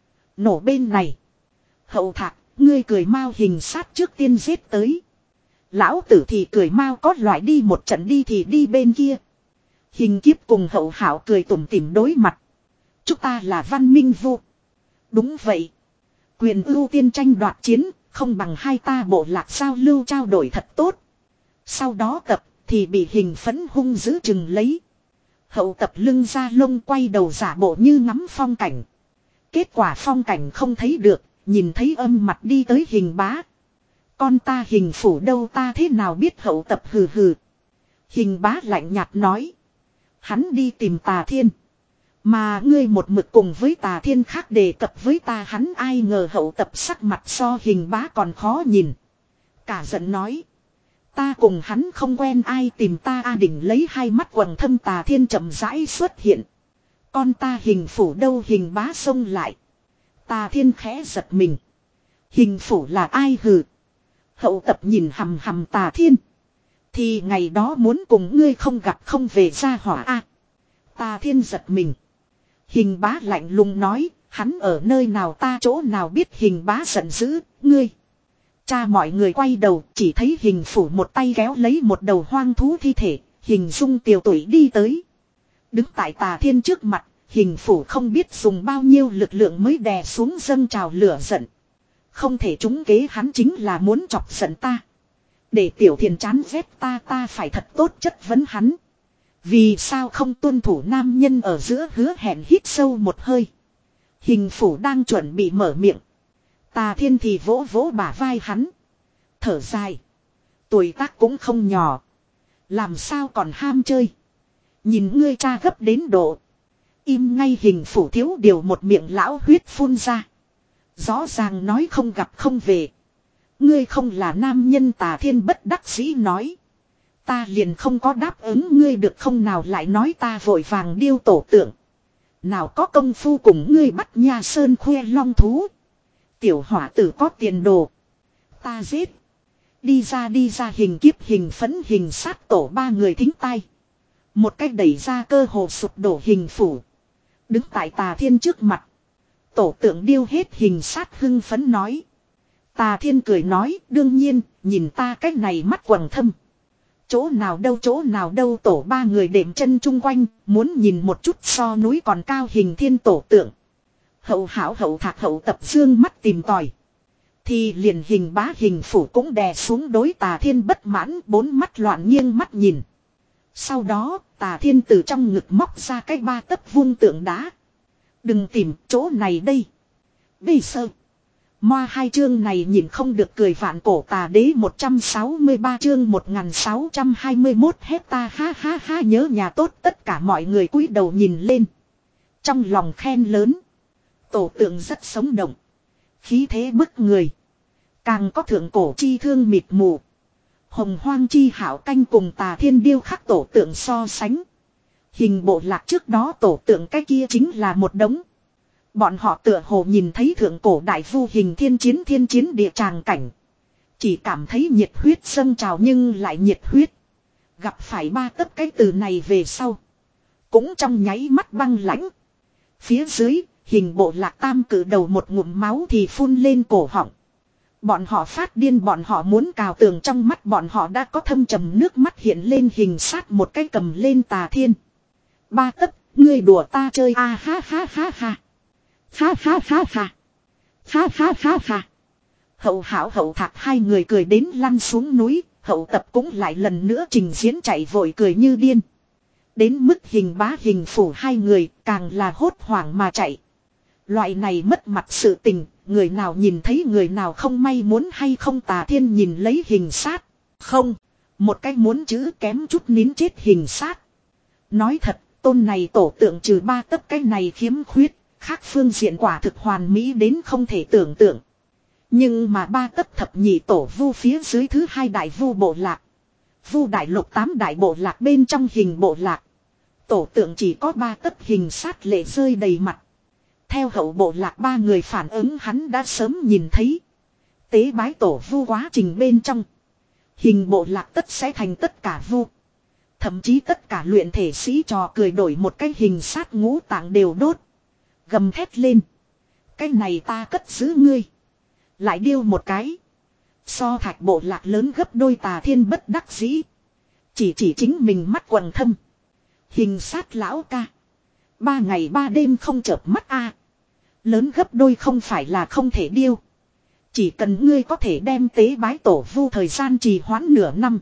Speaker 1: Nổ bên này. Hậu thạc, ngươi cười mau hình sát trước tiên giết tới. Lão tử thì cười mau có loại đi một trận đi thì đi bên kia. Hình kiếp cùng hậu hảo cười tủm tỉm đối mặt. Chúng ta là văn minh vu. Đúng vậy. Quyền ưu tiên tranh đoạt chiến, không bằng hai ta bộ lạc giao lưu trao đổi thật tốt. Sau đó tập thì bị hình phấn hung giữ chừng lấy. Hậu tập lưng ra lông quay đầu giả bộ như ngắm phong cảnh. Kết quả phong cảnh không thấy được, nhìn thấy âm mặt đi tới hình bá. Con ta hình phủ đâu ta thế nào biết hậu tập hừ hừ. Hình bá lạnh nhạt nói. Hắn đi tìm Tà Thiên. Mà ngươi một mực cùng với Tà Thiên khác đề cập với ta hắn ai ngờ hậu tập sắc mặt so hình bá còn khó nhìn. Cả giận nói. Ta cùng hắn không quen ai tìm ta A Đỉnh lấy hai mắt quầng thâm Tà Thiên chậm rãi xuất hiện. Con ta hình phủ đâu hình bá xông lại. Tà Thiên khẽ giật mình. Hình phủ là ai hừ. Hậu tập nhìn hầm hầm Tà Thiên. Thì ngày đó muốn cùng ngươi không gặp không về ra hỏa A. Tà Thiên giật mình. Hình bá lạnh lùng nói. Hắn ở nơi nào ta chỗ nào biết hình bá giận dữ. Ngươi. Cha mọi người quay đầu chỉ thấy hình phủ một tay kéo lấy một đầu hoang thú thi thể. Hình dung tiều tuổi đi tới. Đứng tại Tà Thiên trước mặt. Hình phủ không biết dùng bao nhiêu lực lượng mới đè xuống dâng trào lửa giận. Không thể trúng kế hắn chính là muốn chọc giận ta. Để tiểu thiền chán ghét ta ta phải thật tốt chất vấn hắn. Vì sao không tuân thủ nam nhân ở giữa hứa hẹn hít sâu một hơi. Hình phủ đang chuẩn bị mở miệng. Tà Thiên thì vỗ vỗ bả vai hắn. Thở dài. Tuổi tác cũng không nhỏ. Làm sao còn ham chơi. Nhìn ngươi cha gấp đến độ. Im ngay hình phủ thiếu điều một miệng lão huyết phun ra. Rõ ràng nói không gặp không về. Ngươi không là nam nhân Tà Thiên bất đắc dĩ nói. Ta liền không có đáp ứng ngươi được không nào lại nói ta vội vàng điêu tổ tượng. Nào có công phu cùng ngươi bắt nha sơn khoe long thú. Tiểu hỏa tử có tiền đồ. Ta giết. Đi ra đi ra hình kiếp hình phấn hình sát tổ ba người thính tai. Một cách đẩy ra cơ hồ sụp đổ hình phủ. Đứng tại Tà Thiên trước mặt. Tổ tượng điêu hết hình sát hưng phấn nói. Tà Thiên cười nói đương nhiên nhìn ta cách này mắt quầng thâm. Chỗ nào đâu chỗ nào đâu tổ ba người đệm chân chung quanh muốn nhìn một chút so núi còn cao hình thiên tổ tượng. Hậu hảo hậu thạc hậu tập dương mắt tìm tòi. Thì liền hình bá hình phủ cũng đè xuống đối Tà Thiên bất mãn bốn mắt loạn nghiêng mắt nhìn. Sau đó Tà Thiên từ trong ngực móc ra cái ba tấc vuông tượng đá. Đừng tìm chỗ này đây. Bây giờ. Moa hai chương này nhìn không được cười vạn cổ tà đế một trăm sáu mươi ba chương một nghìn sáu trăm hai mươi mốt hecta ha ha ha nhớ nhà tốt tất cả mọi người cúi đầu nhìn lên. Trong lòng khen lớn. Tổ tượng rất sống động. Khí thế bức người. Càng có thượng cổ chi thương mịt mù. Hồng hoang chi hảo canh cùng tà thiên điêu khắc tổ tượng so sánh. Hình bộ lạc trước đó tổ tượng cái kia chính là một đống. Bọn họ tựa hồ nhìn thấy thượng cổ đại vu hình thiên chiến thiên chiến địa tràng cảnh. Chỉ cảm thấy nhiệt huyết dâng trào nhưng lại nhiệt huyết. Gặp phải ba tấc cái từ này về sau. Cũng trong nháy mắt băng lãnh. Phía dưới, hình bộ lạc tam cử đầu một ngụm máu thì phun lên cổ họng. Bọn họ phát điên, bọn họ muốn cào tường, trong mắt bọn họ đã có thâm trầm nước mắt hiện lên, hình sát một cái cầm lên tà thiên. Ba tấc, ngươi đùa ta chơi a à, ha ha ha ha. Ha ha ha ha. Ha ha ha ha. Hậu hảo hậu thạc hai người cười đến lăn xuống núi, hậu tập cũng lại lần nữa trình diễn chạy vội cười như điên. Đến mức hình bá hình phủ hai người càng là hốt hoảng mà chạy. Loại này mất mặt sự tình, người nào nhìn thấy người nào không may muốn hay không. Tà thiên nhìn lấy hình sát. Không, một cái muốn chữ kém chút nín chết hình sát. Nói thật, tôn này tổ tượng trừ ba tấc cái này khiếm khuyết, khác phương diện quả thực hoàn mỹ đến không thể tưởng tượng. Nhưng mà ba tấc thập nhị tổ vu phía dưới thứ hai đại vu bộ lạc. Vu đại lục tám đại bộ lạc bên trong hình bộ lạc. Tổ tượng chỉ có ba tấc, hình sát lệ rơi đầy mặt. Theo hậu bộ lạc ba người phản ứng hắn đã sớm nhìn thấy. Tế bái tổ vu quá trình bên trong. Hình bộ lạc tất sẽ thành tất cả vu. Thậm chí tất cả luyện thể sĩ trò cười đổi một cái hình sát ngũ tạng đều đốt. Gầm thét lên. Cái này ta cất giữ ngươi. Lại điêu một cái. So thạch bộ lạc lớn gấp đôi. Tà thiên bất đắc dĩ. Chỉ chỉ chính mình mắt quầng thâm. Hình sát lão ca. Ba ngày ba đêm không chợp mắt a. Lớn gấp đôi không phải là không thể điêu. Chỉ cần ngươi có thể đem tế bái tổ vu thời gian trì hoãn nửa năm.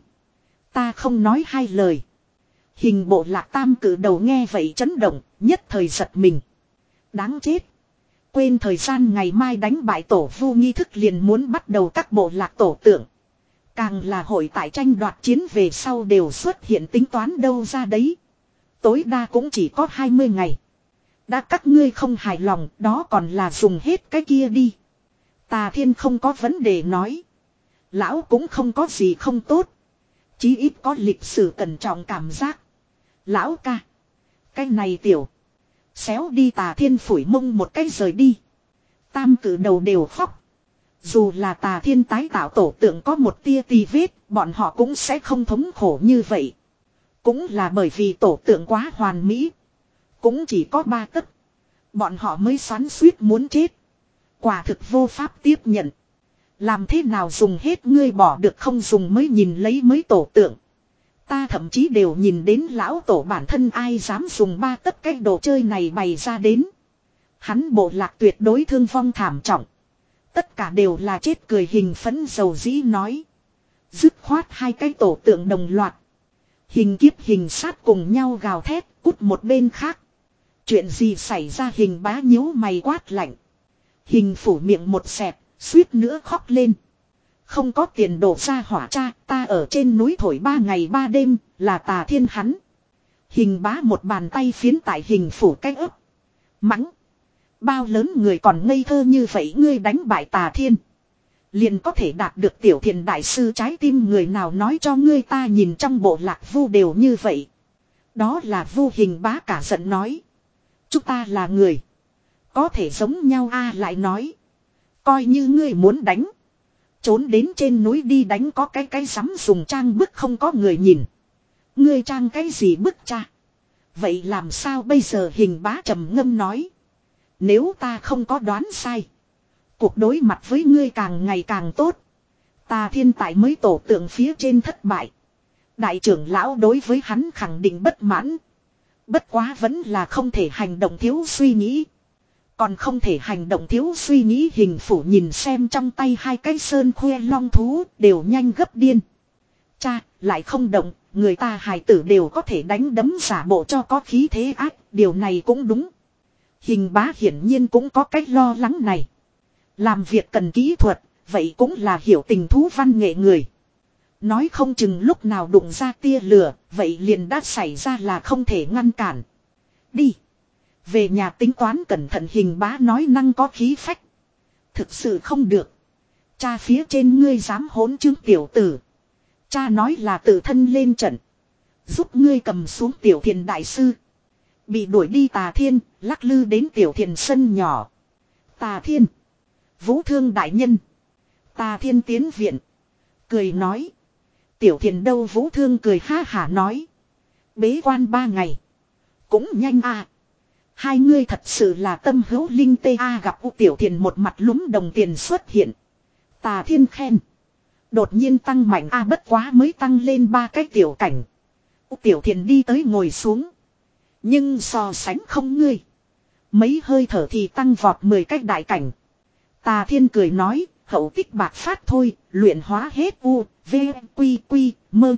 Speaker 1: Ta không nói hai lời. Hình bộ lạc tam cử đầu nghe vậy chấn động, nhất thời giật mình. Đáng chết. Quên thời gian ngày mai đánh bại tổ vu nghi thức liền muốn bắt đầu, các bộ lạc tổ tượng. Càng là hội tại tranh đoạt chiến về sau đều xuất hiện tính toán đâu ra đấy. Tối đa cũng chỉ có hai mươi ngày. Đã các ngươi không hài lòng, đó còn là dùng hết cái kia đi. Tà thiên không có vấn đề nói. Lão cũng không có gì không tốt. Chí ít có lịch sử cẩn trọng cảm giác. Lão ca. Cái này tiểu. Xéo đi. Tà thiên phủi mông một cái rời đi. Tam cử đầu đều khóc. Dù là tà thiên tái tạo tổ tượng có một tia tì vết, bọn họ cũng sẽ không thống khổ như vậy. Cũng là bởi vì tổ tượng quá hoàn mỹ. Cũng chỉ có ba tấc. Bọn họ mới xoắn suýt muốn chết. Quả thực vô pháp tiếp nhận. Làm thế nào dùng hết ngươi bỏ được không dùng mới nhìn lấy mới tổ tượng. Ta thậm chí đều nhìn đến lão tổ bản thân, ai dám dùng ba tấc cái đồ chơi này bày ra đến. Hắn bộ lạc tuyệt đối thương vong thảm trọng. Tất cả đều là chết cười. Hình phấn dầu dĩ nói. Dứt khoát hai cái tổ tượng đồng loạt. Hình kiếp hình sát cùng nhau gào thét, cút một bên khác. Chuyện gì xảy ra? Hình bá nhíu mày quát lạnh. Hình phủ miệng một xẹp, suýt nữa khóc lên. Không có tiền đổ ra hỏa cha, ta ở trên núi thổi ba ngày ba đêm, là tà thiên hắn. Hình bá một bàn tay phiến tại hình phủ cái ấp. Mắng. Bao lớn người còn ngây thơ như vậy, ngươi đánh bại tà thiên. Liền có thể đạt được tiểu thiền đại sư trái tim, người nào nói cho ngươi ta nhìn trong bộ lạc vu đều như vậy. Đó là vu. Hình bá cả giận nói. Chúng ta là người. Có thể giống nhau a à, lại nói. Coi như ngươi muốn đánh. Trốn đến trên núi đi đánh, có cái cái dám dùng trang bức không có người nhìn. Ngươi trang cái gì bức cha? Vậy làm sao bây giờ? Hình bá trầm ngâm nói. Nếu ta không có đoán sai. Cuộc đối mặt với ngươi càng ngày càng tốt. Tà thiên tại mới tổ tượng phía trên thất bại. Đại trưởng lão đối với hắn khẳng định bất mãn. Bất quá vẫn là không thể hành động thiếu suy nghĩ. Còn không thể hành động thiếu suy nghĩ. Hình phủ nhìn xem trong tay hai cái sơn khuê long thú đều nhanh gấp điên. Cha, lại không động, người ta hài tử đều có thể đánh đấm giả bộ cho có khí thế ác, điều này cũng đúng. Hình bá hiển nhiên cũng có cách lo lắng này. Làm việc cần kỹ thuật, vậy cũng là hiểu tình thú văn nghệ người. Nói không chừng lúc nào đụng ra tia lửa, vậy liền đã xảy ra là không thể ngăn cản. Đi. Về nhà tính toán cẩn thận Hình Bá nói năng có khí phách. Thực sự không được. Cha phía trên ngươi dám hỗn chứng tiểu tử. Cha nói là tự thân lên trận. Giúp ngươi cầm xuống Tiểu Thiền đại sư. Bị đuổi đi Tà Thiên, lắc lư đến Tiểu Thiền sân nhỏ. Tà Thiên. Vũ Thương đại nhân. Tà Thiên tiến viện. Cười nói. Tiểu Thiền đâu? Vũ Thương cười ha hả nói. Bế quan ba ngày. Cũng nhanh à. Hai ngươi thật sự là tâm hữu linh tê a. Gặp U Tiểu Thiền một mặt lúm đồng tiền xuất hiện. Tà Thiên khen. Đột nhiên tăng mạnh a. Bất quá mới tăng lên ba cái tiểu cảnh. U Tiểu Thiền đi tới ngồi xuống. Nhưng so sánh không ngươi. Mấy hơi thở thì tăng vọt mười cái đại cảnh. Tà Thiên cười nói. Hậu tích bạc phát thôi. Luyện hóa hết u, v, quy, quy, mơ.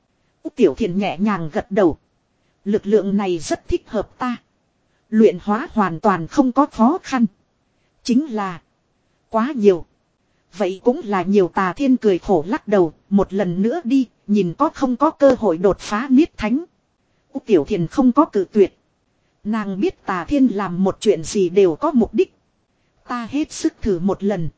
Speaker 1: U Tiểu Thiền nhẹ nhàng gật đầu. Lực lượng này rất thích hợp ta. Luyện hóa hoàn toàn không có khó khăn. Chính là quá nhiều. Vậy cũng là nhiều. Tà Thiên cười khổ lắc đầu. Một lần nữa đi. Nhìn có không có cơ hội đột phá niết thánh. U Tiểu Thiền không có cự tuyệt. Nàng biết Tà Thiên làm một chuyện gì đều có mục đích. Ta hết sức thử một lần.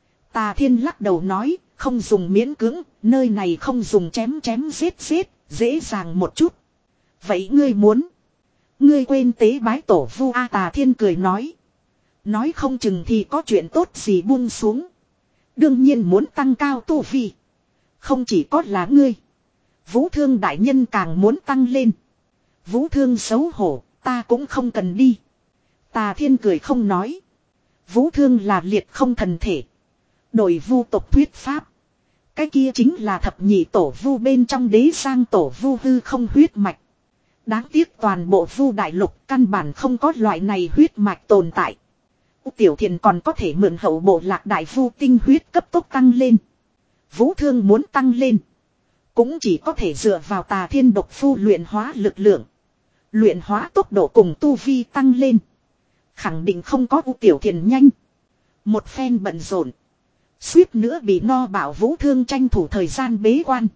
Speaker 1: Tà Thiên lắc đầu nói. Không dùng miễn cưỡng. Nơi này không dùng chém chém giết giết. Dễ dàng một chút. Vậy ngươi muốn. Ngươi quên tế bái tổ vu a. Tà Thiên cười nói. Nói không chừng thì có chuyện tốt gì buông xuống. Đương nhiên muốn tăng cao tu vi. Không chỉ có là ngươi. Vũ Thương đại nhân càng muốn tăng lên. Vũ Thương xấu hổ. Ta cũng không cần đi. Tà Thiên cười không nói. Vũ Thương là liệt không thần thể. Đổi vu tộc thuyết pháp. Cái kia chính là thập nhị tổ vu bên trong đế sang tổ vu hư không huyết mạch. Đáng tiếc toàn bộ vu đại lục căn bản không có loại này huyết mạch tồn tại. Tiểu Thiền còn có thể mượn hậu bộ lạc đại vu tinh huyết cấp tốc tăng lên. Vũ Thương muốn tăng lên. Cũng chỉ có thể dựa vào Tà Thiên độc phu luyện hóa lực lượng. Luyện hóa tốc độ cùng tu vi tăng lên. Khẳng định không có U Tiểu Thiền nhanh. Một phen bận rộn. Suýt nữa bị no bảo Vũ Thương tranh thủ thời gian bế quan.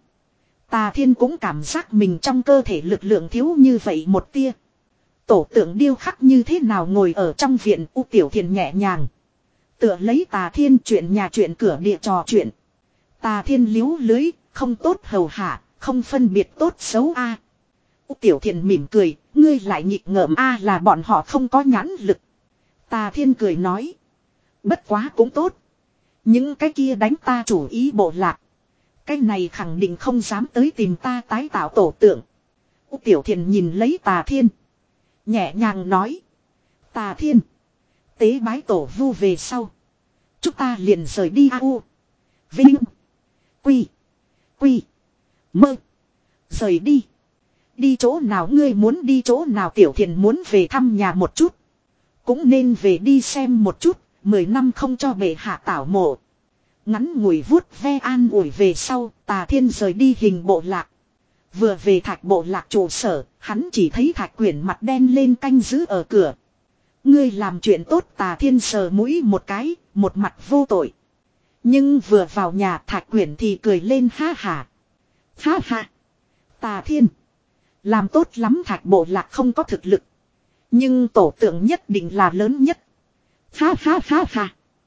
Speaker 1: Tà Thiên cũng cảm giác mình trong cơ thể lực lượng thiếu như vậy một tia. Tổ tượng điêu khắc như thế nào ngồi ở trong viện. U Tiểu Thiền nhẹ nhàng. Tựa lấy Tà Thiên chuyện nhà chuyện cửa địa trò chuyện. Tà Thiên liếu lưới. Không tốt hầu hạ. Không phân biệt tốt xấu a. U Tiểu Thiền mỉm cười. Ngươi lại nhịp ngợm a là bọn họ không có nhãn lực. Tà Thiên cười nói. Bất quá cũng tốt. Những cái kia đánh ta chủ ý bộ lạc. Cái này khẳng định không dám tới tìm ta tái tạo tổ tượng. U Tiểu Thiền nhìn lấy Tà Thiên. Nhẹ nhàng nói. Tà Thiên. Tế bái tổ vu về sau. Chúng ta liền rời đi a u. Vinh. Quy. Quy. Mơ. Rời đi. Đi chỗ nào ngươi muốn đi chỗ nào. Tiểu Thiền muốn về thăm nhà một chút. Cũng nên về đi xem một chút. Mười năm không cho bệ hạ tảo mộ. Ngắn ngủi vuốt ve an ủi về sau. Tà Thiên rời đi hình bộ lạc. Vừa về Thạch bộ lạc trụ sở. Hắn chỉ thấy Thạch Quyển mặt đen lên canh giữ ở cửa. Ngươi làm chuyện tốt. Tà Thiên sờ mũi một cái. Một mặt vô tội. Nhưng vừa vào nhà Thạch Quyển thì cười lên ha hả. Ha ha. Tà Thiên. Làm tốt lắm. Thạch bộ lạc không có thực lực. Nhưng tổ tượng nhất định là lớn nhất. Ha ha ha ha.